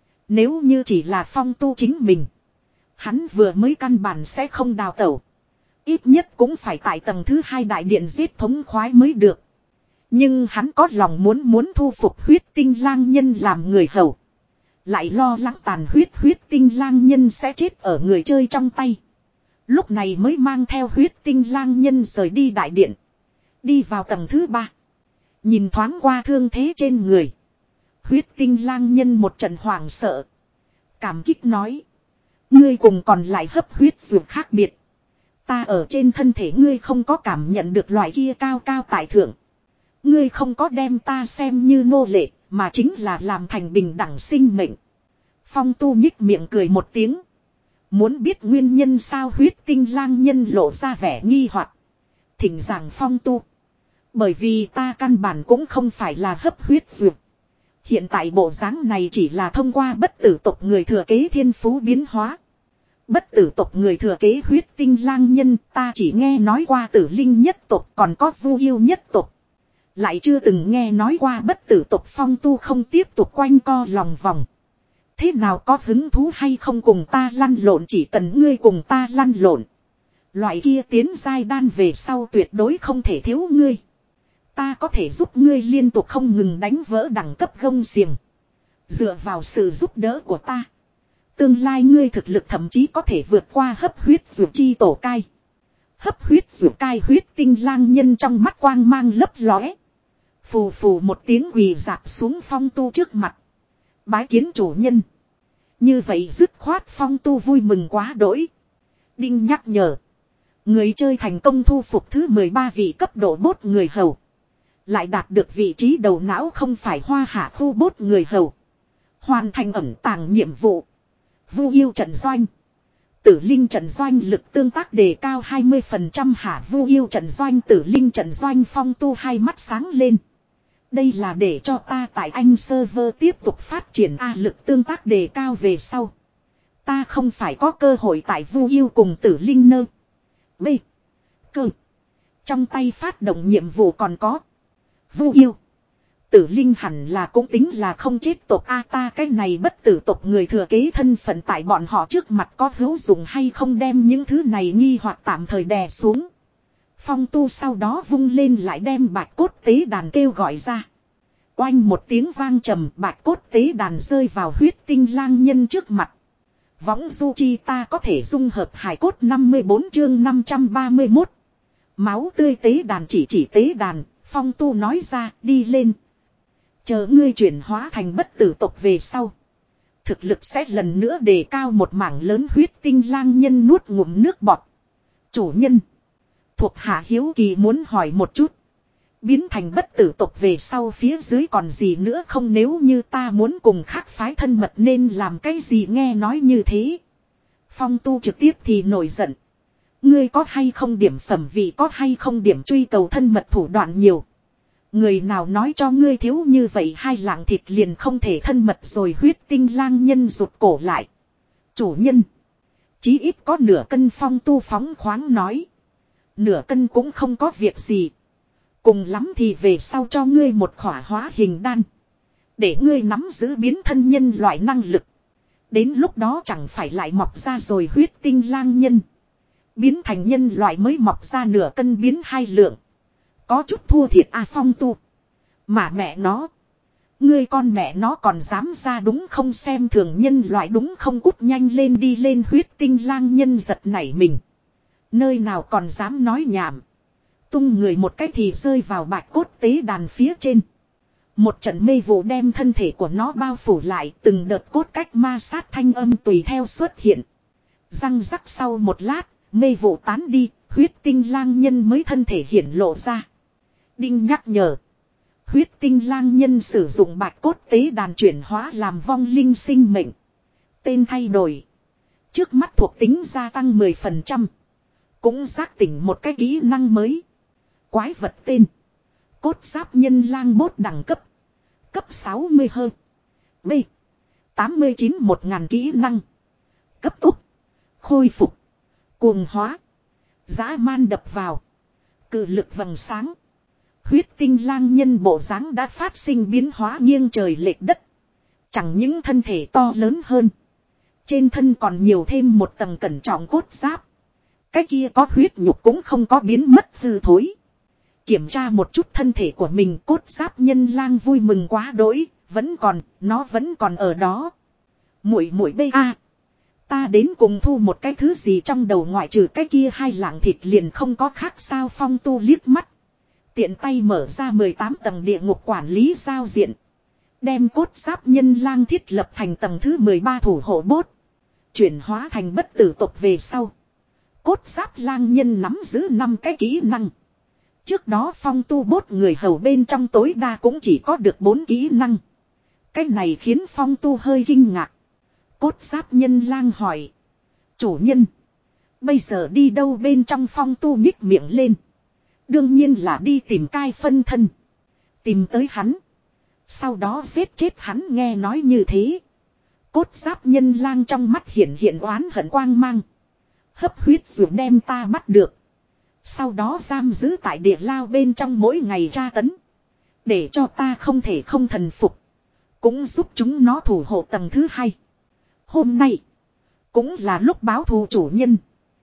Nếu như chỉ là Phong Tu chính mình, hắn vừa mới căn bản sẽ không đào tẩu. Ít nhất cũng phải tại tầng thứ hai đại điện giết thống khoái mới được. Nhưng hắn có lòng muốn muốn thu phục huyết tinh lang nhân làm người hầu. Lại lo lắng tàn huyết huyết tinh lang nhân sẽ chết ở người chơi trong tay. Lúc này mới mang theo huyết tinh lang nhân rời đi đại điện. Đi vào tầng thứ ba. Nhìn thoáng qua thương thế trên người. Huyết tinh lang nhân một trận hoảng sợ. Cảm kích nói. Ngươi cùng còn lại hấp huyết dược khác biệt. Ta ở trên thân thể ngươi không có cảm nhận được loại kia cao cao tại thượng. Ngươi không có đem ta xem như nô lệ, mà chính là làm thành bình đẳng sinh mệnh. Phong Tu nhích miệng cười một tiếng. Muốn biết nguyên nhân sao huyết tinh lang nhân lộ ra vẻ nghi hoặc. Thỉnh giảng Phong Tu. Bởi vì ta căn bản cũng không phải là hấp huyết dược. Hiện tại bộ dáng này chỉ là thông qua bất tử tộc người thừa kế thiên phú biến hóa. Bất tử tộc người thừa kế huyết tinh lang nhân ta chỉ nghe nói qua tử linh nhất tộc còn có vu yêu nhất tộc. Lại chưa từng nghe nói qua bất tử tộc. Phong Tu không tiếp tục quanh co lòng vòng. Thế nào có hứng thú hay không cùng ta lăn lộn, chỉ cần ngươi cùng ta lăn lộn. Loại kia tiến giai đan về sau tuyệt đối không thể thiếu ngươi. Ta có thể giúp ngươi liên tục không ngừng đánh vỡ đẳng cấp gông xiềng. Dựa vào sự giúp đỡ của ta. Tương lai ngươi thực lực thậm chí có thể vượt qua hấp huyết dược chi tổ cai. Hấp huyết dược cai huyết tinh lang nhân trong mắt quang mang lấp lóe. Phù phù một tiếng quỳ dạp xuống Phong Tu trước mặt. Bái kiến chủ nhân. Như vậy dứt khoát Phong Tu vui mừng quá đỗi. Đinh nhắc nhở. Người chơi thành công thu phục thứ mười ba vị cấp độ bốt người hầu. Lại đạt được vị trí đầu não không phải hoa hạ khu bốt người hầu. Hoàn thành ẩn tàng nhiệm vụ. Vu yêu trận doanh. Tử linh trận doanh lực tương tác đề cao hai mươi phần trăm hạ vu yêu trận doanh tử linh trận doanh. Phong Tu hai mắt sáng lên. Đây là để cho ta tại anh server tiếp tục phát triển A lực tương tác đề cao về sau. Ta không phải có cơ hội tại vu yêu cùng tử linh nơ. B. Cơ. Trong tay phát động nhiệm vụ còn có. Vu yêu. Tử linh hẳn là cũng tính là không chết tộc A ta cái này bất tử tộc người thừa kế thân phận tại bọn họ trước mặt có hữu dụng hay không đem những thứ này nghi hoặc tạm thời đè xuống. Phong Tu sau đó vung lên lại đem bạch cốt tế đàn kêu gọi ra. Oanh một tiếng vang trầm, bạch cốt tế đàn rơi vào huyết tinh lang nhân trước mặt. Võng du chi ta có thể dung hợp hải cốt năm mươi bốn chương năm trăm ba mươi mốt. Máu tươi tế đàn chỉ chỉ tế đàn, Phong Tu nói ra đi lên. Chờ ngươi chuyển hóa thành bất tử tộc về sau. Thực lực sẽ lần nữa đề cao một mảng lớn. Huyết tinh lang nhân nuốt ngụm nước bọt. Chủ nhân. Thuộc hạ hiếu kỳ muốn hỏi một chút. Biến thành bất tử tộc về sau phía dưới còn gì nữa không, nếu như ta muốn cùng khác phái thân mật nên làm cái gì? Nghe nói như thế. Phong Tu trực tiếp thì nổi giận. Ngươi có hay không điểm phẩm vị, có hay không điểm truy cầu thân mật thủ đoạn nhiều. Người nào nói cho ngươi thiếu như vậy hai lạng thịt liền không thể thân mật rồi? Huyết tinh lang nhân rụt cổ lại. Chủ nhân. Chí ít có nửa cân. Phong Tu phóng khoáng nói. Nửa cân cũng không có việc gì. Cùng lắm thì về sau cho ngươi một khỏa hóa hình đan. Để ngươi nắm giữ biến thân nhân loại năng lực. Đến lúc đó chẳng phải lại mọc ra rồi? Huyết tinh lang nhân. Biến thành nhân loại mới mọc ra nửa cân biến hai lượng. Có chút thua thiệt à Phong Tu. Mà mẹ nó. Ngươi con mẹ nó còn dám ra đúng không, xem thường nhân loại đúng không, cút nhanh lên đi lên. Huyết tinh lang nhân giật nảy mình. Nơi nào còn dám nói nhảm. Tung người một cái thì rơi vào bạch cốt tế đàn phía trên. Một trận mê vụ đem thân thể của nó bao phủ lại, từng đợt cốt cách ma sát thanh âm tùy theo xuất hiện. Răng rắc sau một lát, mê vụ tán đi, huyết tinh lang nhân mới thân thể hiển lộ ra. Đinh nhắc nhở. Huyết tinh lang nhân sử dụng bạch cốt tế đàn chuyển hóa làm vong linh sinh mệnh. Tên thay đổi. Trước mắt thuộc tính gia tăng mười phần trăm. Cũng giác tỉnh một cái kỹ năng mới. Quái vật tên. Cốt giáp nhân lang bốt đẳng cấp. Cấp sáu mươi hơn. B. tám mươi chín một ngàn kỹ năng. Cấp tốc. Khôi phục. Cuồng hóa. Dã man đập vào. Cự lực vầng sáng. Huyết tinh lang nhân bộ dáng đã phát sinh biến hóa nghiêng trời lệch đất. Chẳng những thân thể to lớn hơn. Trên thân còn nhiều thêm một tầng cẩn trọng cốt giáp. Cái kia có huyết nhục cũng không có biến mất hư thối. Kiểm tra một chút thân thể của mình, cốt giáp nhân lang vui mừng quá đỗi, vẫn còn, nó vẫn còn ở đó. Muội muội bê a, ta đến cùng thu một cái thứ gì trong đầu ngoại trừ cái kia hai lạng thịt liền không có khác sao. Phong Tu liếc mắt. Tiện tay mở ra mười tám tầng địa ngục quản lý giao diện. Đem cốt giáp nhân lang thiết lập thành tầng thứ mười ba thủ hộ bốt. Chuyển hóa thành bất tử tộc về sau. Cốt giáp lang nhân nắm giữ năm cái kỹ năng. Trước đó Phong Tu bốt người hầu bên trong tối đa cũng chỉ có được bốn kỹ năng. Cái này khiến Phong Tu hơi kinh ngạc. Cốt giáp nhân lang hỏi. Chủ nhân. Bây giờ đi đâu? Bên trong Phong Tu nhích miệng lên. Đương nhiên là đi tìm cai phân thân. Tìm tới hắn. Sau đó giết chết hắn. Nghe nói như thế. Cốt giáp nhân lang trong mắt hiện hiện oán hận quang mang. Hấp huyết rồi đem ta bắt được. Sau đó giam giữ tại địa lao bên trong mỗi ngày tra tấn. Để cho ta không thể không thần phục. Cũng giúp chúng nó thủ hộ tầng thứ hai. Hôm nay. Cũng là lúc báo thù chủ nhân.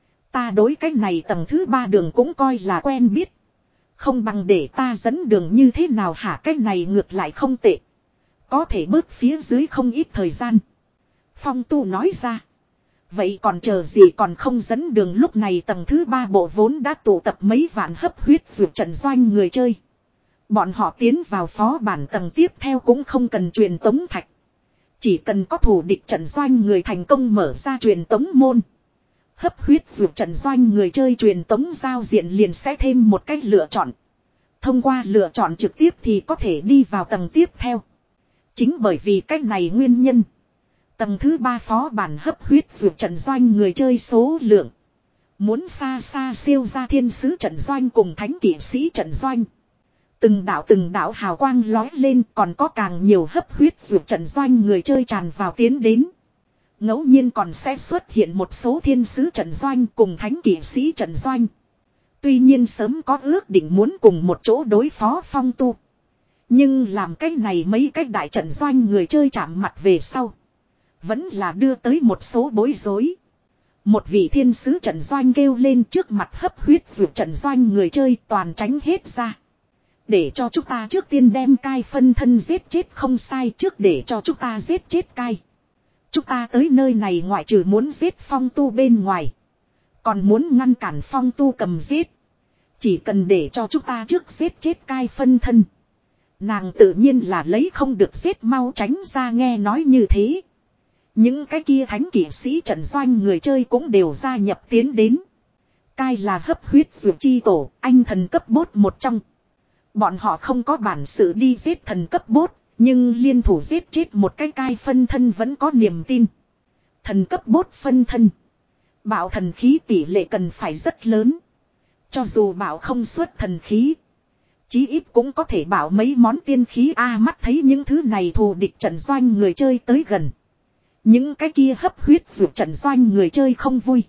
Ta đối cái này tầng thứ ba đường cũng coi là quen biết. Không bằng để ta dẫn đường như thế nào hả? Cái này ngược lại không tệ. Có thể bước phía dưới không ít thời gian. Phong Tu nói ra. Vậy còn chờ gì, còn không dẫn đường? Lúc này tầng thứ ba bộ vốn đã tụ tập mấy vạn hấp huyết dược trận doanh người chơi. Bọn họ tiến vào phó bản tầng tiếp theo cũng không cần truyền tống thạch. Chỉ cần có thủ địch trận doanh người thành công mở ra truyền tống môn. Hấp huyết dược trận doanh người chơi truyền tống giao diện liền sẽ thêm một cách lựa chọn. Thông qua lựa chọn trực tiếp thì có thể đi vào tầng tiếp theo. Chính bởi vì cách này nguyên nhân. Tầng thứ ba phó bản hấp huyết dược trận doanh người chơi số lượng. Muốn xa xa siêu ra thiên sứ trận doanh cùng thánh kỵ sĩ trận doanh. Từng đạo từng đạo hào quang lói lên, còn có càng nhiều hấp huyết dược trận doanh người chơi tràn vào tiến đến. Ngẫu nhiên còn sẽ xuất hiện một số thiên sứ trận doanh cùng thánh kỵ sĩ trận doanh. Tuy nhiên sớm có ước định muốn cùng một chỗ đối phó Phong Tu. Nhưng làm cái này mấy cái đại trận doanh người chơi chạm mặt về sau. Vẫn là đưa tới một số bối rối. Một vị thiên sứ trận doanh kêu lên trước mặt hấp huyết dược trận doanh người chơi toàn tránh hết ra. Để cho chúng ta trước tiên đem cai phân thân giết chết, không sai, trước để cho chúng ta giết chết cai. Chúng ta tới nơi này ngoại trừ muốn giết Phong Tu bên ngoài. Còn muốn ngăn cản Phong Tu cầm giết. Chỉ cần để cho chúng ta trước giết chết cai phân thân. Nàng tự nhiên là lấy không được giết, mau tránh ra. Nghe nói như thế. Những cái kia thánh kỵ sĩ trận doanh người chơi cũng đều gia nhập tiến đến. Cai là hấp huyết dược chi tổ, anh thần cấp bốt một trong. Bọn họ không có bản sự đi giết thần cấp bốt, nhưng liên thủ giết chết một cái cai phân thân vẫn có niềm tin. Thần cấp bốt phân thân. Bạo thần khí tỷ lệ cần phải rất lớn. Cho dù bảo không xuất thần khí. Chí ít cũng có thể bảo mấy món tiên khí. A mắt thấy những thứ này thù địch trận doanh người chơi tới gần. Những cái kia hấp huyết dược trận doanh người chơi không vui.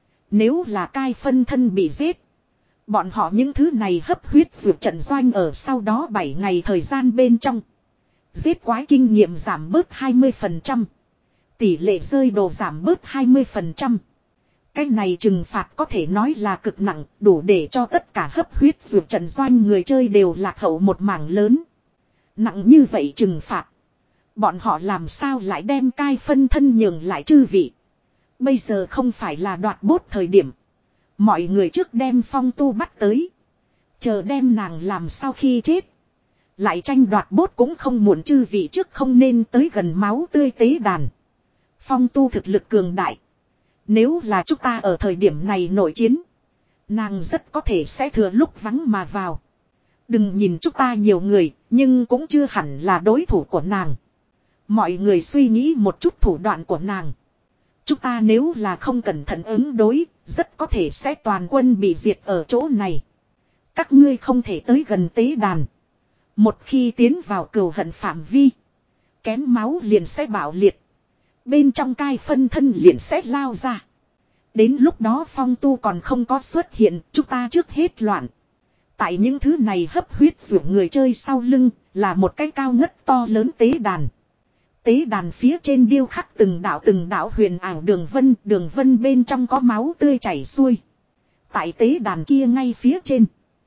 Nếu là cai phân thân bị giết. Bọn họ những thứ này hấp huyết dược trận doanh ở sau đó bảy ngày thời gian bên trong. Giết quái kinh nghiệm giảm bớt hai mươi phần trăm. Tỷ lệ rơi đồ giảm bớt hai mươi phần trăm. Cái này trừng phạt có thể nói là cực nặng, đủ để cho tất cả hấp huyết dược trận doanh người chơi đều lạc hậu một mảng lớn. Nặng như vậy trừng phạt. Bọn họ làm sao lại đem cai phân thân nhường lại chư vị. Bây giờ không phải là đoạt bốt thời điểm. Mọi người trước đem Phong Tu bắt tới. Chờ đem nàng làm sau khi chết. Lại tranh đoạt bốt cũng không muộn, chư vị trước không nên tới gần máu tươi tế đàn. Phong Tu thực lực cường đại. Nếu là chúng ta ở thời điểm này nội chiến. Nàng rất có thể sẽ thừa lúc vắng mà vào. Đừng nhìn chúng ta nhiều người, nhưng cũng chưa hẳn là đối thủ của nàng. Mọi người suy nghĩ một chút thủ đoạn của nàng. Chúng ta nếu là không cẩn thận ứng đối, rất có thể sẽ toàn quân bị diệt ở chỗ này. Các ngươi không thể tới gần tế đàn. Một khi tiến vào cừu hận phạm vi, kén máu liền sẽ bạo liệt. Bên trong cai phân thân liền sẽ lao ra. Đến lúc đó phong tu còn không có xuất hiện, chúng ta trước hết loạn. Tại những thứ này hấp huyết rủ người chơi sau lưng, là một cái cao ngất to lớn tế đàn. Tế đàn phía trên điêu khắc từng đạo từng đạo huyền ảo đường vân, đường vân bên trong có máu tươi chảy xuôi. Tại tế đàn kia ngay phía trên,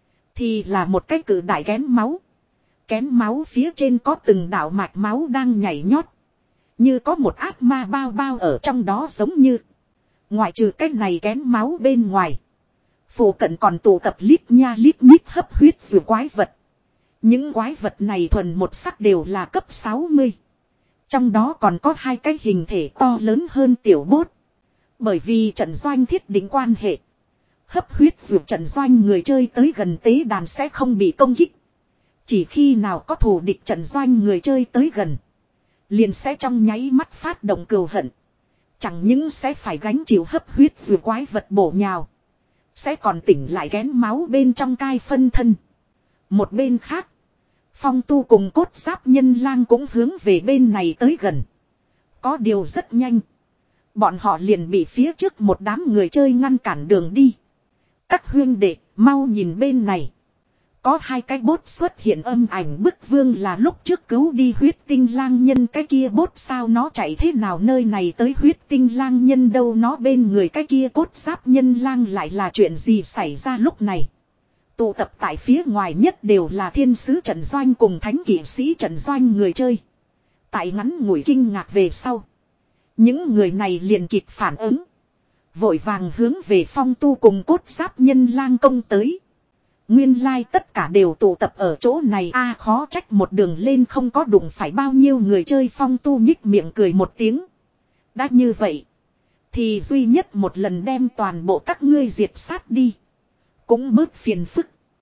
thì là một cái cự đại kén máu. Kén máu phía trên có từng đạo mạch máu đang nhảy nhót. Như có một ác ma bao bao ở trong đó giống như. Ngoại trừ cái này kén máu bên ngoài. Phủ cận còn tụ tập lít nha lít nhít hấp huyết dù quái vật. Những quái vật này thuần một sắc đều là cấp sáu mươi. Trong đó còn có hai cái hình thể to lớn hơn tiểu bốt. Bởi vì trận doanh thiết định quan hệ. Hấp huyết dù trận doanh người chơi tới gần tế đàn sẽ không bị công kích. Chỉ khi nào có thù địch trận doanh người chơi tới gần, liền sẽ trong nháy mắt phát động cừu hận. Chẳng những sẽ phải gánh chịu hấp huyết dù quái vật bổ nhào, sẽ còn tỉnh lại kén máu bên trong cai phân thân. Một bên khác, phong tu cùng cốt giáp nhân lang cũng hướng về bên này tới gần. Có điều rất nhanh, bọn họ liền bị phía trước một đám người chơi ngăn cản đường đi. Các huyên đệ, mau nhìn bên này. Có hai cái bốt xuất hiện, âm ảnh bức vương là lúc trước cứu đi huyết tinh lang nhân cái kia bốt, sao nó chạy thế nào nơi này tới huyết tinh lang nhân đâu, nó bên người cái kia cốt giáp nhân lang lại là chuyện gì xảy ra lúc này. Tụ tập tại phía ngoài nhất đều là thiên sứ trận doanh cùng thánh kỵ sĩ trận doanh người chơi. Tại ngắn ngủi kinh ngạc về sau, những người này liền kịp phản ứng, vội vàng hướng về phong tu cùng cốt giáp nhân lang công tới. Nguyên lai like tất cả đều tụ tập ở chỗ này a à, khó trách một đường lên không có đụng phải bao nhiêu người chơi. Phong tu nhích miệng cười một tiếng. Đã như vậy, thì duy nhất một lần đem toàn bộ các ngươi diệt sát đi, cũng bớt phiền phức.